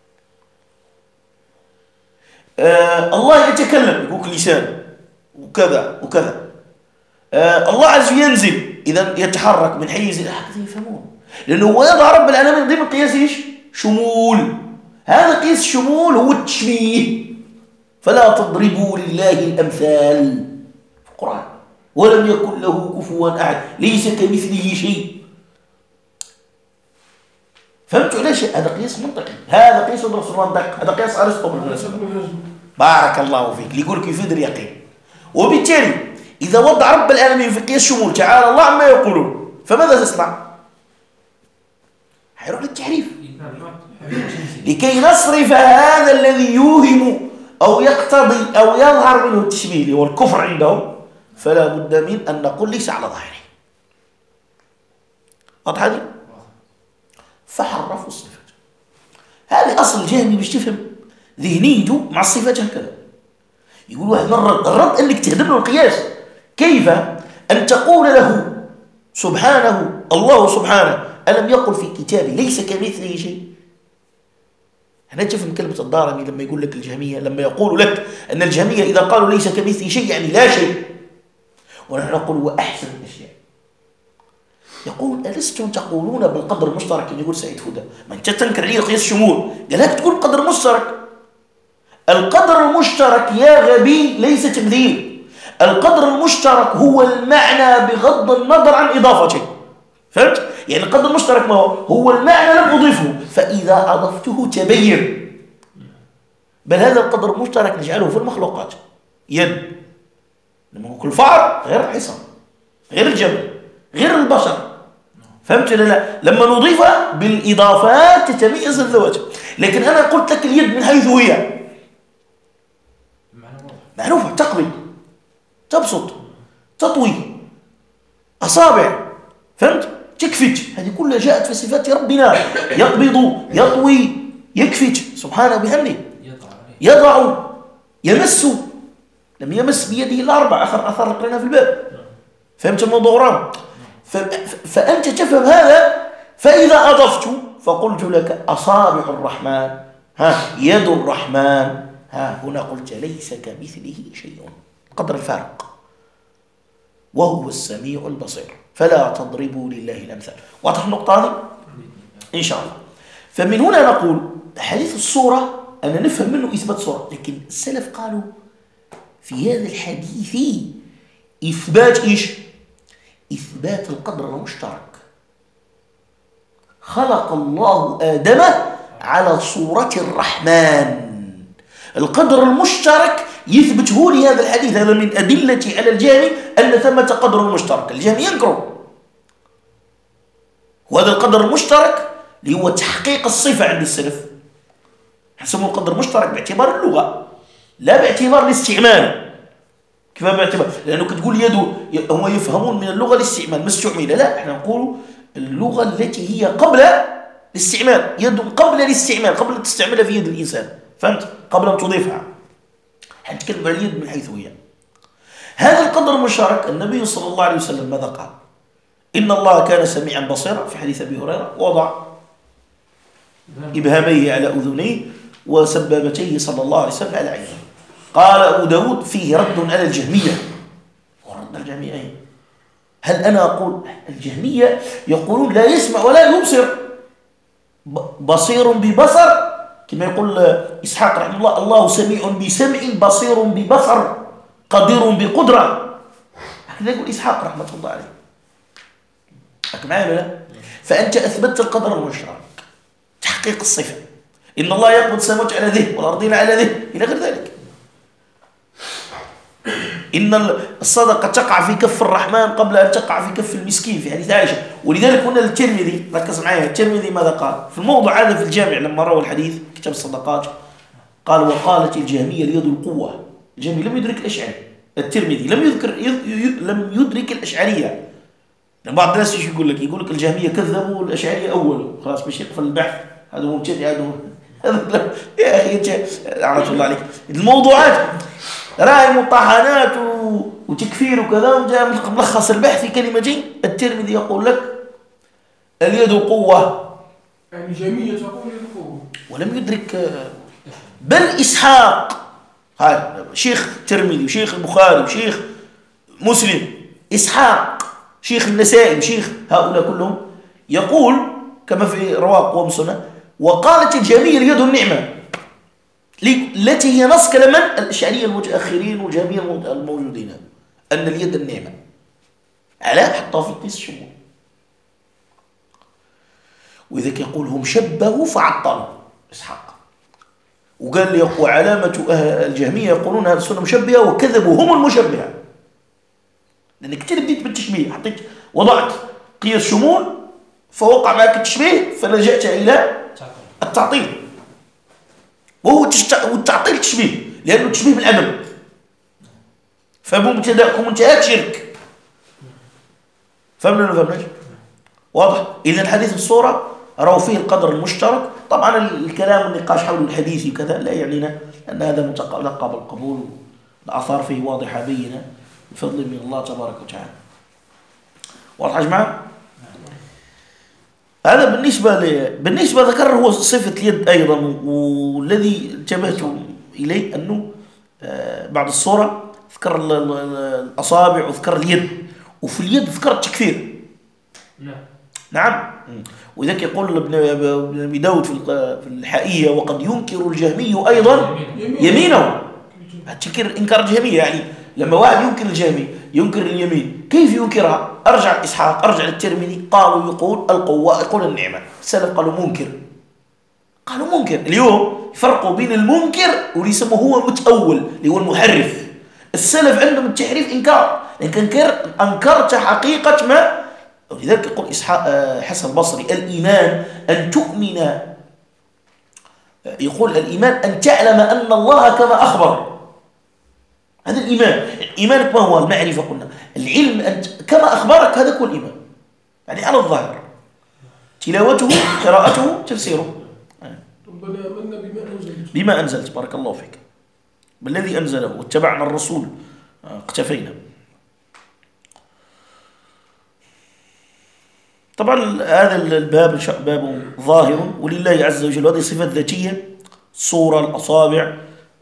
Speaker 1: الله يتكلم يقول لك لسان وكذا وكذا. الله عز وجل ينزل إذا يتحرك من حيز هكذا يفهمون، لأنه هو يضع رب العالمين ضمن قياس إيش؟ شمول. هذا قياس الشمول هو التشبيه. فلا تضربوا لله الأمثال في القرآن، ولم يكن له كفوا أحد، ليس كمثله شيء. فهمتوا ليش؟ هذا قياس منطقي، هذا قياس درس المنطق، هذا قياس أرسطو بالمناسبة. بارك الله فيك، اللي يقول لك يفيد اليقين. وبالتالي إذا وضع رب العالمين في قياس شمول تعالى الله عما يقولون، فماذا تصنع؟ حيروح للتحريف. لكي نصرف هذا الذي يوهم أو يقتضي أو يظهر منه التشبيه اللي هو الكفر عندهم، فلا بد من أن نقول ليس على ظاهره. واضح هذه؟ فحرفوا الصفات. هذه أصل الجهمي باش تفهم ذهنيته مع الصفات هكذا. يقول واحد الرد أنك تهدم له القياس. كيف أن تقول له سبحانه الله سبحانه ألم يقل في كتابه ليس كمثله شيء؟ هنا تفهم كلمة الدارمي لما يقول لك الجهمية، لما يقول لك أن الجهمية إذا قالوا ليس كمثله شيء يعني لا شيء، ونحن نقول هو أحسن الأشياء. يقول ألستم تقولون بالقدر المشترك؟ يقول سعيد فودة ما أنت تنكر عليه قياس الشمول، قال لك تقول قدر مشترك. القدر المشترك يا غبي ليس تمثيل، القدر المشترك هو المعنى بغض النظر عن إضافته. فهمت؟ يعني القدر المشترك ما هو المعنى لم أضيفه، فإذا أضفته تبين. بل هذا القدر المشترك نجعله في المخلوقات، يد لما كل فار غير الحصان غير الجبل غير البشر. فهمت ولا لا؟ لما نضيفها بالإضافات تتميز الذوات. لكن أنا قلت لك اليد من حيث هي معروفة، تقبل، تبسط، تطوي، أصابع، فهمت؟ تكفت، هذه كلها جاءت في صفات ربنا. يقبض، يطوي، يكفت سبحانه بحمده، يضع، يمس، لم يمس بيده إلا 4 أثر قرينا في الباب. فهمت الموضوع رام؟ فأنت تفهم هذا. فإذا أضفت فقلت لك أصابع الرحمن، يد الرحمن، هنا قلت ليس كمثله شيء، قدر الفارق، وهو السميع البصير، فلا تضربوا لله الأمثال. واضح النقطة هذه إن شاء الله. فمن هنا نقول حديث الصورة أنا نفهم منه إثبات صورة، لكن السلف قالوا في هذا الحديث إثبات إيش؟ إثبات القدر المشترك. خلق الله آدم على صورة الرحمن، القدر المشترك يثبته لي هذا الحديث. هذا من أدلة على الجهمي أن ثمة قدر مشترك، الجهمي ينكره. وهذا القدر المشترك اللي هو تحقيق الصفة عند السلف، يسموه القدر المشترك باعتبار اللغة لا باعتبار الاستعمال. كيف باعتبار؟ لأنه كتقول يده، هم يفهمون من اللغة الاستعمال ما استعمل. لا، احنا نقول اللغة التي هي قبل الاستعمال، يد قبل الاستعمال، قبل أن تستعملها في يد الإنسان، فهمت؟ قبل أن تضيفها. حنتكلم عن اليد من حيث هي. هذا القدر المشترك النبي صلى الله عليه وسلم ماذا قال؟ إن الله كان سميعا بصيرا في حديث أبي هريرة، وضع إبهاميه على أذنيه وسبابتيه صلى الله عليه وسلم على عينيه. قال أبو داود فيه رد على الجهمية. ورد الجهمية أين؟ هل أنا أقول الجهمية يقولون لا يسمع ولا يبصر، بصير ببصر، كما يقول إسحاق رحمه الله الله سميع بسمع بصير ببصر قدير بقدرة، هكذا يقول إسحاق رحمه الله عليه. معي ولا لا؟ فأنت أثبتت القدر المشترك، تحقيق الصفة، إن الله يقبض السماوات على ذهن والأرضين على ذهن إلى غير ذلك. إن الصدقة تقع في كف الرحمن قبل أن تقع في كف المسكين في حديث عائشة. ولذلك قلنا للترمذي، ركز معي، الترمذي ماذا قال في الموضوع هذا في الجامع لما روى الحديث كتاب الصدقات؟ قال وقالت الجهمية اليد القوة. الجهمي لم يدرك الأشعري، الترمذي لم يدرك الأشعرية. بعض الناس ايش يقول لك الجهمية كذبوا الأشعرية أول، خلاص باش يقفل البحث، هذا مبتدع، هذا يا أخي رحمة الله عليك. الموضوعات راي مطحنات وتكفير وكذا، وجاء ملخص البحث في كلمتين. الترمذي يقول لك اليد قوة،
Speaker 2: يعني جميع تقول القوة،
Speaker 1: ولم يدرك. بل إسحاق هذا شيخ الترمذي وشيخ البخاري وشيخ مسلم، إسحاق شيخ النسائي وشيخ هؤلاء كلهم يقول كما في رواق ومسنة وقالت الجهمية اليد النعمة، التي هي نص كلام الأشعرية المتأخرين والجهمية الموجودين، أن اليد النعمة على حطها في قيس الشمول. وإذا يقول هم شبهوا فعطلوا إسحاق، وقال لي وعلامة الجهمية يقولون هذا السنة مشبهة وكذبوا هم المشبهة، لأن كتير بديت بالتشبيه، وضعت قياس شمول فوقع معك التشبيه فلجأت إلى التعطيل، وهو التعطيل تشبيه، لأنه تشبيه بالعدم، فمبتدأكم انتهاك شرك. فهمنا ولا فهمناش؟ واضح؟ إذا الحديث الصورة رأوا فيه القدر المشترك. طبعا الكلام والنقاش حول الحديث وكذا لا يعنينا أن هذا متلقى بالقبول الآثار فيه واضحة بينة بفضل من الله تبارك وتعالى. واضح يا جماعة؟ هذا بالنسبة ذكر هو صفة اليد أيضا، والذي انتبهت إليه أنه بعد الصورة ذكر الأصابع وذكر اليد، وفي اليد ذكر التكثير. نعم. وذلك يقول ابن أبي داود في الحائية: وقد ينكر الجهمي أيضا يمينه. التنكير إنكار الجهمية، يعني لما واحد ينكر الجهمي ينكر اليمين، كيف ينكرها؟ أرجع إسحاق، أرجع للترمذي، قالوا يقول القوة، يقول النعمة. السلف قالوا منكر، قالوا منكر. اليوم يفرقوا بين المنكر واللي يسموه هو متأول اللي هو المحرف. السلف عندهم التحريف إنكار، لكن أنكرت حقيقة ما. ولذلك يقول حسن البصري: الإيمان أن تؤمن، يقول الإيمان أن تعلم أن الله كما أخبر. هذا الإيمان. إيمانك ما هو؟ المعرفة. قلنا العلم أنت كما أخبرك، هذا هو الإيمان، يعني على الظاهر، تلاوته، قراءته، تفسيره.
Speaker 2: ربنا آمنا
Speaker 1: بما أنزلت، بارك الله فيك، بالذي أنزله، واتبعنا الرسول، اقتفينا. طبعا هذا الباب باب ظاهر ولله عز وجل، هذه صفات ذاتية: الصورة، الأصابع،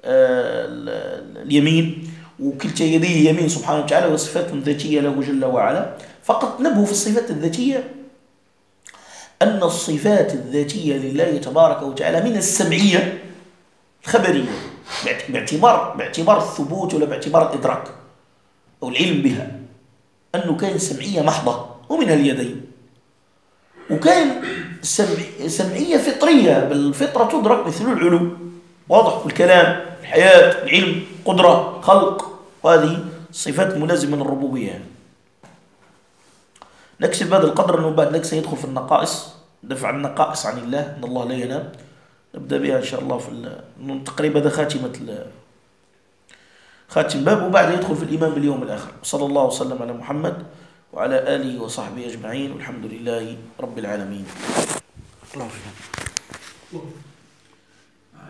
Speaker 1: اليمين، وكلتا يديه يمين سبحانه وتعالى، وصفات ذاتية له جل وعلا. فقط نبه في الصفات الذاتية أن الصفات الذاتية لله تبارك وتعالى من السمعية الخبرية، باعتبار الثبوت ولا باعتبار الإدراك أو العلم بها، أنه كان سمعية محضة ومنها اليدين، وكان سمعية فطرية، بالفطرة تدرك، مثل العلو، واضح، الكلام، الحياة، العلم، قدرة، خلق، وهذه صفات ملازمة للربوبية يعني. نكتب بهذا القدر، أنه بعد ذلك سيدخل في النقائص، دفع النقائص عن الله، أن الله لا ينام، نبدأ بها إن شاء الله تقريبا هذا خاتم باب، وبعد يدخل في الإيمان باليوم الآخر. صلى الله وسلم على محمد وعلى آله وصحبه أجمعين، والحمد لله رب العالمين. الله أكبر.